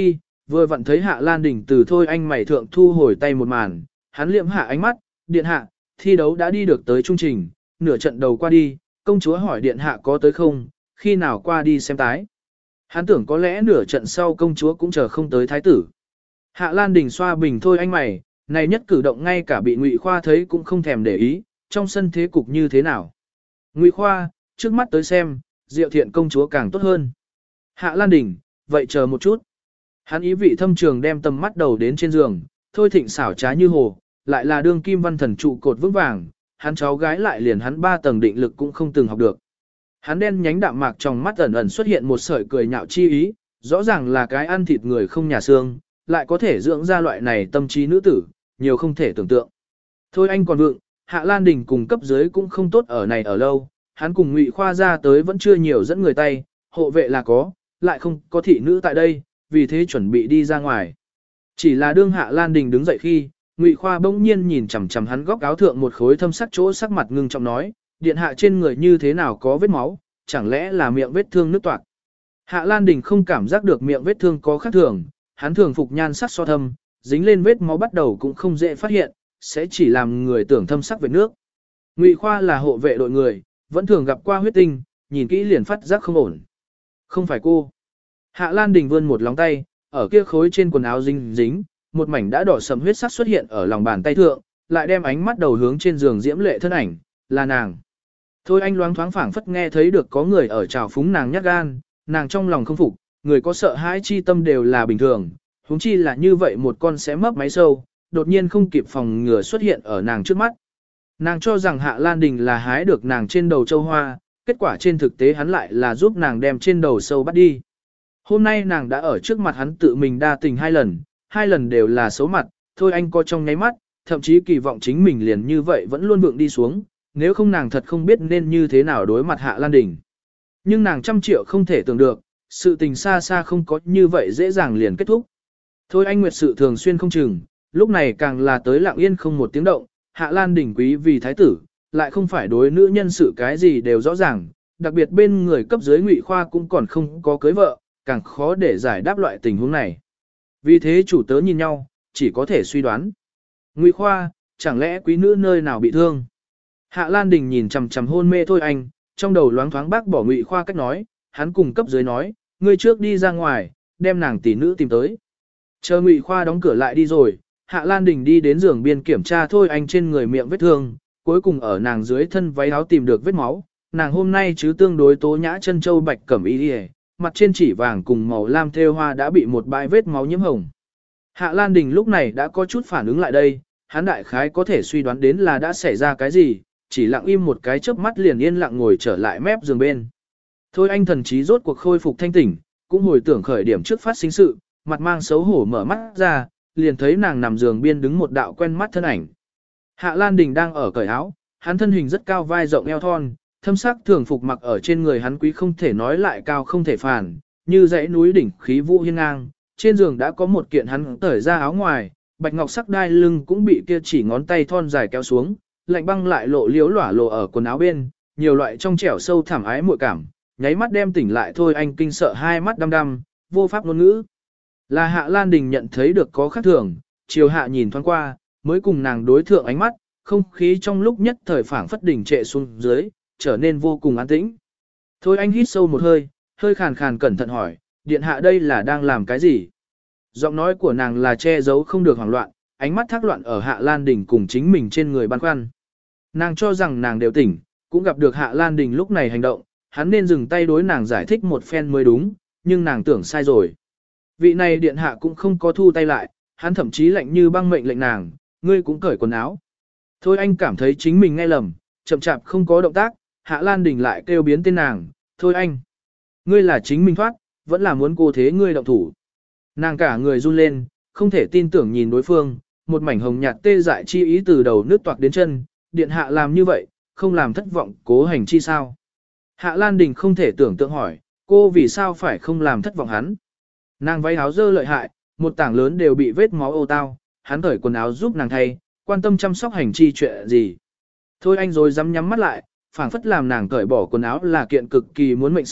A: vừa vặn thấy Hạ Lan Đình từ thôi anh mày thượng thu hồi tay một màn, hắn liệm hạ ánh mắt, điện hạ, thi đấu đã đi được tới trung trình, nửa trận đầu qua đi, công chúa hỏi điện hạ có tới không, khi nào qua đi xem tái. Hắn tưởng có lẽ nửa trận sau công chúa cũng chờ không tới thái tử. Hạ Lan Đình xoa bình thôi anh mày, này nhất cử động ngay cả bị Ngụy Khoa thấy cũng không thèm để ý, trong sân thế cục như thế nào. Ngụy Khoa, trước mắt tới xem, Diệu Thiện công chúa càng tốt hơn. Hạ Lan Đình, vậy chờ một chút. Hắn ý vị thâm trường đem tầm mắt đầu đến trên giường, thôi thịnh xảo trá như hồ, lại là đương kim văn thần trụ cột vững vàng, hắn cháu gái lại liền hắn ba tầng định lực cũng không từng học được. Hắn đen nhánh đạm mạc trong mắt ẩn ẩn xuất hiện một sợi cười nhạo chi ý, rõ ràng là cái ăn thịt người không nhà xương, lại có thể dưỡng ra loại này tâm trí nữ tử, nhiều không thể tưởng tượng. Thôi anh còn vượng, Hạ Lan Đình cùng cấp dưới cũng không tốt ở này ở lâu, hắn cùng Ngụy Khoa ra tới vẫn chưa nhiều dẫn người tay, hộ vệ là có, lại không có thị nữ tại đây, vì thế chuẩn bị đi ra ngoài. Chỉ là đương Hạ Lan Đình đứng dậy khi, Ngụy Khoa bỗng nhiên nhìn chằm chằm hắn góc áo thượng một khối thâm sắc chỗ sắc mặt ngưng trọng nói, điện hạ trên người như thế nào có vết máu, chẳng lẽ là miệng vết thương nứt toạc. Hạ Lan Đình không cảm giác được miệng vết thương có khác thường, hắn thường phục nhan sắc so thâm, dính lên vết máu bắt đầu cũng không dễ phát hiện, sẽ chỉ làm người tưởng thâm sắc vết nước. Ngụy Khoa là hộ vệ đội người, vẫn thường gặp qua huyết tinh, nhìn kỹ liền phát giác không ổn. Không phải cô. Hạ Lan Đình vươn một lòng tay, ở kia khối trên quần áo dính dính, một mảnh đã đỏ sầm huyết sắc xuất hiện ở lòng bàn tay thượng, lại đem ánh mắt đầu hướng trên giường diễm lệ thân ảnh, là nàng. Thôi anh loáng thoáng phảng phất nghe thấy được có người ở trào phúng nàng nhát gan, nàng trong lòng không phục, người có sợ hãi chi tâm đều là bình thường, huống chi là như vậy một con sẽ mấp máy sâu, đột nhiên không kịp phòng ngừa xuất hiện ở nàng trước mắt. Nàng cho rằng Hạ Lan Đình là hái được nàng trên đầu châu hoa, kết quả trên thực tế hắn lại là giúp nàng đem trên đầu sâu bắt đi. Hôm nay nàng đã ở trước mặt hắn tự mình đa tình hai lần, hai lần đều là xấu mặt, thôi anh có trong nháy mắt, thậm chí kỳ vọng chính mình liền như vậy vẫn luôn vượng đi xuống, nếu không nàng thật không biết nên như thế nào đối mặt Hạ Lan Đình. Nhưng nàng trăm triệu không thể tưởng được, sự tình xa xa không có như vậy dễ dàng liền kết thúc. Thôi anh nguyệt sự thường xuyên không chừng, lúc này càng là tới lặng yên không một tiếng động, Hạ Lan Đình quý vì thái tử, lại không phải đối nữ nhân sự cái gì đều rõ ràng, đặc biệt bên người cấp dưới Ngụy Khoa cũng còn không có cưới vợ, càng khó để giải đáp loại tình huống này. Vì thế chủ tớ nhìn nhau, chỉ có thể suy đoán. Ngụy Khoa, chẳng lẽ quý nữ nơi nào bị thương? Hạ Lan Đình nhìn chằm chằm hôn mê thôi anh, trong đầu loáng thoáng bác bỏ Ngụy Khoa cách nói, hắn cùng cấp dưới nói, ngươi trước đi ra ngoài, đem nàng tỷ nữ tìm tới. Chờ Ngụy Khoa đóng cửa lại đi rồi, Hạ Lan Đình đi đến giường biên kiểm tra thôi anh trên người miệng vết thương, cuối cùng ở nàng dưới thân váy áo tìm được vết máu, nàng hôm nay chứ tương đối tố nhã chân châu bạch cẩm y đi, mặt trên chỉ vàng cùng màu lam thêu hoa đã bị một bãi vết máu nhiễm hồng. Hạ Lan Đình lúc này đã có chút phản ứng lại đây, hắn đại khái có thể suy đoán đến là đã xảy ra cái gì, chỉ lặng im một cái chớp mắt liền yên lặng ngồi trở lại mép giường bên. Thôi anh thần trí rốt cuộc khôi phục thanh tỉnh, cũng hồi tưởng khởi điểm trước phát sinh sự, mặt mang xấu hổ mở mắt ra, liền thấy nàng nằm giường biên đứng một đạo quen mắt thân ảnh. Hạ Lan Đình đang ở cởi áo, hắn thân hình rất cao vai rộng eo thon, thâm sắc thường phục mặc ở trên người hắn quý không thể nói lại cao không thể phản, như dãy núi đỉnh khí vũ hiên ngang, trên giường đã có một kiện hắn cởi ra áo ngoài, bạch ngọc sắc đai lưng cũng bị kia chỉ ngón tay thon dài kéo xuống, lạnh băng lại lộ liếu lỏa lộ ở quần áo bên, nhiều loại trong trẻo sâu thẳm ái muội cảm, nháy mắt đem tỉnh lại thôi anh kinh sợ hai mắt đăm đăm, vô pháp ngôn ngữ. Là Hạ Lan Đình nhận thấy được có khác thường, chiều hạ nhìn thoáng qua, mới cùng nàng đối thượng ánh mắt, không khí trong lúc nhất thời phảng phất đỉnh trệ xuống dưới, trở nên vô cùng an tĩnh. Thôi anh hít sâu một hơi, hơi khàn khàn cẩn thận hỏi, điện hạ đây là đang làm cái gì? Giọng nói của nàng là che giấu không được hoảng loạn, ánh mắt thác loạn ở Hạ Lan Đình cùng chính mình trên người băn khoăn. Nàng cho rằng nàng đều tỉnh, cũng gặp được Hạ Lan Đình lúc này hành động, hắn nên dừng tay đối nàng giải thích một phen mới đúng, nhưng nàng tưởng sai rồi. Vị này điện hạ cũng không có thu tay lại, hắn thậm chí lạnh như băng mệnh lệnh nàng, ngươi cũng cởi quần áo. Thôi anh cảm thấy chính mình nghe lầm, chậm chạp không có động tác, Hạ Lan Đình lại kêu biến tên nàng, thôi anh. Ngươi là chính mình thoát, vẫn là muốn cô thế ngươi động thủ. Nàng cả người run lên, không thể tin tưởng nhìn đối phương, một mảnh hồng nhạt tê dại chi ý từ đầu nước toạc đến chân, điện hạ làm như vậy, không làm thất vọng cố hành chi sao. Hạ Lan Đình không thể tưởng tượng hỏi, cô vì sao phải không làm thất vọng hắn. Nàng váy áo dơ lợi hại, một tảng lớn đều bị vết máu ô tao, hắn cởi quần áo giúp nàng thay, quan tâm chăm sóc hành chi chuyện gì. Thôi anh rồi dám nhắm mắt lại, phảng phất làm nàng cởi bỏ quần áo là kiện cực kỳ muốn mệnh sự,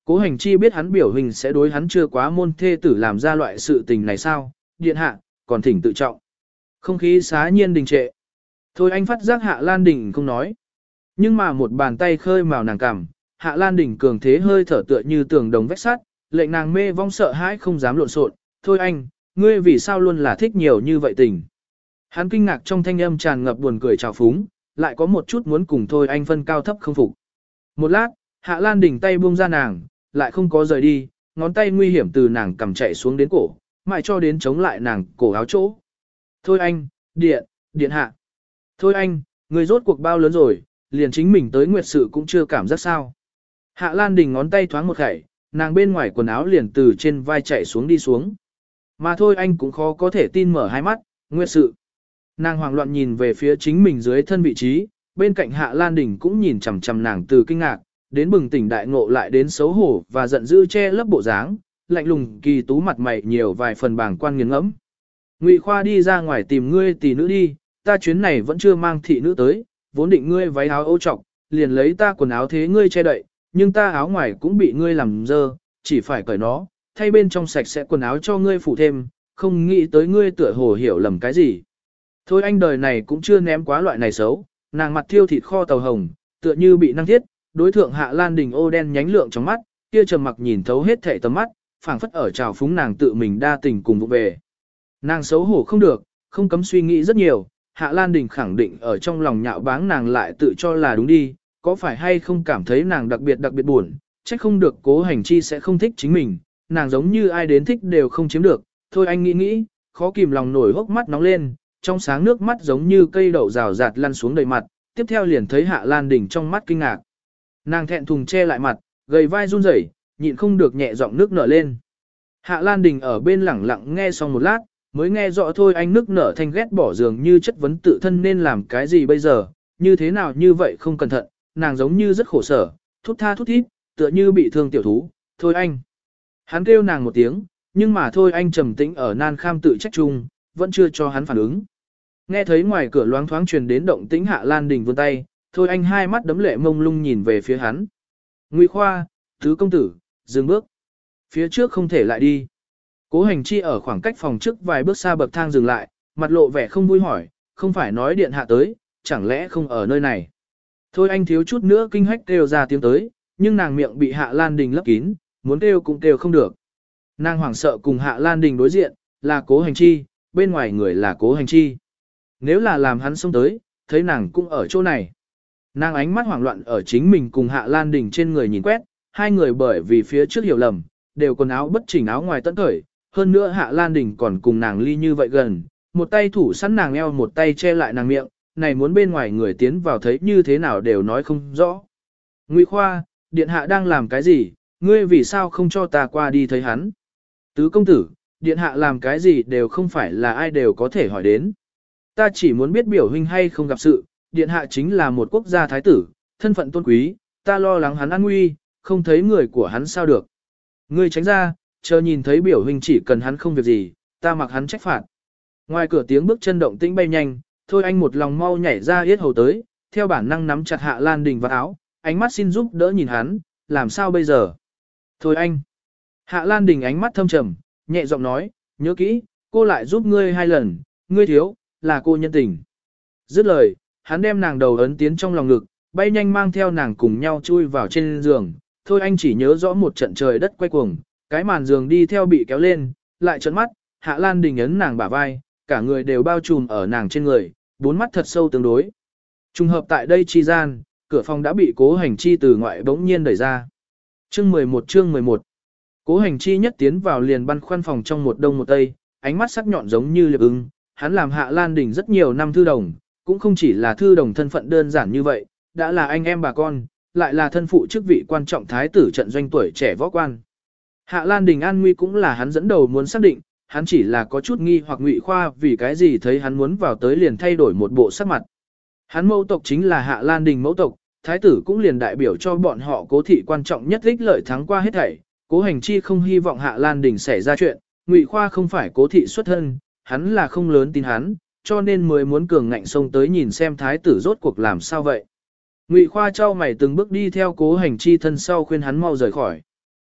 A: Cố Hành Chi biết hắn biểu hình sẽ đối hắn chưa quá môn thê tử làm ra loại sự tình này sao, điện hạ, còn thỉnh tự trọng. Không khí xá nhiên đình trệ. Thôi anh phát giác Hạ Lan Đình không nói. Nhưng mà một bàn tay khơi màu nàng cằm, Hạ Lan Đình cường thế hơi thở tựa như tường đồng vách sắt, lệnh nàng mê vong sợ hãi không dám lộn xộn. Thôi anh, ngươi vì sao luôn là thích nhiều như vậy tình. Hắn kinh ngạc trong thanh âm tràn ngập buồn cười trào phúng, lại có một chút muốn cùng Thôi anh phân cao thấp không phục. Một lát, Hạ Lan Đình tay buông ra nàng, lại không có rời đi, ngón tay nguy hiểm từ nàng cầm chạy xuống đến cổ, mãi cho đến chống lại nàng cổ áo chỗ. Thôi anh, điện, điện hạ. Thôi anh, người rốt cuộc bao lớn rồi, liền chính mình tới nguyệt sự cũng chưa cảm giác sao. Hạ Lan Đình ngón tay thoáng một khẩy, nàng bên ngoài quần áo liền từ trên vai chạy xuống đi xuống. Mà thôi anh cũng khó có thể tin mở hai mắt, nguyệt sự. Nàng hoảng loạn nhìn về phía chính mình dưới thân vị trí, bên cạnh Hạ Lan Đình cũng nhìn chằm chằm nàng từ kinh ngạc, đến bừng tỉnh đại ngộ lại đến xấu hổ và giận dữ che lấp bộ dáng, lạnh lùng kỳ tú mặt mày nhiều vài phần bàng quan nghiêng ngẫm. Ngụy Khoa đi ra ngoài tìm ngươi tỷ nữ đi, ta chuyến này vẫn chưa mang thị nữ tới, vốn định ngươi váy áo ô trọc, liền lấy ta quần áo thế ngươi che đậy, nhưng ta áo ngoài cũng bị ngươi làm dơ, chỉ phải cởi nó, thay bên trong sạch sẽ quần áo cho ngươi phủ thêm, không nghĩ tới ngươi tựa hồ hiểu lầm cái gì. Thôi anh đời này cũng chưa ném quá loại này xấu, nàng mặt thiêu thịt kho tàu hồng, tựa như bị năng thiết, đối thượng Hạ Lan Đình ô đen nhánh lượng trong mắt, kia trầm mặc nhìn thấu hết thảy tầm mắt, phảng phất ở trào phúng nàng tự mình đa tình cùng vụ về. Nàng xấu hổ không được, không cấm suy nghĩ rất nhiều, Hạ Lan Đình khẳng định ở trong lòng nhạo báng nàng lại tự cho là đúng đi, có phải hay không cảm thấy nàng đặc biệt đặc biệt buồn, trách không được Cố Hành Chi sẽ không thích chính mình, nàng giống như ai đến thích đều không chiếm được, thôi anh nghĩ nghĩ, khó kìm lòng nổi hốc mắt nóng lên, trong sáng nước mắt giống như cây đậu rào rạt lăn xuống đầy mặt, tiếp theo liền thấy Hạ Lan Đình trong mắt kinh ngạc. Nàng thẹn thùng che lại mặt, gầy vai run rẩy, nhịn không được nhẹ giọng nước nở lên. Hạ Lan Đình ở bên lẳng lặng nghe xong một lát, mới nghe rõ thôi anh nước nở thanh ghét bỏ dường như chất vấn tự thân nên làm cái gì bây giờ, như thế nào như vậy không cẩn thận, nàng giống như rất khổ sở, thút tha thút thít, tựa như bị thương tiểu thú, thôi anh. Hắn kêu nàng một tiếng, nhưng mà thôi anh trầm tĩnh ở nan kham tự trách chung, vẫn chưa cho hắn phản ứng. Nghe thấy ngoài cửa loáng thoáng truyền đến động tĩnh Hạ Lan Đình vươn tay, thôi anh hai mắt đấm lệ mông lung nhìn về phía hắn. Ngụy Khoa, tứ công tử, dừng bước. Phía trước không thể lại đi. Cố Hành Chi ở khoảng cách phòng trước vài bước xa bậc thang dừng lại, mặt lộ vẻ không vui hỏi, không phải nói điện hạ tới, chẳng lẽ không ở nơi này. Thôi anh thiếu chút nữa kinh hách kêu ra tiếng tới, nhưng nàng miệng bị Hạ Lan Đình lấp kín, muốn kêu cũng kêu không được. Nàng hoảng sợ cùng Hạ Lan Đình đối diện, là Cố Hành Chi, bên ngoài người là Cố Hành Chi. Nếu là làm hắn xông tới, thấy nàng cũng ở chỗ này. Nàng ánh mắt hoảng loạn ở chính mình cùng Hạ Lan Đình trên người nhìn quét, hai người bởi vì phía trước hiểu lầm, đều quần áo bất chỉnh áo ngoài tận cởi, hơn nữa Hạ Lan Đình còn cùng nàng ly như vậy gần, một tay thủ sẵn nàng eo một tay che lại nàng miệng, này muốn bên ngoài người tiến vào thấy như thế nào đều nói không rõ. Ngụy Khoa, điện hạ đang làm cái gì, ngươi vì sao không cho ta qua đi thấy hắn? Tứ công tử, điện hạ làm cái gì đều không phải là ai đều có thể hỏi đến. Ta chỉ muốn biết biểu huynh hay không gặp sự, điện hạ chính là một quốc gia thái tử, thân phận tôn quý, ta lo lắng hắn an nguy, không thấy người của hắn sao được. Ngươi tránh ra, chờ nhìn thấy biểu huynh chỉ cần hắn không việc gì, ta mặc hắn trách phạt. Ngoài cửa tiếng bước chân động tĩnh bay nhanh, thôi anh một lòng mau nhảy ra yết hầu tới, theo bản năng nắm chặt Hạ Lan Đình vào áo, ánh mắt xin giúp đỡ nhìn hắn, làm sao bây giờ? Thôi anh. Hạ Lan Đình ánh mắt thâm trầm, nhẹ giọng nói, nhớ kỹ, cô lại giúp ngươi hai lần, ngươi thiếu, là cô nhân tình. Dứt lời, hắn đem nàng đầu ấn tiến trong lòng ngực, bay nhanh mang theo nàng cùng nhau chui vào trên giường. Thôi anh chỉ nhớ rõ một trận trời đất quay cuồng, cái màn giường đi theo bị kéo lên, lại trợn mắt, Hạ Lan Đình ấn nàng bả vai, cả người đều bao trùm ở nàng trên người, bốn mắt thật sâu tương đối. Trùng hợp tại đây chi gian, cửa phòng đã bị Cố Hành Chi từ ngoại bỗng nhiên đẩy ra. Chương mười một chương mười một. Cố Hành Chi nhất tiến vào liền băn khoăn phòng trong một đông một tây, ánh mắt sắc nhọn giống như liệp ưng, hắn làm Hạ Lan Đình rất nhiều năm thư đồng, cũng không chỉ là thư đồng thân phận đơn giản như vậy, đã là anh em bà con, lại là thân phụ chức vị quan trọng thái tử trận doanh tuổi trẻ võ quan. Hạ Lan Đình an nguy cũng là hắn dẫn đầu muốn xác định, hắn chỉ là có chút nghi hoặc Ngụy Khoa vì cái gì thấy hắn muốn vào tới liền thay đổi một bộ sắc mặt. Hắn mẫu tộc chính là Hạ Lan Đình mẫu tộc, thái tử cũng liền đại biểu cho bọn họ Cố thị quan trọng nhất ích lợi thắng qua hết thảy. Cố Hành Chi không hy vọng Hạ Lan Đình xảy ra chuyện, Ngụy Khoa không phải Cố thị xuất thân, hắn là không lớn tin hắn, cho nên mới muốn cường ngạnh xông tới nhìn xem thái tử rốt cuộc làm sao vậy. Ngụy Khoa trao mày từng bước đi theo Cố Hành Chi thân sau khuyên hắn mau rời khỏi.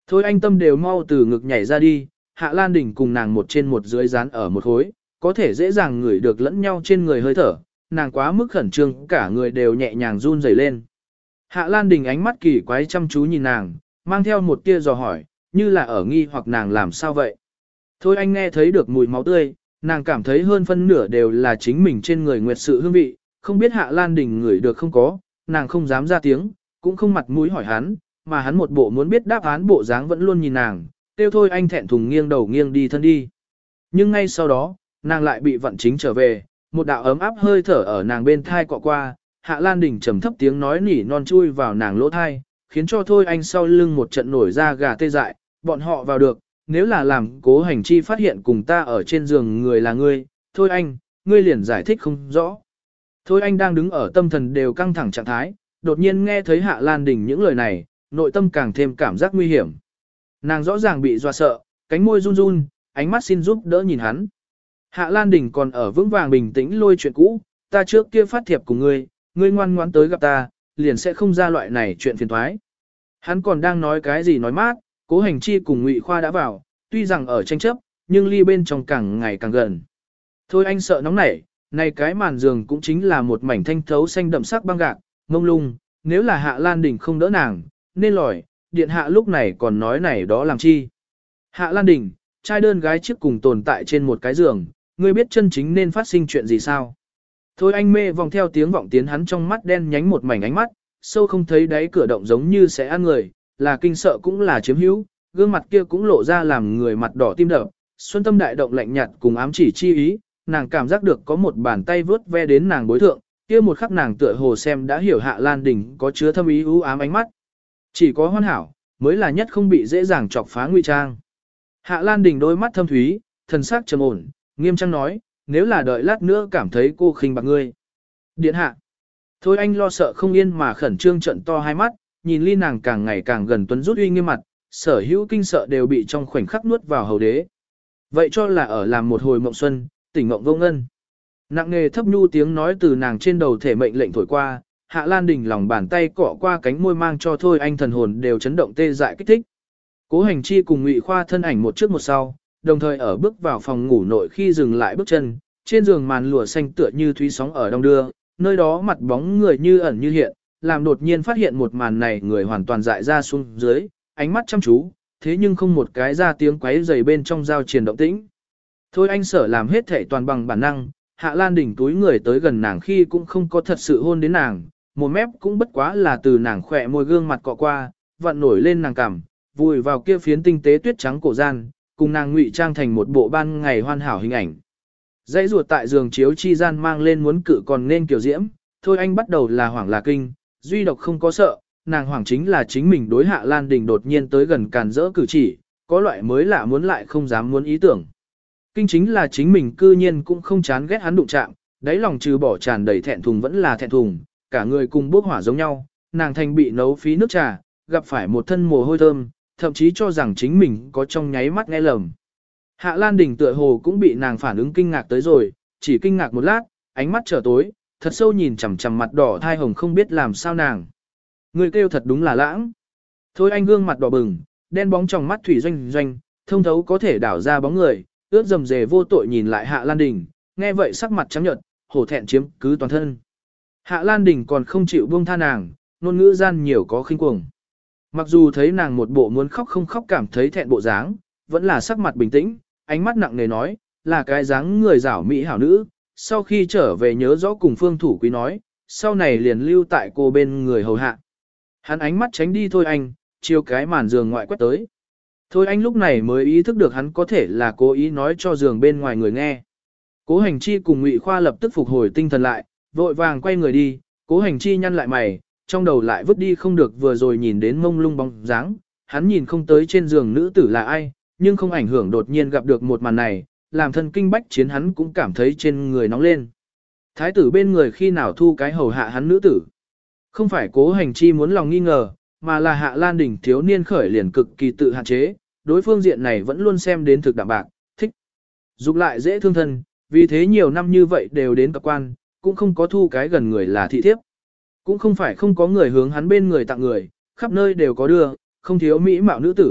A: Thôi anh tâm đều mau từ ngực nhảy ra đi, Hạ Lan Đình cùng nàng một trên một dưới dán ở một khối, có thể dễ dàng ngửi được lẫn nhau trên người hơi thở, nàng quá mức khẩn trương, cả người đều nhẹ nhàng run rẩy lên. Hạ Lan Đình ánh mắt kỳ quái chăm chú nhìn nàng, mang theo một tia dò hỏi, như là ở nghi hoặc nàng làm sao vậy. Thôi anh nghe thấy được mùi máu tươi, nàng cảm thấy hơn phân nửa đều là chính mình trên người nguyệt sự hương vị, không biết Hạ Lan Đình ngửi được không có, nàng không dám ra tiếng, cũng không mặt mũi hỏi hắn, mà hắn một bộ muốn biết đáp án bộ dáng vẫn luôn nhìn nàng, tiêu thôi anh thẹn thùng nghiêng đầu nghiêng đi thân đi. Nhưng ngay sau đó, nàng lại bị vận chính trở về, một đạo ấm áp hơi thở ở nàng bên thai cọ qua, Hạ Lan Đình trầm thấp tiếng nói nỉ non chui vào nàng lỗ thai, khiến cho thôi anh sau lưng một trận nổi ra gà tê dại, bọn họ vào được, nếu là làm Cố Hành Chi phát hiện cùng ta ở trên giường người là ngươi, thôi anh, ngươi liền giải thích không rõ. Thôi anh đang đứng ở tâm thần đều căng thẳng trạng thái, đột nhiên nghe thấy Hạ Lan Đình những lời này, nội tâm càng thêm cảm giác nguy hiểm. Nàng rõ ràng bị dọa sợ, cánh môi run run, ánh mắt xin giúp đỡ nhìn hắn. Hạ Lan Đình còn ở vững vàng bình tĩnh lôi chuyện cũ, ta trước kia phát thiệp của ngươi, ngươi ngoan ngoãn tới gặp ta, liền sẽ không ra loại này chuyện phiền toái. Hắn còn đang nói cái gì nói mát, Cố Hành Chi cùng Ngụy Khoa đã vào, tuy rằng ở tranh chấp, nhưng ly bên trong càng ngày càng gần. Thôi anh sợ nóng nảy, này cái màn giường cũng chính là một mảnh thanh thấu xanh đậm sắc băng gạc, mông lung, nếu là Hạ Lan Đình không đỡ nàng, nên lòi, điện hạ lúc này còn nói này đó làm chi. Hạ Lan Đình, trai đơn gái chiếc cùng tồn tại trên một cái giường, ngươi biết chân chính nên phát sinh chuyện gì sao? Thôi anh mê vòng theo tiếng vọng tiến hắn trong mắt đen nhánh một mảnh ánh mắt, sâu không thấy đáy cửa động giống như sẽ ăn người, là kinh sợ cũng là chiếm hữu, gương mặt kia cũng lộ ra làm người mặt đỏ tim đập, xuân tâm đại động lạnh nhạt cùng ám chỉ chi ý, nàng cảm giác được có một bàn tay vướt ve đến nàng bối thượng, kia một khắc nàng tựa hồ xem đã hiểu Hạ Lan Đình có chứa thâm ý u ám ánh mắt. Chỉ có hoàn hảo, mới là nhất không bị dễ dàng chọc phá ngụy trang. Hạ Lan Đình đôi mắt thâm thúy, thần sắc trầm ổn, nghiêm trang nói, nếu là đợi lát nữa cảm thấy cô khinh bạc ngươi. Điện hạ. Thôi anh lo sợ không yên mà khẩn trương trận to hai mắt, nhìn ly nàng càng ngày càng gần tuấn rút uy nghiêm mặt, sở hữu kinh sợ đều bị trong khoảnh khắc nuốt vào hầu đế. Vậy cho là ở làm một hồi mộng xuân, tỉnh mộng vô ngân. Nặng nề thấp nhu tiếng nói từ nàng trên đầu thể mệnh lệnh thổi qua, Hạ Lan Đình lòng bàn tay cọ qua cánh môi mang cho thôi anh thần hồn đều chấn động tê dại kích thích. Cố Hành Chi cùng Ngụy Khoa thân ảnh một trước một sau, đồng thời ở bước vào phòng ngủ nội khi dừng lại bước chân, trên giường màn lụa xanh tựa như thúy sóng ở đông đưa, nơi đó mặt bóng người như ẩn như hiện, làm đột nhiên phát hiện một màn này người hoàn toàn dại ra xuống dưới, ánh mắt chăm chú, thế nhưng không một cái ra tiếng quấy rầy bên trong giao triền động tĩnh. Thôi anh sở làm hết thảy toàn bằng bản năng, Hạ Lan Đình túi người tới gần nàng khi cũng không có thật sự hôn đến nàng, một mép cũng bất quá là từ nàng khỏe môi gương mặt cọ qua, vặn nổi lên nàng cằm, vùi vào kia phiến tinh tế tuyết trắng cổ gian, cùng nàng ngụy trang thành một bộ ban ngày hoàn hảo hình ảnh. Dãy ruột tại giường chiếu chi gian mang lên muốn cự còn nên kiểu diễm, thôi anh bắt đầu là hoảng là kinh, duy độc không có sợ, nàng hoảng chính là chính mình đối Hạ Lan Đình đột nhiên tới gần càn rỡ cử chỉ, có loại mới lạ muốn lại không dám muốn ý tưởng. Kinh chính là chính mình cư nhiên cũng không chán ghét hắn đụng chạm, đáy lòng trừ bỏ tràn đầy thẹn thùng vẫn là thẹn thùng, cả người cùng bốc hỏa giống nhau, nàng thành bị nấu phí nước trà, gặp phải một thân mồ hôi thơm, thậm chí cho rằng chính mình có trong nháy mắt nghe lầm. Hạ Lan Đình tựa hồ cũng bị nàng phản ứng kinh ngạc tới rồi, chỉ kinh ngạc một lát, ánh mắt trở tối, thật sâu nhìn chằm chằm mặt đỏ thai hồng không biết làm sao nàng. Người kêu thật đúng là lãng. Thôi anh gương mặt đỏ bừng, đen bóng trong mắt thủy doanh doanh, thông thấu có thể đảo ra bóng người, ướt dầm dề vô tội nhìn lại Hạ Lan Đình, nghe vậy sắc mặt trắng nhợt, hổ thẹn chiếm cứ toàn thân. Hạ Lan Đình còn không chịu buông tha nàng, ngôn ngữ gian nhiều có khinh cuồng. Mặc dù thấy nàng một bộ muốn khóc không khóc cảm thấy thẹn bộ dáng, vẫn là sắc mặt bình tĩnh, ánh mắt nặng nề nói, là cái dáng người giảo mỹ hảo nữ, sau khi trở về nhớ rõ cùng Phương Thủ Quý nói, sau này liền lưu tại cô bên người hầu hạ. Hắn ánh mắt tránh đi thôi anh, chiều cái màn giường ngoại quét tới. Thôi anh lúc này mới ý thức được hắn có thể là cố ý nói cho giường bên ngoài người nghe. Cố Hành Chi cùng Ngụy Khoa lập tức phục hồi tinh thần lại, vội vàng quay người đi, Cố Hành Chi nhăn lại mày, trong đầu lại vứt đi không được vừa rồi nhìn đến mông lung bóng dáng, hắn nhìn không tới trên giường nữ tử là ai, nhưng không ảnh hưởng đột nhiên gặp được một màn này, làm thân kinh bách chiến hắn cũng cảm thấy trên người nóng lên. Thái tử bên người khi nào thu cái hầu hạ hắn nữ tử. Không phải Cố Hành Chi muốn lòng nghi ngờ, mà là Hạ Lan Đình thiếu niên khởi liền cực kỳ tự hạn chế, đối phương diện này vẫn luôn xem đến thực đạm bạc, thích. Dục lại dễ thương thân, vì thế nhiều năm như vậy đều đến cơ quan, cũng không có thu cái gần người là thị thiếp. Cũng không phải không có người hướng hắn bên người tặng người, khắp nơi đều có đưa, không thiếu mỹ mạo nữ tử,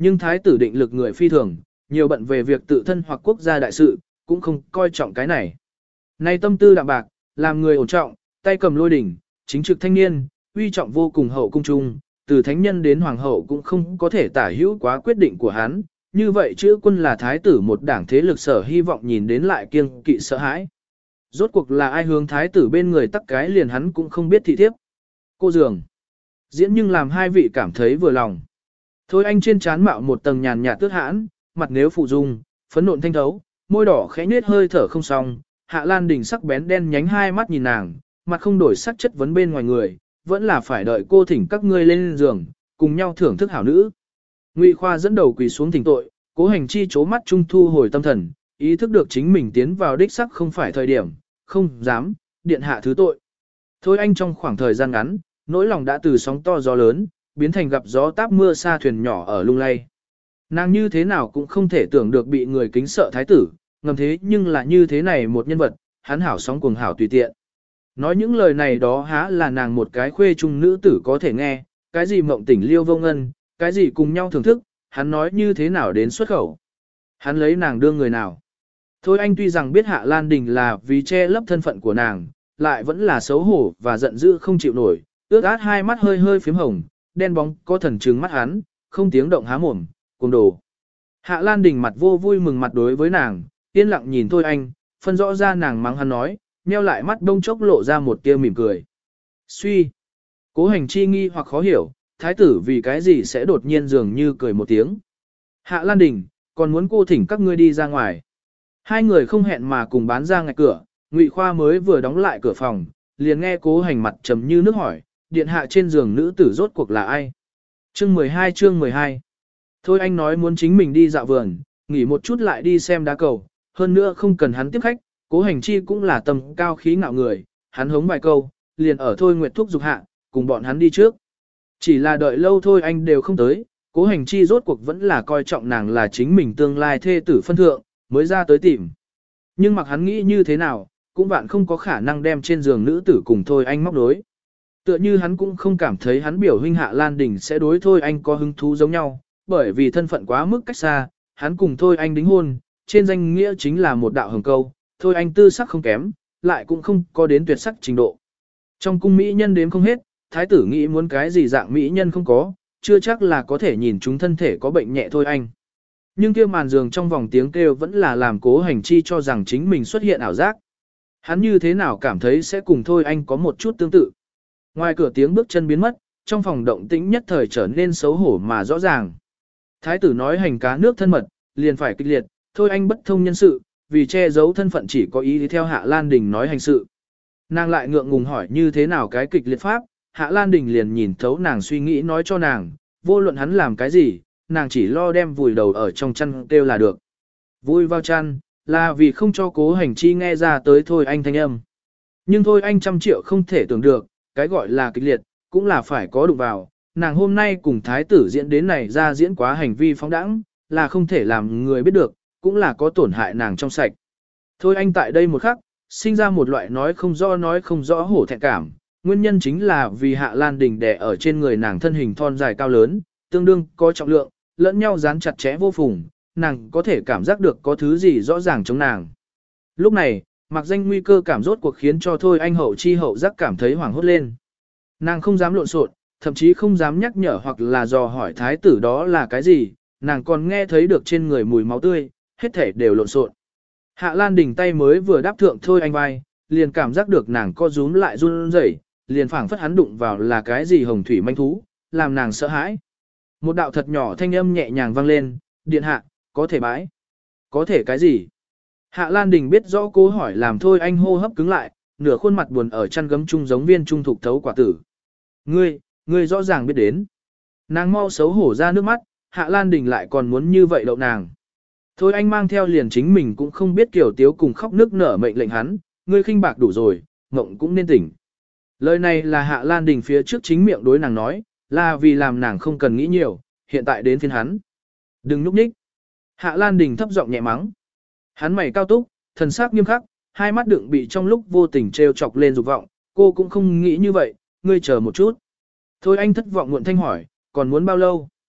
A: nhưng thái tử định lực người phi thường, nhiều bận về việc tự thân hoặc quốc gia đại sự, cũng không coi trọng cái này. Nay tâm tư đạm bạc, làm người ổn trọng, tay cầm lôi đỉnh, chính trực thanh niên, uy trọng vô cùng hậu cung trung, từ thánh nhân đến hoàng hậu cũng không có thể tả hữu quá quyết định của hắn, như vậy chữ quân là thái tử một đảng thế lực sở hy vọng nhìn đến lại kiêng kỵ sợ hãi. Rốt cuộc là ai hướng thái tử bên người tắc cái liền hắn cũng không biết thị thiếp. Cô giường. Diễn nhưng làm hai vị cảm thấy vừa lòng. Thôi anh trên trán mạo một tầng nhàn nhạt tước hãn, mặt nếu phụ dung, phấn nộn thanh thấu, môi đỏ khẽ nết hơi thở không xong, Hạ Lan Đình sắc bén đen nhánh hai mắt nhìn nàng, mặt không đổi sắc chất vấn bên ngoài người, vẫn là phải đợi cô thỉnh các ngươi lên giường, cùng nhau thưởng thức hảo nữ. Ngụy Khoa dẫn đầu quỳ xuống thỉnh tội, Cố Hành Chi chố mắt trung thu hồi tâm thần, ý thức được chính mình tiến vào đích sắc không phải thời điểm, không dám, điện hạ thứ tội. Thôi anh trong khoảng thời gian ngắn, nỗi lòng đã từ sóng to gió lớn, biến thành gặp gió táp mưa xa thuyền nhỏ ở lung lay. Nàng như thế nào cũng không thể tưởng được bị người kính sợ thái tử, ngầm thế nhưng là như thế này một nhân vật, hắn hảo sóng cuồng hảo tùy tiện. Nói những lời này đó há là nàng một cái khuê trung nữ tử có thể nghe, cái gì mộng tỉnh liêu vô ngân, cái gì cùng nhau thưởng thức, hắn nói như thế nào đến xuất khẩu. Hắn lấy nàng đương người nào. Thôi anh tuy rằng biết Hạ Lan Đình là vì che lấp thân phận của nàng, lại vẫn là xấu hổ và giận dữ không chịu nổi, ướt át hai mắt hơi hơi phím hồng, đen bóng có thần trừng mắt hắn, không tiếng động há mồm, cuồng đồ. Hạ Lan Đình mặt vô vui mừng mặt đối với nàng, yên lặng nhìn Thôi anh, phân rõ ra nàng mắng hắn nói, nheo lại mắt đông chốc lộ ra một tia mỉm cười. Suy. Cố Hành Chi nghi hoặc khó hiểu, thái tử vì cái gì sẽ đột nhiên dường như cười một tiếng. Hạ Lan Đình, còn muốn cô thỉnh các ngươi đi ra ngoài. Hai người không hẹn mà cùng bán ra ngạch cửa, Ngụy Khoa mới vừa đóng lại cửa phòng, liền nghe Cố Hành mặt trầm như nước hỏi, điện hạ trên giường nữ tử rốt cuộc là ai? Chương mười hai chương mười hai. Thôi anh nói muốn chính mình đi dạo vườn, nghỉ một chút lại đi xem đá cầu, hơn nữa không cần hắn tiếp khách, Cố Hành Chi cũng là tầm cao khí ngạo người, hắn hống vài câu, liền ở Thôi Nguyệt thúc giục hạ, cùng bọn hắn đi trước. Chỉ là đợi lâu thôi anh đều không tới, Cố Hành Chi rốt cuộc vẫn là coi trọng nàng là chính mình tương lai thê tử phân thượng, mới ra tới tìm. Nhưng mặc hắn nghĩ như thế nào, cũng bạn không có khả năng đem trên giường nữ tử cùng Thôi anh móc đối. Tựa như hắn cũng không cảm thấy hắn biểu huynh Hạ Lan Đình sẽ đối Thôi anh có hứng thú giống nhau, bởi vì thân phận quá mức cách xa, hắn cùng Thôi anh đính hôn, trên danh nghĩa chính là một đạo hồng câu, Thôi anh tư sắc không kém, lại cũng không có đến tuyệt sắc trình độ. Trong cung mỹ nhân đếm không hết, thái tử nghĩ muốn cái gì dạng mỹ nhân không có, chưa chắc là có thể nhìn chúng thân thể có bệnh nhẹ Thôi anh. Nhưng kia màn giường trong vòng tiếng kêu vẫn là làm Cố Hành Chi cho rằng chính mình xuất hiện ảo giác. Hắn như thế nào cảm thấy sẽ cùng Thôi anh có một chút tương tự. Ngoài cửa tiếng bước chân biến mất, trong phòng động tĩnh nhất thời trở nên xấu hổ mà rõ ràng. Thái tử nói hành cá nước thân mật, liền phải kịch liệt, Thôi anh bất thông nhân sự, vì che giấu thân phận chỉ có ý đi theo Hạ Lan Đình nói hành sự. Nàng lại ngượng ngùng hỏi như thế nào cái kịch liệt pháp, Hạ Lan Đình liền nhìn thấu nàng suy nghĩ nói cho nàng, vô luận hắn làm cái gì, nàng chỉ lo đem vùi đầu ở trong chăn kêu là được. Vui vào chăn, là vì không cho Cố Hành Chi nghe ra tới Thôi anh thanh âm. Nhưng Thôi anh trăm triệu không thể tưởng được, cái gọi là kịch liệt, cũng là phải có đụng vào. Nàng hôm nay cùng thái tử diễn đến này ra diễn quá hành vi phóng đẳng, là không thể làm người biết được, cũng là có tổn hại nàng trong sạch. Thôi anh tại đây một khắc, sinh ra một loại nói không rõ nói không rõ hổ thẹn cảm, nguyên nhân chính là vì Hạ Lan Đình đè ở trên người nàng thân hình thon dài cao lớn, tương đương có trọng lượng, lẫn nhau dán chặt chẽ vô phùng, nàng có thể cảm giác được có thứ gì rõ ràng chống nàng. Lúc này, mặc danh nguy cơ cảm rốt cuộc khiến cho Thôi anh hậu chi hậu giác cảm thấy hoảng hốt lên. Nàng không dám lộn xộn, thậm chí không dám nhắc nhở hoặc là dò hỏi thái tử đó là cái gì, nàng còn nghe thấy được trên người mùi máu tươi, hết thể đều lộn xộn. Hạ Lan Đình tay mới vừa đáp thượng Thôi anh vai, liền cảm giác được nàng co rúm lại run rẩy, liền phảng phất hắn đụng vào là cái gì hồng thủy manh thú, làm nàng sợ hãi. Một đạo thật nhỏ thanh âm nhẹ nhàng vang lên, điện hạ, có thể bãi. Có thể cái gì? Hạ Lan Đình biết rõ cố hỏi làm Thôi anh hô hấp cứng lại, nửa khuôn mặt buồn ở chăn gấm chung giống viên trung thục thấu quả tử. Ngươi, ngươi rõ ràng biết đến. Nàng mau xấu hổ ra nước mắt, Hạ Lan Đình lại còn muốn như vậy đậu nàng. Thôi anh mang theo liền chính mình cũng không biết kiểu tiếu cùng khóc nước nở mệnh lệnh hắn, ngươi khinh bạc đủ rồi, ngộng cũng nên tỉnh. Lời này là Hạ Lan Đình phía trước chính miệng đối nàng nói, là vì làm nàng không cần nghĩ nhiều, hiện tại đến phiên hắn. Đừng núp nhích. Hạ Lan Đình thấp giọng nhẹ mắng. Hắn mày cao túc, thần sắc nghiêm khắc, hai mắt đựng bị trong lúc vô tình trêu chọc lên dục vọng, cô cũng không nghĩ như vậy, ngươi chờ một chút. Thôi anh thất vọng muộn thanh hỏi, còn muốn bao lâu?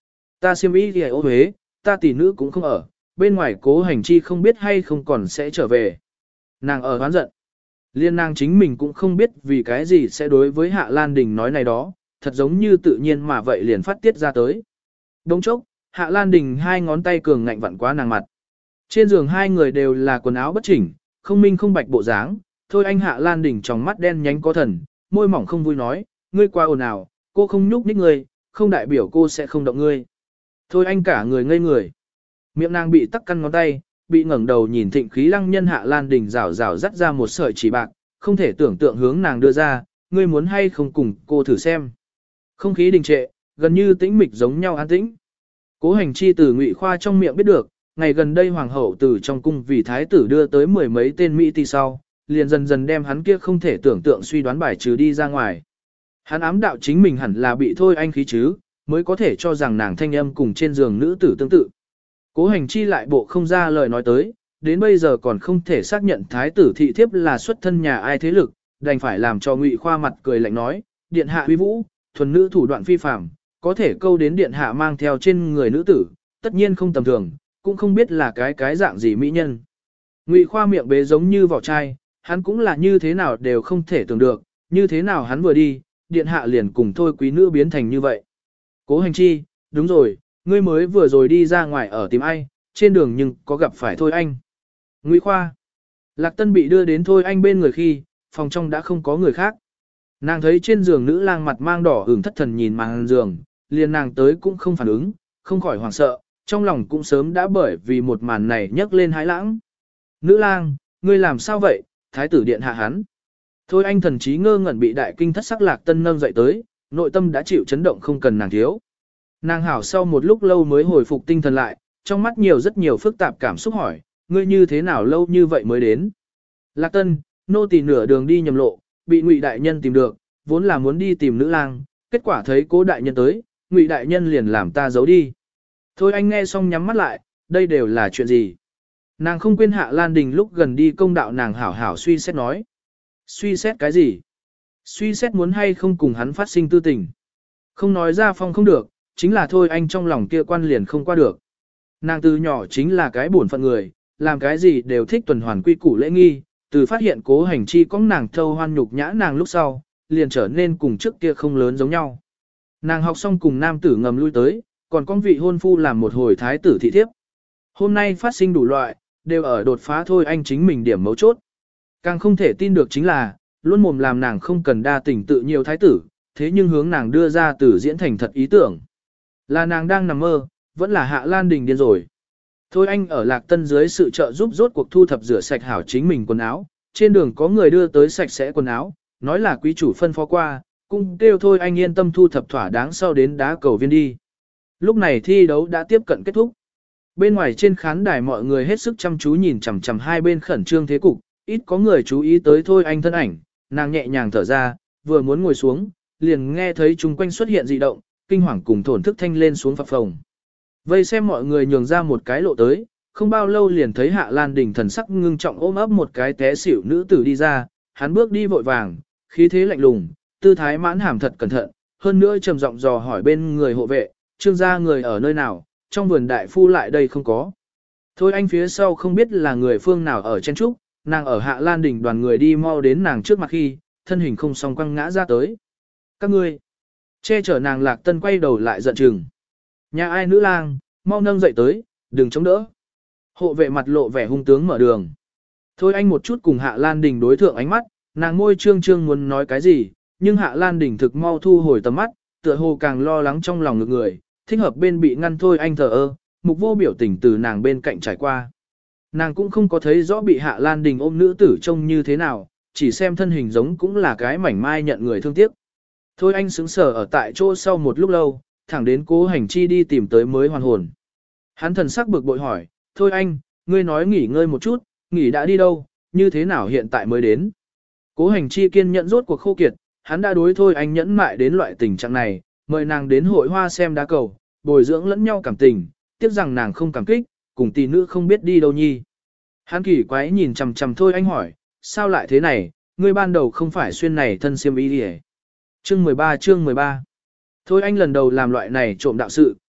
A: ta xiêm y thì ô huế, ta tỷ nữ cũng không ở, bên ngoài cố hành chi không biết hay không còn sẽ trở về. Nàng ở hoán giận. Liên nàng chính mình cũng không biết vì cái gì sẽ đối với Hạ Lan Đình nói này đó, thật giống như tự nhiên mà vậy liền phát tiết ra tới. Đông chốc, Hạ Lan Đình hai ngón tay cường ngạnh vặn quá nàng mặt. Trên giường hai người đều là quần áo bất chỉnh, không minh không bạch bộ dáng, thôi anh Hạ Lan Đình trong mắt đen nhánh có thần, môi mỏng không vui nói, ngươi qua ồn ào, cô không nhúc nhích ngươi, không đại biểu cô sẽ không động ngươi. Thôi anh cả người ngây người. Miệng nàng bị tắc căn ngón tay, bị ngẩng đầu nhìn thịnh khí lăng nhân Hạ Lan Đình rảo rảo dắt ra một sợi chỉ bạc, không thể tưởng tượng hướng nàng đưa ra, ngươi muốn hay không cùng cô thử xem. Không khí đình trệ, gần như tĩnh mịch giống nhau an tĩnh. Cố hành chi từ Ngụy Khoa trong miệng biết được, ngày gần đây hoàng hậu từ trong cung vì thái tử đưa tới mười mấy tên Mỹ ti sau, liền dần dần đem hắn kia không thể tưởng tượng suy đoán bài trừ đi ra ngoài. Hắn ám đạo chính mình hẳn là bị thôi anh khí chứ, mới có thể cho rằng nàng thanh âm cùng trên giường nữ tử tương tự. Cố hành chi lại bộ không ra lời nói tới, đến bây giờ còn không thể xác nhận thái tử thị thiếp là xuất thân nhà ai thế lực, đành phải làm cho Ngụy Khoa mặt cười lạnh nói, điện hạ uy vũ, thuần nữ thủ đoạn phi phàm, có thể câu đến điện hạ mang theo trên người nữ tử, tất nhiên không tầm thường, cũng không biết là cái cái dạng gì mỹ nhân. Ngụy Khoa miệng bế giống như vỏ chai, hắn cũng là như thế nào đều không thể tưởng được, như thế nào hắn vừa đi, điện hạ liền cùng thôi quý nữ biến thành như vậy. Cố hành chi, đúng rồi, ngươi mới vừa rồi đi ra ngoài ở tìm ai, trên đường nhưng có gặp phải thôi anh. Ngụy Khoa. Lạc Tân bị đưa đến thôi anh bên người khi, phòng trong đã không có người khác. Nàng thấy trên giường nữ lang mặt mang đỏ ửng thất thần nhìn màn giường, liền nàng tới cũng không phản ứng, không khỏi hoảng sợ, trong lòng cũng sớm đã bởi vì một màn này nhấc lên hái lãng. Nữ lang, ngươi làm sao vậy, thái tử điện hạ hắn. Thôi anh thần trí ngơ ngẩn bị đại kinh thất sắc Lạc Tân nâng dậy tới, nội tâm đã chịu chấn động không cần nàng thiếu. Nàng hảo sau một lúc lâu mới hồi phục tinh thần lại, trong mắt nhiều rất nhiều phức tạp cảm xúc hỏi, ngươi như thế nào lâu như vậy mới đến. Lạc Tân, nô tỳ nửa đường đi nhầm lộ, bị Ngụy đại nhân tìm được, vốn là muốn đi tìm nữ lang, kết quả thấy cố đại nhân tới, Ngụy đại nhân liền làm ta giấu đi. Thôi anh nghe xong nhắm mắt lại, đây đều là chuyện gì? Nàng không quên Hạ Lan Đình lúc gần đi công đạo nàng hảo hảo suy xét nói. Suy xét cái gì? Suy xét muốn hay không cùng hắn phát sinh tư tình. Không nói ra phong không được, chính là thôi anh trong lòng kia quan liền không qua được. Nàng từ nhỏ chính là cái bổn phận người, làm cái gì đều thích tuần hoàn quy củ lễ nghi, từ phát hiện cố hành chi có nàng thâu hoan nhục nhã nàng lúc sau, liền trở nên cùng trước kia không lớn giống nhau. Nàng học xong cùng nam tử ngầm lui tới, còn con vị hôn phu làm một hồi thái tử thị thiếp. Hôm nay phát sinh đủ loại, đều ở đột phá thôi anh chính mình điểm mấu chốt. Càng không thể tin được chính là, luôn mồm làm nàng không cần đa tình tự nhiều thái tử, thế nhưng hướng nàng đưa ra từ diễn thành thật ý tưởng. Là nàng đang nằm mơ, vẫn là Hạ Lan Đình điên rồi. Thôi anh ở Lạc Tân dưới sự trợ giúp rốt cuộc thu thập rửa sạch hảo chính mình quần áo, trên đường có người đưa tới sạch sẽ quần áo, nói là quý chủ phân phó qua, cũng kêu thôi anh yên tâm thu thập thỏa đáng sau đến đá cầu viên đi. Lúc này thi đấu đã tiếp cận kết thúc. Bên ngoài trên khán đài mọi người hết sức chăm chú nhìn chằm chằm hai bên khẩn trương thế cục, ít có người chú ý tới thôi anh thân ảnh, nàng nhẹ nhàng thở ra, vừa muốn ngồi xuống, liền nghe thấy chung quanh xuất hiện dị động, kinh hoàng cùng thổn thức thanh lên xuống phập phồng. Vây xem mọi người nhường ra một cái lộ tới, không bao lâu liền thấy Hạ Lan Đình thần sắc ngưng trọng ôm ấp một cái té xỉu nữ tử đi ra, hắn bước đi vội vàng, khí thế lạnh lùng, tư thái mãn hàm thật cẩn thận, hơn nữa trầm giọng dò hỏi bên người hộ vệ, trương gia người ở nơi nào, trong vườn đại phu lại đây không có. Thôi anh phía sau không biết là người phương nào ở trên trúc, nàng ở Hạ Lan Đình đoàn người đi mau đến nàng trước mặt khi, thân hình không song quăng ngã ra tới. Các ngươi, che chở nàng Lạc Tân quay đầu lại giận chừng. Nhà ai nữ lang, mau nâng dậy tới, đừng chống đỡ. Hộ vệ mặt lộ vẻ hung tướng mở đường. Thôi anh một chút cùng Hạ Lan Đình đối thượng ánh mắt, nàng môi trương trương muốn nói cái gì, nhưng Hạ Lan Đình thực mau thu hồi tầm mắt, tựa hồ càng lo lắng trong lòng ngực người, thích hợp bên bị ngăn thôi anh thờ ơ, mục vô biểu tình từ nàng bên cạnh trải qua. Nàng cũng không có thấy rõ bị Hạ Lan Đình ôm nữ tử trông như thế nào, chỉ xem thân hình giống cũng là cái mảnh mai nhận người thương tiếc. Thôi anh sững sờ ở tại chỗ sau một lúc lâu, thẳng đến cố hành chi đi tìm tới mới hoàn hồn. Hắn thần sắc bực bội hỏi, thôi anh, ngươi nói nghỉ ngơi một chút, nghỉ đã đi đâu, như thế nào hiện tại mới đến. Cố hành chi kiên nhẫn rốt cuộc khô kiệt, hắn đã đối thôi anh nhẫn mại đến loại tình trạng này, mời nàng đến hội hoa xem đá cầu, bồi dưỡng lẫn nhau cảm tình, tiếc rằng nàng không cảm kích, cùng tỷ nữ không biết đi đâu nhi. Hắn kỳ quái nhìn chằm chằm thôi anh hỏi, sao lại thế này, ngươi ban đầu không phải xuyên này thân xiêm y đi. Chương mười ba chương mười ba. Thôi anh lần đầu làm loại này trộm đạo sự,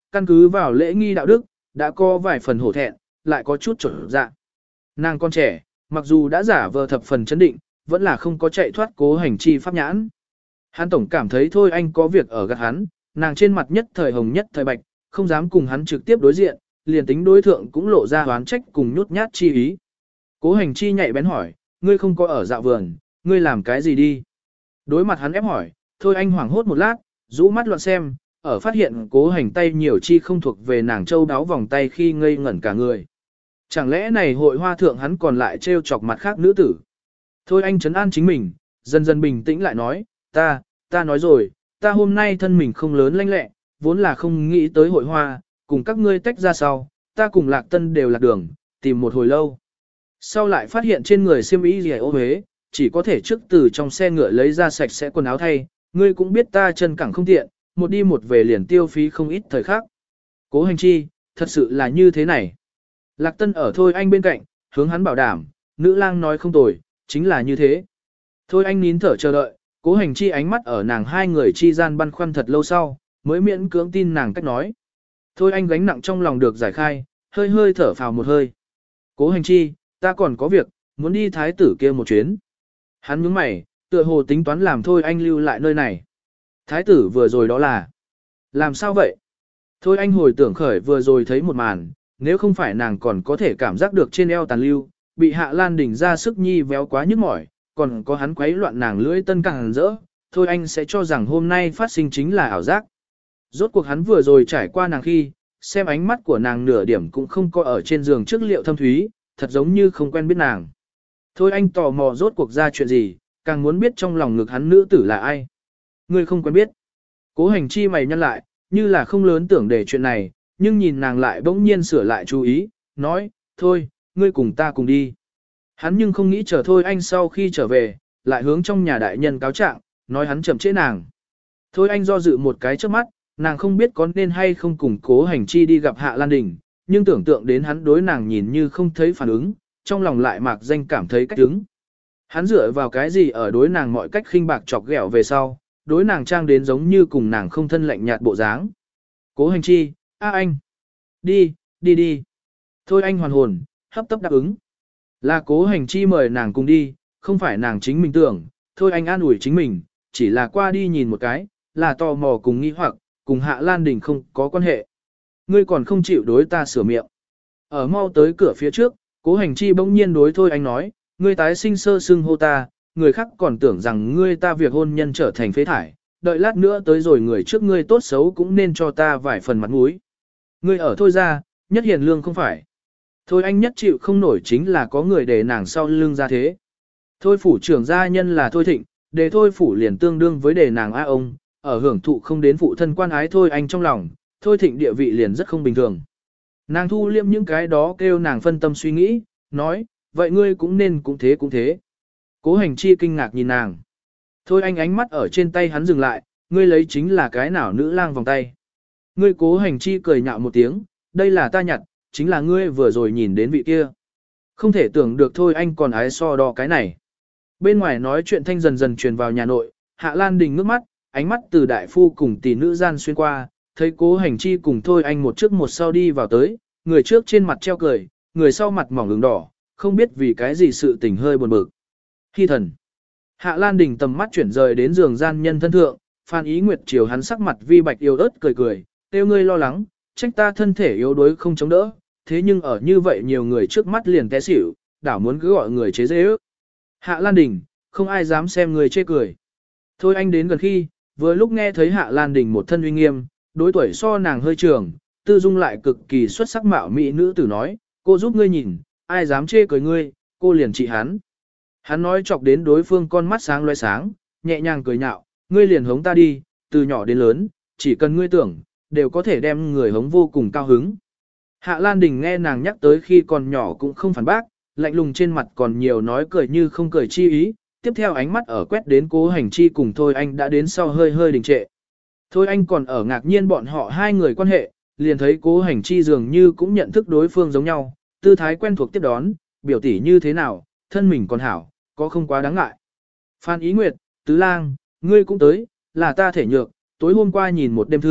A: căn cứ vào lễ nghi đạo đức, đã có vài phần hổ thẹn, lại có chút trở dạ. Nàng con trẻ, mặc dù đã giả vờ thập phần chấn định, vẫn là không có chạy thoát Cố Hành Chi pháp nhãn. Hắn tổng cảm thấy thôi anh có việc ở gạt hắn, nàng trên mặt nhất thời hồng nhất thời bạch, không dám cùng hắn trực tiếp đối diện, liền tính đối thượng cũng lộ ra hoán trách cùng nhút nhát chi ý. Cố Hành Chi nhạy bén hỏi, ngươi không có ở dạo vườn, ngươi làm cái gì đi? Đối mặt hắn ép hỏi, thôi anh hoảng hốt một lát, rũ mắt loạn xem, ở phát hiện Cố Hành tay nhiều chi không thuộc về nàng châu đáo vòng tay khi ngây ngẩn cả người. Chẳng lẽ này hội hoa thượng hắn còn lại trêu chọc mặt khác nữ tử? Thôi anh trấn an chính mình, dần dần bình tĩnh lại nói, ta, ta nói rồi, ta hôm nay thân mình không lớn lanh lẹ, vốn là không nghĩ tới hội hoa, cùng các ngươi tách ra sau, ta cùng Lạc Tân đều lạc đường, tìm một hồi lâu. Sau lại phát hiện trên người xiêm y rìa ô huế, chỉ có thể trước từ trong xe ngựa lấy ra sạch sẽ quần áo thay, ngươi cũng biết ta chân cẳng không tiện, một đi một về liền tiêu phí không ít thời khắc. Cố Hành Chi, thật sự là như thế này. Lạc Tân ở Thôi Anh bên cạnh, hướng hắn bảo đảm, nữ lang nói không tồi, chính là như thế. Thôi Anh nín thở chờ đợi, Cố Hành Chi ánh mắt ở nàng hai người chi gian băn khoăn thật lâu sau, mới miễn cưỡng tin nàng cách nói. Thôi Anh gánh nặng trong lòng được giải khai, hơi hơi thở phào một hơi. Cố Hành Chi, ta còn có việc, muốn đi thái tử kia một chuyến. Hắn nhướng mày, tựa hồ tính toán làm Thôi Anh lưu lại nơi này. Thái tử vừa rồi đó là... Làm sao vậy? Thôi Anh hồi tưởng khởi vừa rồi thấy một màn, nếu không phải nàng còn có thể cảm giác được trên eo tàn lưu, bị Hạ Lan Đình ra sức nhi véo quá nhức mỏi, còn có hắn quấy loạn nàng lưỡi tân càng rỡ, Thôi Anh sẽ cho rằng hôm nay phát sinh chính là ảo giác. Rốt cuộc hắn vừa rồi trải qua nàng khi, xem ánh mắt của nàng nửa điểm cũng không có ở trên giường trước liệu thâm thúy, thật giống như không quen biết nàng. Thôi Anh tò mò rốt cuộc ra chuyện gì, càng muốn biết trong lòng ngực hắn nữ tử là ai. Ngươi không quen biết. Cố Hành Chi mày nhăn lại, như là không lớn tưởng để chuyện này, nhưng nhìn nàng lại bỗng nhiên sửa lại chú ý, nói, thôi, ngươi cùng ta cùng đi. Hắn nhưng không nghĩ chờ Thôi Anh sau khi trở về, lại hướng trong nhà đại nhân cáo trạng, nói hắn chậm trễ nàng. Thôi Anh do dự một cái trước mắt, nàng không biết có nên hay không cùng Cố Hành Chi đi gặp Hạ Lan Đình, nhưng tưởng tượng đến hắn đối nàng nhìn như không thấy phản ứng, trong lòng lại mạc danh cảm thấy cách đứng. Hắn dựa vào cái gì ở đối nàng mọi cách khinh bạc chọc ghẹo về sau, đối nàng trang đến giống như cùng nàng không thân lạnh nhạt bộ dáng. Cố Hành Chi, a anh, đi, đi đi. Thôi Anh hoàn hồn, hấp tấp đáp ứng. Là Cố Hành Chi mời nàng cùng đi, không phải nàng chính mình tưởng, thôi anh an ủi chính mình, chỉ là qua đi nhìn một cái, là tò mò cùng nghi hoặc, cùng Hạ Lan Đình không có quan hệ. Ngươi còn không chịu đối ta sửa miệng. Ở mau tới cửa phía trước, Cố Hành Chi bỗng nhiên đối Thôi Anh nói, ngươi tái sinh sơ xưng hô ta, người khác còn tưởng rằng ngươi ta việc hôn nhân trở thành phế thải, đợi lát nữa tới rồi người trước ngươi tốt xấu cũng nên cho ta vài phần mặt mũi. Ngươi ở Thôi ra, nhất hiền lương không phải. Thôi anh nhất chịu không nổi chính là có người để nàng sau lưng ra thế. Thôi phủ trưởng gia nhân là Thôi Thịnh, để Thôi phủ liền tương đương với đề nàng A ông, ở hưởng thụ không đến phụ thân quan ái Thôi anh trong lòng, Thôi Thịnh địa vị liền rất không bình thường. Nàng thu liêm những cái đó kêu nàng phân tâm suy nghĩ, nói, vậy ngươi cũng nên cũng thế cũng thế. Cố Hành Chi kinh ngạc nhìn nàng. Thôi anh ánh mắt ở trên tay hắn dừng lại, ngươi lấy chính là cái nào nữ lang vòng tay. Ngươi Cố Hành Chi cười nhạo một tiếng, đây là ta nhặt, chính là ngươi vừa rồi nhìn đến vị kia. Không thể tưởng được thôi anh còn ái so đo cái này. Bên ngoài nói chuyện thanh dần dần truyền vào nhà nội, Hạ Lan Đình ngước mắt, ánh mắt từ đại phu cùng tỷ nữ gian xuyên qua, thấy Cố Hành Chi cùng thôi anh một trước một sau đi vào tới, người trước trên mặt treo cười, người sau mặt mỏng ứng đỏ, không biết vì cái gì sự tình hơi buồn bực. Khi thần. Hạ Lan Đình tầm mắt chuyển rời đến giường gian nhân thân thượng, Phan Ý Nguyệt chiều hắn sắc mặt vi bạch yêu ớt cười cười, tiêu ngươi lo lắng, trách ta thân thể yếu đuối không chống đỡ, thế nhưng ở như vậy nhiều người trước mắt liền té xỉu, đảo muốn cứ gọi người chế dễ ước. Hạ Lan Đình, không ai dám xem người chê cười. Thôi anh đến gần khi, vừa lúc nghe thấy Hạ Lan Đình một thân uy nghiêm, đối tuổi so nàng hơi trường, tư dung lại cực kỳ xuất sắc mạo mỹ nữ tử nói, cô giúp ngươi nhìn, ai dám chê cười ngươi, cô liền trị hắn. Hắn nói chọc đến đối phương con mắt sáng loe sáng, nhẹ nhàng cười nhạo, ngươi liền hống ta đi, từ nhỏ đến lớn, chỉ cần ngươi tưởng, đều có thể đem người hống vô cùng cao hứng. Hạ Lan Đình nghe nàng nhắc tới khi còn nhỏ cũng không phản bác, lạnh lùng trên mặt còn nhiều nói cười như không cười chi ý, tiếp theo ánh mắt ở quét đến Cố Hành Chi cùng Thôi Anh đã đến sau hơi hơi đình trệ. Thôi Anh còn ở ngạc nhiên bọn họ hai người quan hệ, liền thấy Cố Hành Chi dường như cũng nhận thức đối phương giống nhau, tư thái quen thuộc tiếp đón, biểu tỷ như thế nào, thân mình còn hảo, có không quá đáng ngại. Phan Ý Nguyệt, Tứ Lang, ngươi cũng tới, là ta thể nhược, tối hôm qua nhìn một đêm thư,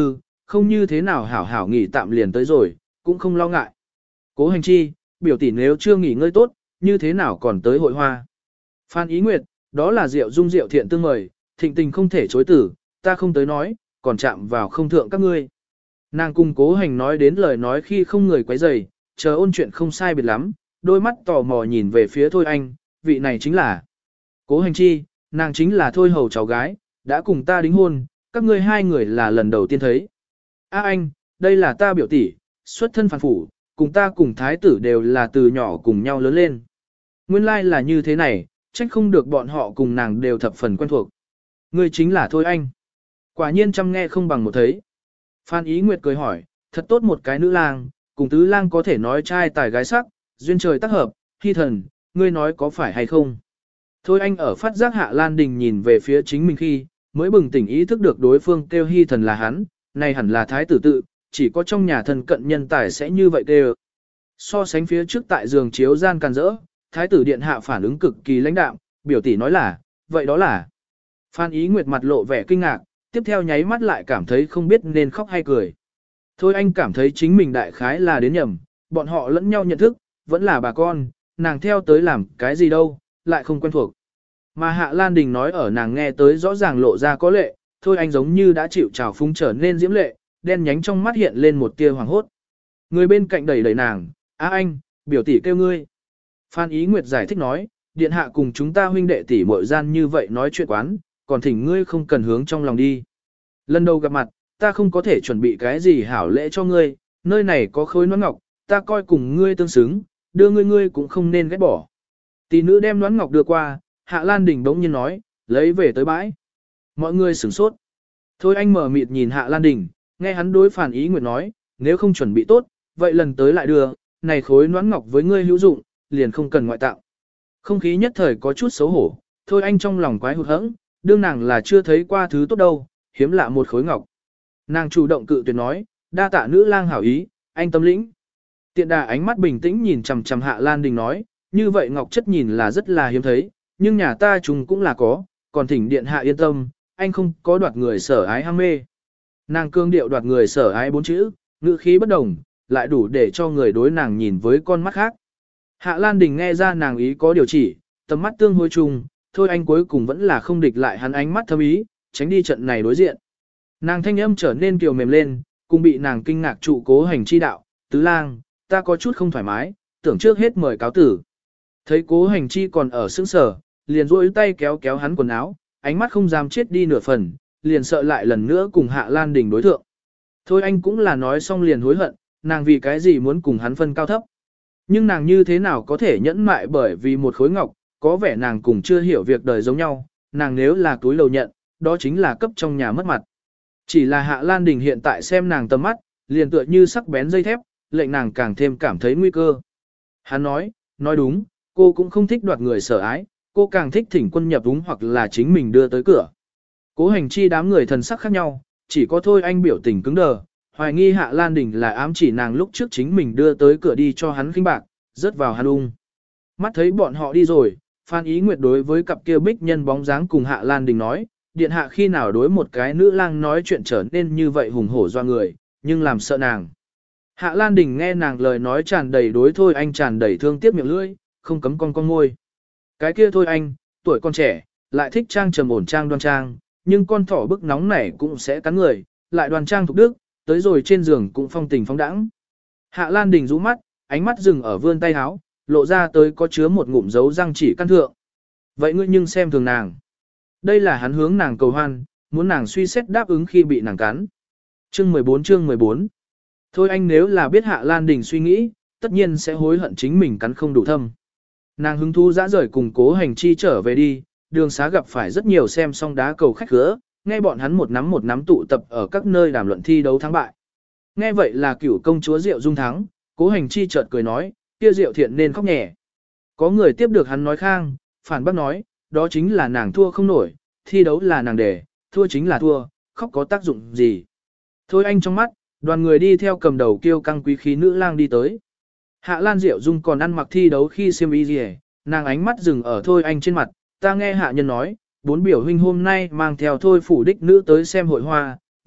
A: không như thế nào hảo hảo nghỉ tạm liền tới rồi, cũng không lo ngại. Cố Hành Chi, biểu tỷ nếu chưa nghỉ ngơi tốt, như thế nào còn tới hội hoa. Phan Ý Nguyệt, đó là rượu dung rượu thiện tương mời, thịnh tình không thể chối tử, ta không tới nói, còn chạm vào không thượng các ngươi. Nàng cùng Cố Hành nói đến lời nói khi không người quấy rầy, chờ ôn chuyện không sai biệt lắm, đôi mắt tò mò nhìn về phía Thôi Anh, vị này chính là Cố Hành Chi, nàng chính là Thôi Hầu cháu gái, đã cùng ta đính hôn, các ngươi hai người là lần đầu tiên thấy. A anh, đây là ta biểu tỷ, xuất thân phản phủ, cùng ta cùng thái tử đều là từ nhỏ cùng nhau lớn lên. Nguyên lai like là như thế này, trách không được bọn họ cùng nàng đều thập phần quen thuộc. Ngươi chính là Thôi Anh. Quả nhiên chăm nghe không bằng một thấy. Phan Ý Nguyệt cười hỏi, thật tốt một cái nữ lang, cùng tứ lang có thể nói trai tài gái sắc, duyên trời tác hợp, Hy thần, ngươi nói có phải hay không? Thôi Anh ở phát giác Hạ Lan Đình nhìn về phía chính mình khi, mới bừng tỉnh ý thức được đối phương kêu Hy thần là hắn, này hẳn là thái tử tự, chỉ có trong nhà thần cận nhân tài sẽ như vậy kêu. So sánh phía trước tại giường chiếu gian càn rỡ, thái tử điện hạ phản ứng cực kỳ lãnh đạm, biểu tỷ nói là, vậy đó là. Phan Ý Nguyệt mặt lộ vẻ kinh ngạc, tiếp theo nháy mắt lại cảm thấy không biết nên khóc hay cười. Thôi anh cảm thấy chính mình đại khái là đến nhầm, bọn họ lẫn nhau nhận thức, vẫn là bà con, nàng theo tới làm cái gì đâu, lại không quen thuộc. Mà Hạ Lan Đình nói ở nàng nghe tới rõ ràng lộ ra có lệ, thôi anh giống như đã chịu trào phúng trở nên diễm lệ, đen nhánh trong mắt hiện lên một tia hoàng hốt. Người bên cạnh đẩy đẩy nàng, á anh, biểu tỷ kêu ngươi. Phan Ý Nguyệt giải thích nói, điện hạ cùng chúng ta huynh đệ tỷ muội gian như vậy nói chuyện quán, còn thỉnh ngươi không cần hướng trong lòng đi. Lần đầu gặp mặt, ta không có thể chuẩn bị cái gì hảo lễ cho ngươi, nơi này có khối nón ngọc, ta coi cùng ngươi tương xứng, đưa ngươi ngươi cũng không nên ghét bỏ. Tỷ nữ đem nón ngọc đưa qua, Hạ Lan Đình bỗng nhiên nói, lấy về tới bãi. Mọi người sửng sốt. Thôi anh mở mịt nhìn Hạ Lan Đình, nghe hắn đối Phan Ý Nguyệt nói, nếu không chuẩn bị tốt, vậy lần tới lại đưa, này khối nón ngọc với ngươi hữu dụng, liền không cần ngoại tạo. Không khí nhất thời có chút xấu hổ, thôi anh trong lòng quái hụt hẫng, đương nàng là chưa thấy qua thứ tốt đâu, hiếm lạ một khối ngọc. Nàng chủ động cự tuyệt nói, đa tạ nữ lang hảo ý, anh tâm lĩnh. Tiện đà ánh mắt bình tĩnh nhìn chằm chằm Hạ Lan Đình nói, như vậy ngọc chất nhìn là rất là hiếm thấy, nhưng nhà ta chúng cũng là có, còn thỉnh điện hạ yên tâm, anh không có đoạt người sở ái ham mê. Nàng cương điệu đoạt người sở ái bốn chữ, ngữ khí bất đồng, lại đủ để cho người đối nàng nhìn với con mắt khác. Hạ Lan Đình nghe ra nàng ý có điều chỉ, tầm mắt tương hối chung, thôi anh cuối cùng vẫn là không địch lại hắn ánh mắt thâm ý, tránh đi trận này đối diện. Nàng thanh âm trở nên kiều mềm lên, cùng bị nàng kinh ngạc trụ Cố Hành chi đạo, tứ lang, ta có chút không thoải mái, tưởng trước hết mời cáo tử. Thấy Cố Hành chi còn ở sững sờ, liền duỗi tay kéo kéo hắn quần áo, ánh mắt không dám chết đi nửa phần, liền sợ lại lần nữa cùng Hạ Lan Đình đối thượng. Thôi anh cũng là nói xong liền hối hận, nàng vì cái gì muốn cùng hắn phân cao thấp. Nhưng nàng như thế nào có thể nhẫn mại bởi vì một khối ngọc, có vẻ nàng cùng chưa hiểu việc đời giống nhau, nàng nếu là túi lầu nhận, đó chính là cấp trong nhà mất mặt. Chỉ là Hạ Lan Đình hiện tại xem nàng tầm mắt, liền tựa như sắc bén dây thép, lệnh nàng càng thêm cảm thấy nguy cơ. Hắn nói, nói đúng, cô cũng không thích đoạt người sở ái, cô càng thích thỉnh quân nhập đúng hoặc là chính mình đưa tới cửa. Cố Hành chi đám người thần sắc khác nhau, chỉ có thôi anh biểu tình cứng đờ, hoài nghi Hạ Lan Đình là ám chỉ nàng lúc trước chính mình đưa tới cửa đi cho hắn khinh bạc, rớt vào hắn ung. Mắt thấy bọn họ đi rồi, Phan Ý Nguyệt đối với cặp kia bích nhân bóng dáng cùng Hạ Lan Đình nói, điện hạ khi nào đối một cái nữ lang nói chuyện trở nên như vậy hùng hổ doa người, nhưng làm sợ nàng. Hạ Lan Đình nghe nàng lời nói tràn đầy đối thôi anh tràn đầy thương tiếc miệng lưỡi, không cấm con con môi. Cái kia thôi anh, tuổi con trẻ, lại thích trang trầm ổn trang đoan trang, nhưng con thỏ bức nóng này cũng sẽ cắn người, lại đoan trang thục đức, tới rồi trên giường cũng phong tình phóng đãng. Hạ Lan Đình rũ mắt, ánh mắt dừng ở vươn tay háo, lộ ra tới có chứa một ngụm dấu răng chỉ căn thượng. Vậy ngươi nhưng xem thường nàng. Đây là hắn hướng nàng cầu hoan, muốn nàng suy xét đáp ứng khi bị nàng cắn. Chương mười bốn chương mười bốn. Thôi anh nếu là biết Hạ Lan Đình suy nghĩ, tất nhiên sẽ hối hận chính mình cắn không đủ thâm. Nàng hứng thú dã rời cùng Cố Hành chi trở về đi, đường xá gặp phải rất nhiều xem xong đá cầu khách khứa, nghe bọn hắn một nắm một nắm tụ tập ở các nơi đàm luận thi đấu thắng bại. Nghe vậy là cửu công chúa Diệu Dung thắng, Cố Hành chi chợt cười nói, kia Diệu Thiện nên khóc nhẹ. Có người tiếp được hắn nói khang, phản bác nói, đó chính là nàng thua không nổi, thi đấu là nàng để, thua chính là thua, khóc có tác dụng gì. Thôi anh trong mắt, đoàn người đi theo cầm đầu kêu căng quý khí nữ lang đi tới. Hạ Lan Diệu Dung còn ăn mặc thi đấu khi xiêm y gì, nàng ánh mắt dừng ở Thôi anh trên mặt, ta nghe hạ nhân nói, bốn biểu huynh hôm nay mang theo Thôi phủ đích nữ tới xem hội hoa,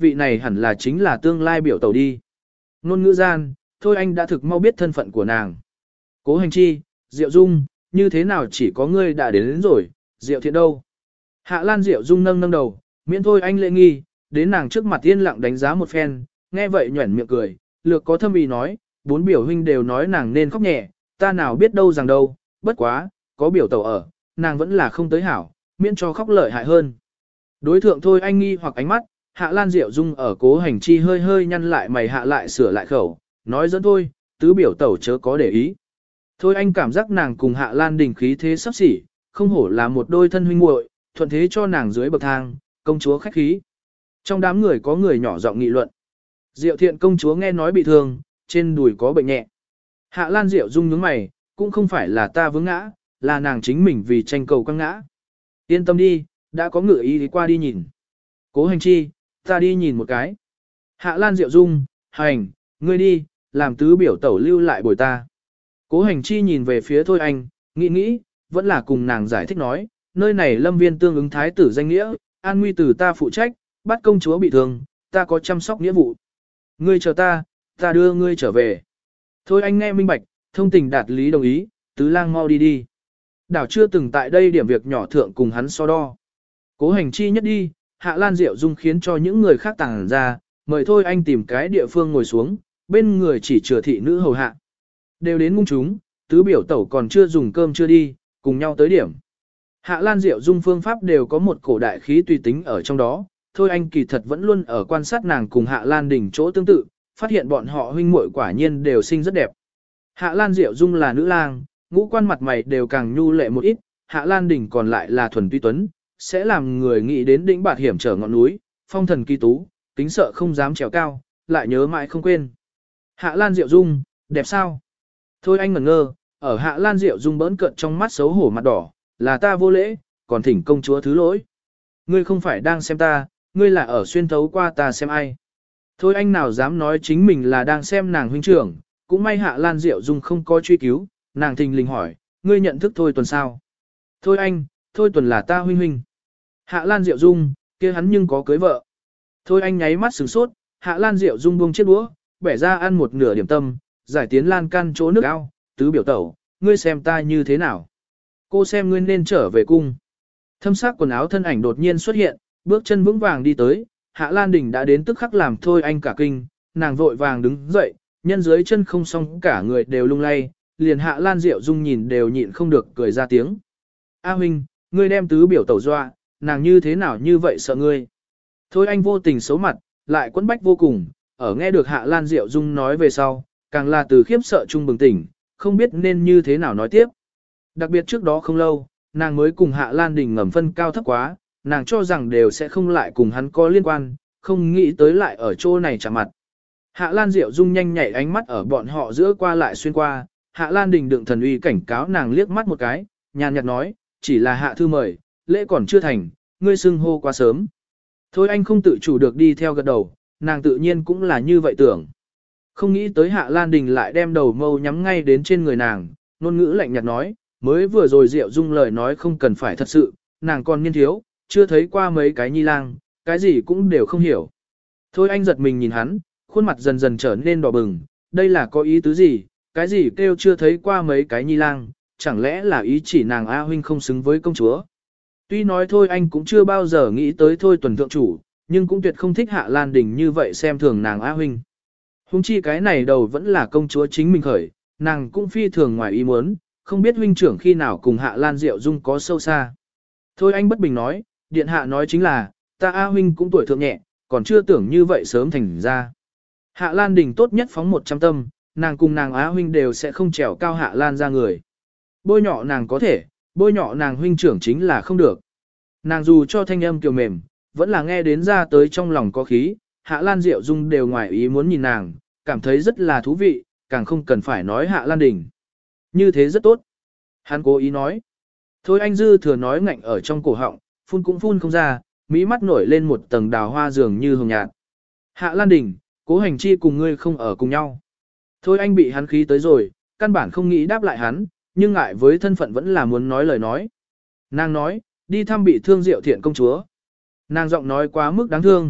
A: vị này hẳn là chính là tương lai biểu tẩu đi. Ngôn ngữ gian, thôi anh đã thực mau biết thân phận của nàng. Cố Hành Chi, Diệu Dung, như thế nào chỉ có ngươi đã đến, đến rồi, Diệu Thiện đâu? Hạ Lan Diệu Dung nâng nâng đầu, miễn thôi anh lễ nghi, đến nàng trước mặt yên lặng đánh giá một phen, nghe vậy nhuẩn miệng cười, lược có thâm ý nói, bốn biểu huynh đều nói nàng nên khóc nhẹ, ta nào biết đâu rằng đâu, bất quá, có biểu tẩu ở, nàng vẫn là không tới hảo, miễn cho khóc lợi hại hơn. Đối thượng thôi anh nghi hoặc ánh mắt, Hạ Lan Diệu Dung ở Cố Hành Chi hơi hơi nhăn lại mày hạ lại sửa lại khẩu, nói dẫn thôi, tứ biểu tẩu chớ có để ý. Thôi anh cảm giác nàng cùng Hạ Lan Đình khí thế sắp xỉ, không hổ là một đôi thân huynh muội, thuận thế cho nàng dưới bậc thang, công chúa khách khí. Trong đám người có người nhỏ giọng nghị luận. Diệu Thiện công chúa nghe nói bị thương, trên đùi có bệnh nhẹ. Hạ Lan Diệu Dung nhướng mày, cũng không phải là ta vướng ngã, là nàng chính mình vì tranh cầu quăng ngã. Yên tâm đi, đã có ngựa ý đi qua đi nhìn. Cố Hành Chi, ta đi nhìn một cái. Hạ Lan Diệu Dung, hành, ngươi đi, làm tứ biểu tẩu lưu lại bồi ta. Cố Hành Chi nhìn về phía Thôi Anh, nghĩ nghĩ, vẫn là cùng nàng giải thích nói, nơi này lâm viên tương ứng thái tử danh nghĩa, an nguy từ ta phụ trách, bắt công chúa bị thương, ta có chăm sóc nghĩa vụ. Ngươi chờ ta, ta đưa ngươi trở về. Thôi anh nghe minh bạch, thông tình đạt lý đồng ý, tứ lang mau đi đi. Đảo chưa từng tại đây điểm việc nhỏ thượng cùng hắn so đo. Cố Hành Chi nhất đi, Hạ Lan Diệu Dung khiến cho những người khác tàng ra, mời Thôi anh tìm cái địa phương ngồi xuống, bên người chỉ chừa thị nữ hầu hạ. Đều đến ngung chúng, tứ biểu tẩu còn chưa dùng cơm chưa đi, cùng nhau tới điểm. Hạ Lan Diệu Dung phương pháp đều có một cổ đại khí tùy tính ở trong đó, Thôi anh kỳ thật vẫn luôn ở quan sát nàng cùng Hạ Lan Đình chỗ tương tự, phát hiện bọn họ huynh muội quả nhiên đều sinh rất đẹp. Hạ Lan Diệu Dung là nữ lang, ngũ quan mặt mày đều càng nhu lệ một ít, Hạ Lan Đình còn lại là thuần tuy tuấn, sẽ làm người nghĩ đến đỉnh bạt hiểm trở ngọn núi, phong thần kỳ tú, kính sợ không dám trèo cao, lại nhớ mãi không quên. Hạ Lan Diệu Dung, đẹp sao? Thôi anh ngẩn ngơ, ở Hạ Lan Diệu Dung bỡn cợt trong mắt xấu hổ mặt đỏ, là ta vô lễ, còn thỉnh công chúa thứ lỗi. Ngươi không phải đang xem ta, ngươi là ở xuyên thấu qua ta xem ai. Thôi anh nào dám nói chính mình là đang xem nàng huynh trưởng, cũng may Hạ Lan Diệu Dung không có truy cứu, nàng thình lình hỏi, ngươi nhận thức Thôi Tuần sao? Thôi anh, Thôi Tuần là ta huynh huynh. Hạ Lan Diệu Dung, kia hắn nhưng có cưới vợ. Thôi anh nháy mắt sửng sốt, Hạ Lan Diệu Dung buông chiếc đũa, bẻ ra ăn một nửa điểm tâm, giải tiến lan can chỗ nước ao, tứ biểu tẩu, ngươi xem ta như thế nào? Cô xem ngươi nên trở về cung. Thâm sắc quần áo thân ảnh đột nhiên xuất hiện, bước chân vững vàng đi tới, Hạ Lan Đình đã đến tức khắc làm Thôi anh cả kinh, nàng vội vàng đứng dậy, nhân dưới chân không xong cả người đều lung lay, liền Hạ Lan Diệu Dung nhìn đều nhịn không được cười ra tiếng. A huynh, ngươi đem tứ biểu tẩu dọa, nàng như thế nào như vậy sợ ngươi. Thôi anh vô tình xấu mặt, lại quẫn bách vô cùng, ở nghe được Hạ Lan Diệu Dung nói về sau, càng là từ khiếp sợ chung bừng tỉnh, không biết nên như thế nào nói tiếp. Đặc biệt trước đó không lâu, nàng mới cùng Hạ Lan Đình ngầm phân cao thấp quá, nàng cho rằng đều sẽ không lại cùng hắn có liên quan, không nghĩ tới lại ở chỗ này chạm mặt. Hạ Lan Diệu Dung nhanh nhạy ánh mắt ở bọn họ giữa qua lại xuyên qua, Hạ Lan Đình đựng thần uy cảnh cáo nàng liếc mắt một cái, nhàn nhạt nói, chỉ là hạ thư mời, lễ còn chưa thành, ngươi xưng hô quá sớm. Thôi anh không tự chủ được đi theo gật đầu, nàng tự nhiên cũng là như vậy tưởng. Không nghĩ tới Hạ Lan Đình lại đem đầu mâu nhắm ngay đến trên người nàng, ngôn ngữ lạnh nhạt nói, mới vừa rồi Diệu Dung lời nói không cần phải thật sự, nàng còn niên thiếu, chưa thấy qua mấy cái nhi lang, cái gì cũng đều không hiểu. Thôi anh giật mình nhìn hắn, khuôn mặt dần dần trở nên đỏ bừng, đây là có ý tứ gì, cái gì kêu chưa thấy qua mấy cái nhi lang, chẳng lẽ là ý chỉ nàng A huynh không xứng với công chúa. Tuy nói thôi anh cũng chưa bao giờ nghĩ tới Thôi Tuần thượng chủ, nhưng cũng tuyệt không thích Hạ Lan Đình như vậy xem thường nàng A huynh. Hùng chi cái này đầu vẫn là công chúa chính mình khởi, nàng cũng phi thường ngoài ý muốn, không biết huynh trưởng khi nào cùng Hạ Lan Diệu Dung có sâu xa. Thôi anh bất bình nói, điện hạ nói chính là, ta A huynh cũng tuổi thượng nhẹ, còn chưa tưởng như vậy sớm thành ra. Hạ Lan Đình tốt nhất phóng một trăm tâm, nàng cùng nàng Á huynh đều sẽ không trèo cao Hạ Lan ra người. Bôi nhọ nàng có thể, bôi nhọ nàng huynh trưởng chính là không được. Nàng dù cho thanh âm kiều mềm, vẫn là nghe đến ra tới trong lòng có khí, Hạ Lan Diệu Dung đều ngoài ý muốn nhìn nàng, cảm thấy rất là thú vị, càng không cần phải nói Hạ Lan Đình. Như thế rất tốt. Hắn cố ý nói. Thôi anh dư thừa nói ngạnh ở trong cổ họng, phun cũng phun không ra, mỹ mắt nổi lên một tầng đào hoa dường như hồng nhạt. Hạ Lan Đình, Cố Hành Chi cùng ngươi không ở cùng nhau. Thôi anh bị hắn khí tới rồi, căn bản không nghĩ đáp lại hắn, nhưng ngại với thân phận vẫn là muốn nói lời nói. Nàng nói, đi thăm bị thương Diệu Thiện công chúa. Nàng giọng nói quá mức đáng thương,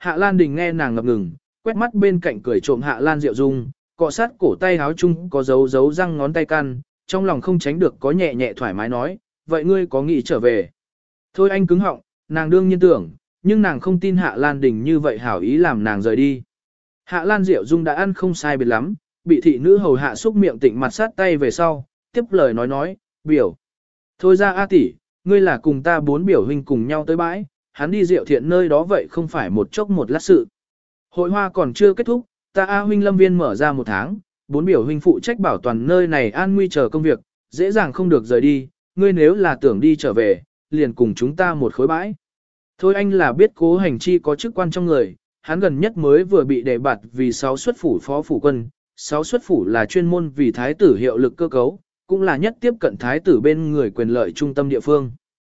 A: Hạ Lan Đình nghe nàng ngập ngừng, quét mắt bên cạnh cười trộm Hạ Lan Diệu Dung, cọ sát cổ tay áo chung có dấu dấu răng ngón tay căn, trong lòng không tránh được có nhẹ nhẹ thoải mái nói, vậy ngươi có nghĩ trở về? Thôi anh cứng họng, nàng đương nhiên tưởng, nhưng nàng không tin Hạ Lan Đình như vậy hảo ý làm nàng rời đi. Hạ Lan Diệu Dung đã ăn không sai biệt lắm, bị thị nữ hầu hạ xúc miệng tịnh mặt sát tay về sau, tiếp lời nói nói, biểu. Thôi ra A tỷ, ngươi là cùng ta bốn biểu huynh cùng nhau tới bãi, hắn đi Diệu Thiện nơi đó vậy không phải một chốc một lát sự. Hội hoa còn chưa kết thúc, ta A huynh lâm viên mở ra một tháng, bốn biểu huynh phụ trách bảo toàn nơi này an nguy chờ công việc, dễ dàng không được rời đi, ngươi nếu là tưởng đi trở về, liền cùng chúng ta một khối bãi. Thôi anh là biết Cố Hành Chi có chức quan trong người, hắn gần nhất mới vừa bị đề bạt vì sáu xuất phủ phó phủ quân, sáu xuất phủ là chuyên môn vì thái tử hiệu lực cơ cấu, cũng là nhất tiếp cận thái tử bên người quyền lợi trung tâm địa phương.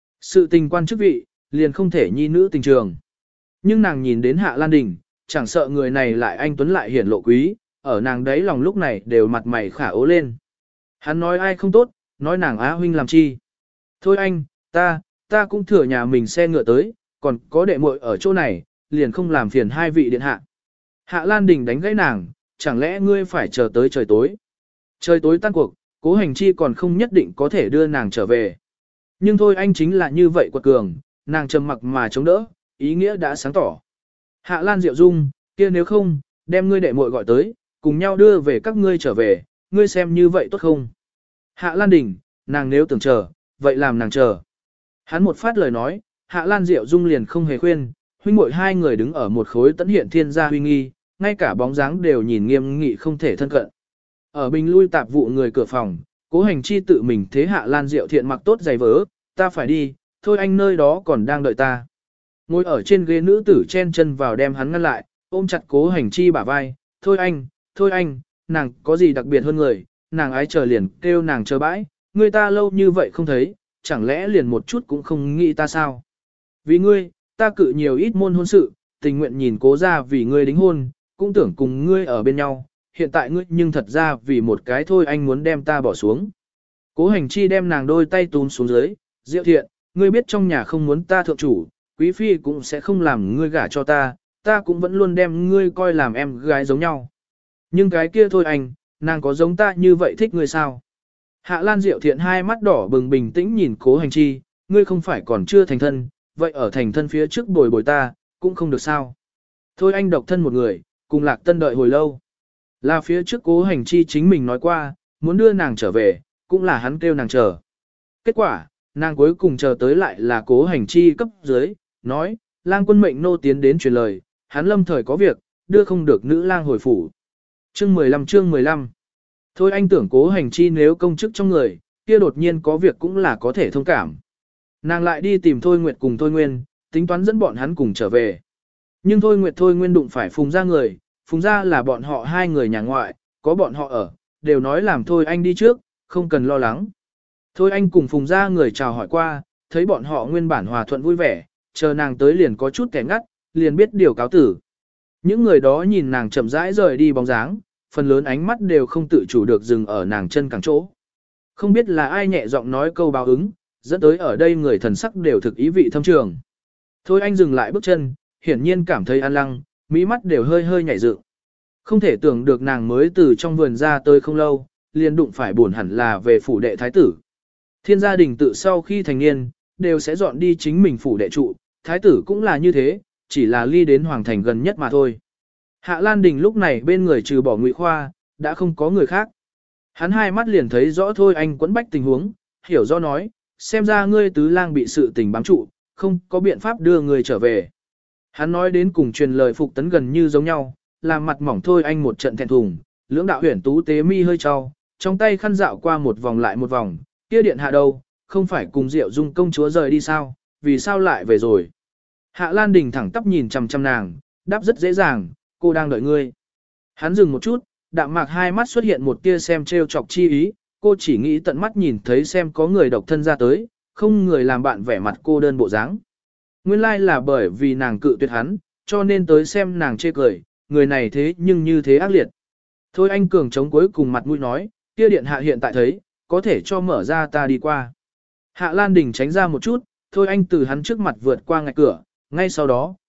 A: Sự tình quan chức vị, liền không thể nhi nữ tình trường. Nhưng nàng nhìn đến Hạ Lan Đình, chẳng sợ người này lại anh tuấn lại hiển lộ quý, ở nàng đấy lòng lúc này đều mặt mày khả ố lên. Hắn nói ai không tốt, nói nàng Á huynh làm chi. Thôi anh, ta, ta cũng thừa nhà mình xe ngựa tới, còn có đệ muội ở chỗ này, liền không làm phiền hai vị điện hạ. Hạ Lan Đình đánh gãy nàng, chẳng lẽ ngươi phải chờ tới trời tối. Trời tối tan cuộc, Cố Hành Chi còn không nhất định có thể đưa nàng trở về. Nhưng thôi anh chính là như vậy quật cường, nàng trầm mặc mà chống đỡ, ý nghĩa đã sáng tỏ. Hạ Lan Diệu Dung, kia nếu không, đem ngươi đệ muội gọi tới, cùng nhau đưa về các ngươi trở về, ngươi xem như vậy tốt không? Hạ Lan Đình, nàng nếu tưởng chờ, vậy làm nàng chờ. Hắn một phát lời nói, Hạ Lan Diệu Dung liền không hề khuyên, huynh muội hai người đứng ở một khối tấn hiện thiên gia huy nghi, ngay cả bóng dáng đều nhìn nghiêm nghị không thể thân cận. Ở bình lui tạp vụ người cửa phòng, Cố Hành Chi tự mình thế Hạ Lan Diệu Thiện mặc tốt giày vớ, ta phải đi, thôi anh nơi đó còn đang đợi ta. Ngồi ở trên ghế nữ tử chen chân vào đem hắn ngăn lại, ôm chặt Cố Hành Chi bả vai, thôi anh, thôi anh, nàng có gì đặc biệt hơn người, nàng ái chờ liền kêu nàng chờ bãi, người ta lâu như vậy không thấy, chẳng lẽ liền một chút cũng không nghĩ ta sao? Vì ngươi, ta cự nhiều ít môn hôn sự, tình nguyện nhìn Cố ra vì ngươi đính hôn, cũng tưởng cùng ngươi ở bên nhau, hiện tại ngươi nhưng thật ra vì một cái thôi anh muốn đem ta bỏ xuống. Cố Hành Chi đem nàng đôi tay túm xuống dưới, Diệu Thiện, ngươi biết trong nhà không muốn ta thượng chủ, quý phi cũng sẽ không làm ngươi gả cho ta, ta cũng vẫn luôn đem ngươi coi làm em gái giống nhau. Nhưng cái kia thôi anh, nàng có giống ta như vậy thích ngươi sao? Hạ Lan Diệu Thiện hai mắt đỏ bừng bình tĩnh nhìn Cố Hành Chi, ngươi không phải còn chưa thành thân, vậy ở thành thân phía trước bồi bồi ta, cũng không được sao. Thôi anh độc thân một người, cùng Lạc Tân đợi hồi lâu. Là phía trước Cố Hành Chi chính mình nói qua, muốn đưa nàng trở về, cũng là hắn kêu nàng chờ. Kết quả, nàng cuối cùng chờ tới lại là Cố Hành Chi cấp dưới, nói, lang quân mệnh nô tiến đến truyền lời, hắn lâm thời có việc, đưa không được nữ lang hồi phủ. Chương mười lăm chương mười lăm. Thôi anh tưởng Cố Hành Chi nếu công chức trong người, kia đột nhiên có việc cũng là có thể thông cảm. Nàng lại đi tìm Thôi Nguyệt cùng Thôi Nguyên, tính toán dẫn bọn hắn cùng trở về. Nhưng Thôi Nguyệt Thôi Nguyên đụng phải Phùng gia người, Phùng gia là bọn họ hai người nhà ngoại, có bọn họ ở, đều nói làm Thôi anh đi trước, không cần lo lắng. Thôi anh cùng Phùng gia người chào hỏi qua, thấy bọn họ nguyên bản hòa thuận vui vẻ, chờ nàng tới liền có chút kẻ ngắt, liền biết điều cáo tử. Những người đó nhìn nàng chậm rãi rời đi bóng dáng, phần lớn ánh mắt đều không tự chủ được dừng ở nàng chân cẳng chỗ. Không biết là ai nhẹ giọng nói câu báo ứng, dẫn tới ở đây người thần sắc đều thực ý vị thâm trường. Thôi anh dừng lại bước chân, hiển nhiên cảm thấy an lăng, mỹ mắt đều hơi hơi nhảy dựng. Không thể tưởng được nàng mới từ trong vườn ra tới không lâu, liền đụng phải buồn hẳn là về phủ đệ thái tử. Thiên gia đình tự sau khi thành niên, đều sẽ dọn đi chính mình phủ đệ trụ, thái tử cũng là như thế, chỉ là ly đến hoàng thành gần nhất mà thôi. Hạ Lan Đình lúc này bên người trừ bỏ Ngụy Khoa, đã không có người khác. Hắn hai mắt liền thấy rõ thôi anh quẫn bách tình huống, hiểu do nói, xem ra ngươi tứ lang bị sự tình bám trụ, không có biện pháp đưa người trở về. Hắn nói đến cùng truyền lời phục tấn gần như giống nhau, làm mặt mỏng thôi anh một trận thẹn thùng, lưỡng đạo huyển tú tế mi hơi trao, trong tay khăn dạo qua một vòng lại một vòng, kia điện hạ đâu, không phải cùng Diệu Dung công chúa rời đi sao, vì sao lại về rồi. Hạ Lan Đình thẳng tắp nhìn chằm chằm nàng, đáp rất dễ dàng, cô đang đợi ngươi. Hắn dừng một chút, đạm mạc hai mắt xuất hiện một tia xem trêu chọc chi ý, cô chỉ nghĩ tận mắt nhìn thấy xem có người độc thân ra tới, không người làm bạn vẻ mặt cô đơn bộ dáng. Nguyên lai là bởi vì nàng cự tuyệt hắn, cho nên tới xem nàng chê cười, người này thế nhưng như thế ác liệt. Thôi anh cường chống cuối cùng mặt mũi nói, kia điện hạ hiện tại thấy, có thể cho mở ra ta đi qua. Hạ Lan Đình tránh ra một chút, thôi anh từ hắn trước mặt vượt qua ngạch cửa, ngay sau đó,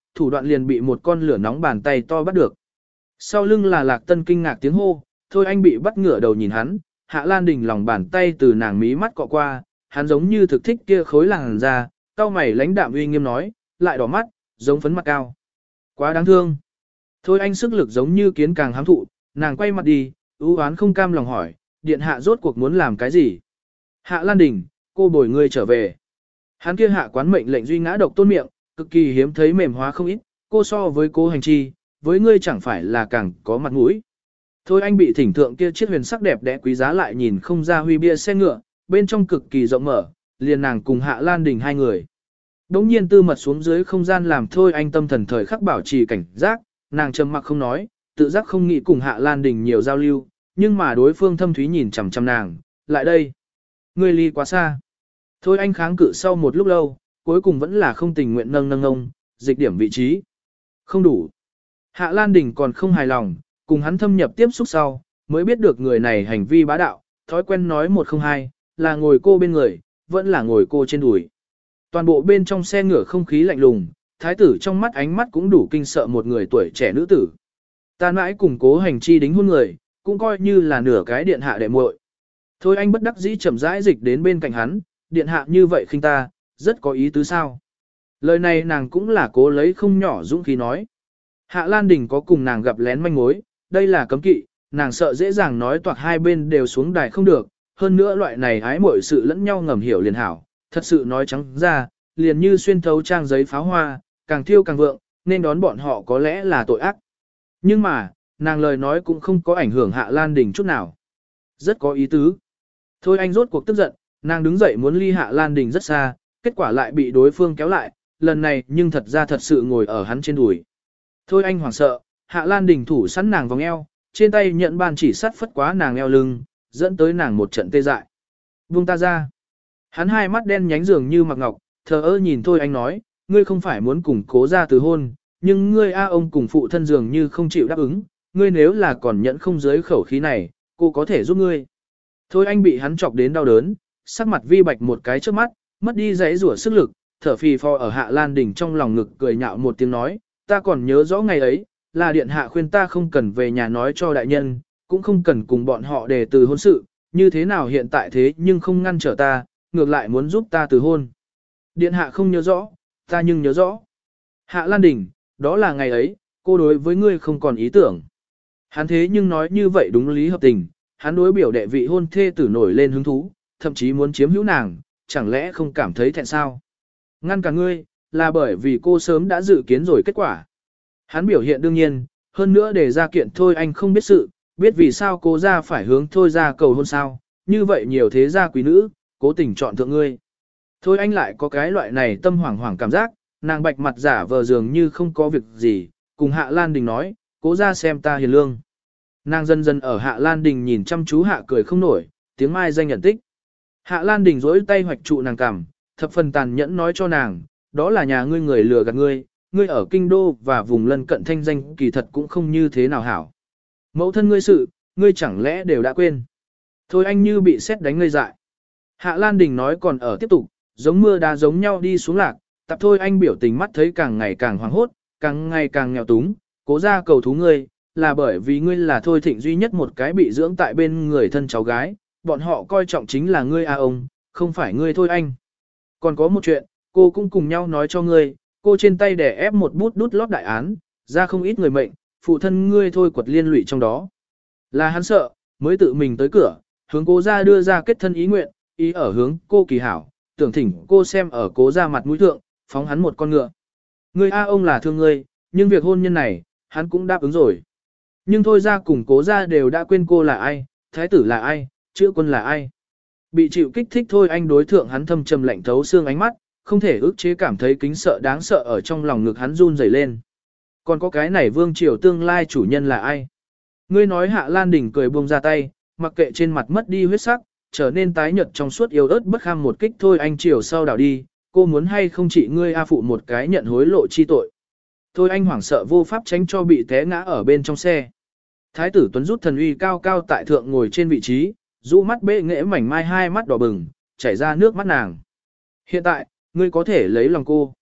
A: thủ đoạn liền bị một con lửa nóng bàn tay to bắt được. Sau lưng là Lạc Tân kinh ngạc tiếng hô, thôi anh bị bắt ngửa đầu nhìn hắn, Hạ Lan Đình lòng bàn tay từ nàng mí mắt cọ qua, hắn giống như thực thích kia khối làn da, cau mày lãnh đạm uy nghiêm nói, lại đỏ mắt, giống phấn mặt cao. Quá đáng thương. Thôi anh sức lực giống như kiến càng hám thụ, nàng quay mặt đi, ưu oán không cam lòng hỏi, điện hạ rốt cuộc muốn làm cái gì? Hạ Lan Đình, cô bồi ngươi trở về. Hắn kia hạ quán mệnh lệnh duy ngã độc tôn miệng, cực kỳ hiếm thấy mềm hóa không ít, cô so với cô hành chi, với ngươi chẳng phải là càng có mặt mũi. Thôi anh bị thỉnh thượng kia chiếc huyền sắc đẹp đẽ quý giá lại nhìn không ra huy bia xe ngựa, bên trong cực kỳ rộng mở, liền nàng cùng Hạ Lan Đình hai người. Đống nhiên tư mật xuống dưới không gian làm thôi anh tâm thần thời khắc bảo trì cảnh giác, nàng trầm mặc không nói, tự giác không nghĩ cùng Hạ Lan Đình nhiều giao lưu, nhưng mà đối phương thâm thúy nhìn chằm chằm nàng, lại đây. Ngươi ly quá xa. Thôi anh kháng cự sau một lúc lâu, cuối cùng vẫn là không tình nguyện nâng nâng ông, dịch điểm vị trí. Không đủ. Hạ Lan Đình còn không hài lòng, cùng hắn thâm nhập tiếp xúc sau, mới biết được người này hành vi bá đạo, thói quen nói một không hai, là ngồi cô bên người, vẫn là ngồi cô trên đùi. Toàn bộ bên trong xe ngựa không khí lạnh lùng, thái tử trong mắt ánh mắt cũng đủ kinh sợ một người tuổi trẻ nữ tử. Ta mãi cùng cố hành chi đính hôn người, cũng coi như là nửa cái điện hạ đệ muội. Thôi anh bất đắc dĩ chậm rãi dịch đến bên cạnh hắn, điện hạ như vậy khinh ta, rất có ý tứ sao. Lời này nàng cũng là cố lấy không nhỏ dũng khí nói. Hạ Lan Đình có cùng nàng gặp lén manh mối, đây là cấm kỵ, nàng sợ dễ dàng nói toạc hai bên đều xuống đài không được, hơn nữa loại này ái mọi sự lẫn nhau ngầm hiểu liền hảo, thật sự nói trắng ra, liền như xuyên thấu trang giấy pháo hoa, càng thiêu càng vượng, nên đón bọn họ có lẽ là tội ác. Nhưng mà, nàng lời nói cũng không có ảnh hưởng Hạ Lan Đình chút nào. Rất có ý tứ. Thôi anh rốt cuộc tức giận, nàng đứng dậy muốn ly Hạ Lan Đình rất xa, kết quả lại bị đối phương kéo lại, lần này nhưng thật ra thật sự ngồi ở hắn trên đùi. Thôi anh hoảng sợ, Hạ Lan Đình thủ sẵn nàng vòng eo, trên tay nhận bàn chỉ sắt phất quá nàng eo lưng, dẫn tới nàng một trận tê dại. Buông ta ra. Hắn hai mắt đen nhánh dường như mặc ngọc, thờ ơ nhìn Thôi anh nói, ngươi không phải muốn cùng cố ra từ hôn, nhưng ngươi a ông cùng phụ thân dường như không chịu đáp ứng, ngươi nếu là còn nhẫn không dưới khẩu khí này, cô có thể giúp ngươi. Thôi anh bị hắn chọc đến đau đớn, sắc mặt vi bạch một cái trước mắt, mất đi giấy rủa sức lực, thở phì phò ở Hạ Lan Đình trong lòng ngực cười nhạo một tiếng nói, ta còn nhớ rõ ngày ấy, là điện hạ khuyên ta không cần về nhà nói cho đại nhân, cũng không cần cùng bọn họ đề từ hôn sự, như thế nào hiện tại thế nhưng không ngăn trở ta, ngược lại muốn giúp ta từ hôn. Điện hạ không nhớ rõ, ta nhưng nhớ rõ. Hạ Lan Đình, đó là ngày ấy, cô đối với ngươi không còn ý tưởng. Hắn thế nhưng nói như vậy đúng lý hợp tình, hắn đối biểu đệ vị hôn thê tử nổi lên hứng thú, thậm chí muốn chiếm hữu nàng, chẳng lẽ không cảm thấy thẹn sao? Ngăn cả ngươi, là bởi vì cô sớm đã dự kiến rồi kết quả. Hắn biểu hiện đương nhiên, hơn nữa để ra kiện thôi anh không biết sự, biết vì sao cô ra phải hướng thôi ra cầu hôn sao, như vậy nhiều thế gia quý nữ, cố tình chọn thượng ngươi. Thôi anh lại có cái loại này tâm hoảng hoảng cảm giác, nàng bạch mặt giả vờ dường như không có việc gì, cùng Hạ Lan Đình nói, cố ra xem ta hiền lương. Nàng dần dần ở Hạ Lan Đình nhìn chăm chú Hạ cười không nổi, tiếng mai danh nhận tích. Hạ Lan Đình dối tay hoạch trụ nàng cằm, thập phần tàn nhẫn nói cho nàng, đó là nhà ngươi người lừa gạt ngươi, ngươi ở kinh đô và vùng lân cận thanh danh kỳ thật cũng không như thế nào hảo. Mẫu thân ngươi sự, ngươi chẳng lẽ đều đã quên. Thôi anh như bị sét đánh ngây dại. Hạ Lan Đình nói còn ở tiếp tục, giống mưa đá giống nhau đi xuống lạc, tập thôi anh biểu tình mắt thấy càng ngày càng hoảng hốt, càng ngày càng nghèo túng, cố ra cầu thú ngươi, là bởi vì ngươi là thôi thịnh duy nhất một cái bị dưỡng tại bên người thân cháu gái, bọn họ coi trọng chính là ngươi a ông, không phải ngươi thôi anh. Còn có một chuyện, cô cũng cùng nhau nói cho ngươi, cô trên tay đè ép một bút đút lót đại án, ra không ít người mệnh, phụ thân ngươi thôi quật liên lụy trong đó. Là hắn sợ, mới tự mình tới cửa, hướng cố ra đưa ra kết thân ý nguyện, ý ở hướng cô kỳ hảo, tưởng thỉnh cô xem ở cố ra mặt mũi thượng, phóng hắn một con ngựa. Ngươi a ông là thương ngươi, nhưng việc hôn nhân này, hắn cũng đáp ứng rồi. Nhưng thôi ra cùng cố ra đều đã quên cô là ai, thái tử là ai, chữ quân là ai. Bị chịu kích thích thôi anh đối thượng hắn thâm trầm lạnh thấu xương ánh mắt, không thể ức chế cảm thấy kính sợ đáng sợ ở trong lòng ngực hắn run rẩy lên. Còn có cái này vương triều tương lai chủ nhân là ai? Ngươi nói Hạ Lan Đình cười buông ra tay, mặc kệ trên mặt mất đi huyết sắc, trở nên tái nhợt trong suốt yếu ớt bất kham một kích thôi anh chiều sau đảo đi, cô muốn hay không chỉ ngươi a phụ một cái nhận hối lộ chi tội. Thôi anh hoảng sợ vô pháp tránh cho bị té ngã ở bên trong xe. Thái tử Tuấn rút thần uy cao cao tại thượng ngồi trên vị trí, rũ mắt bệ nghệ mảnh mai hai mắt đỏ bừng, chảy ra nước mắt nàng. Hiện tại, ngươi có thể lấy lòng cô.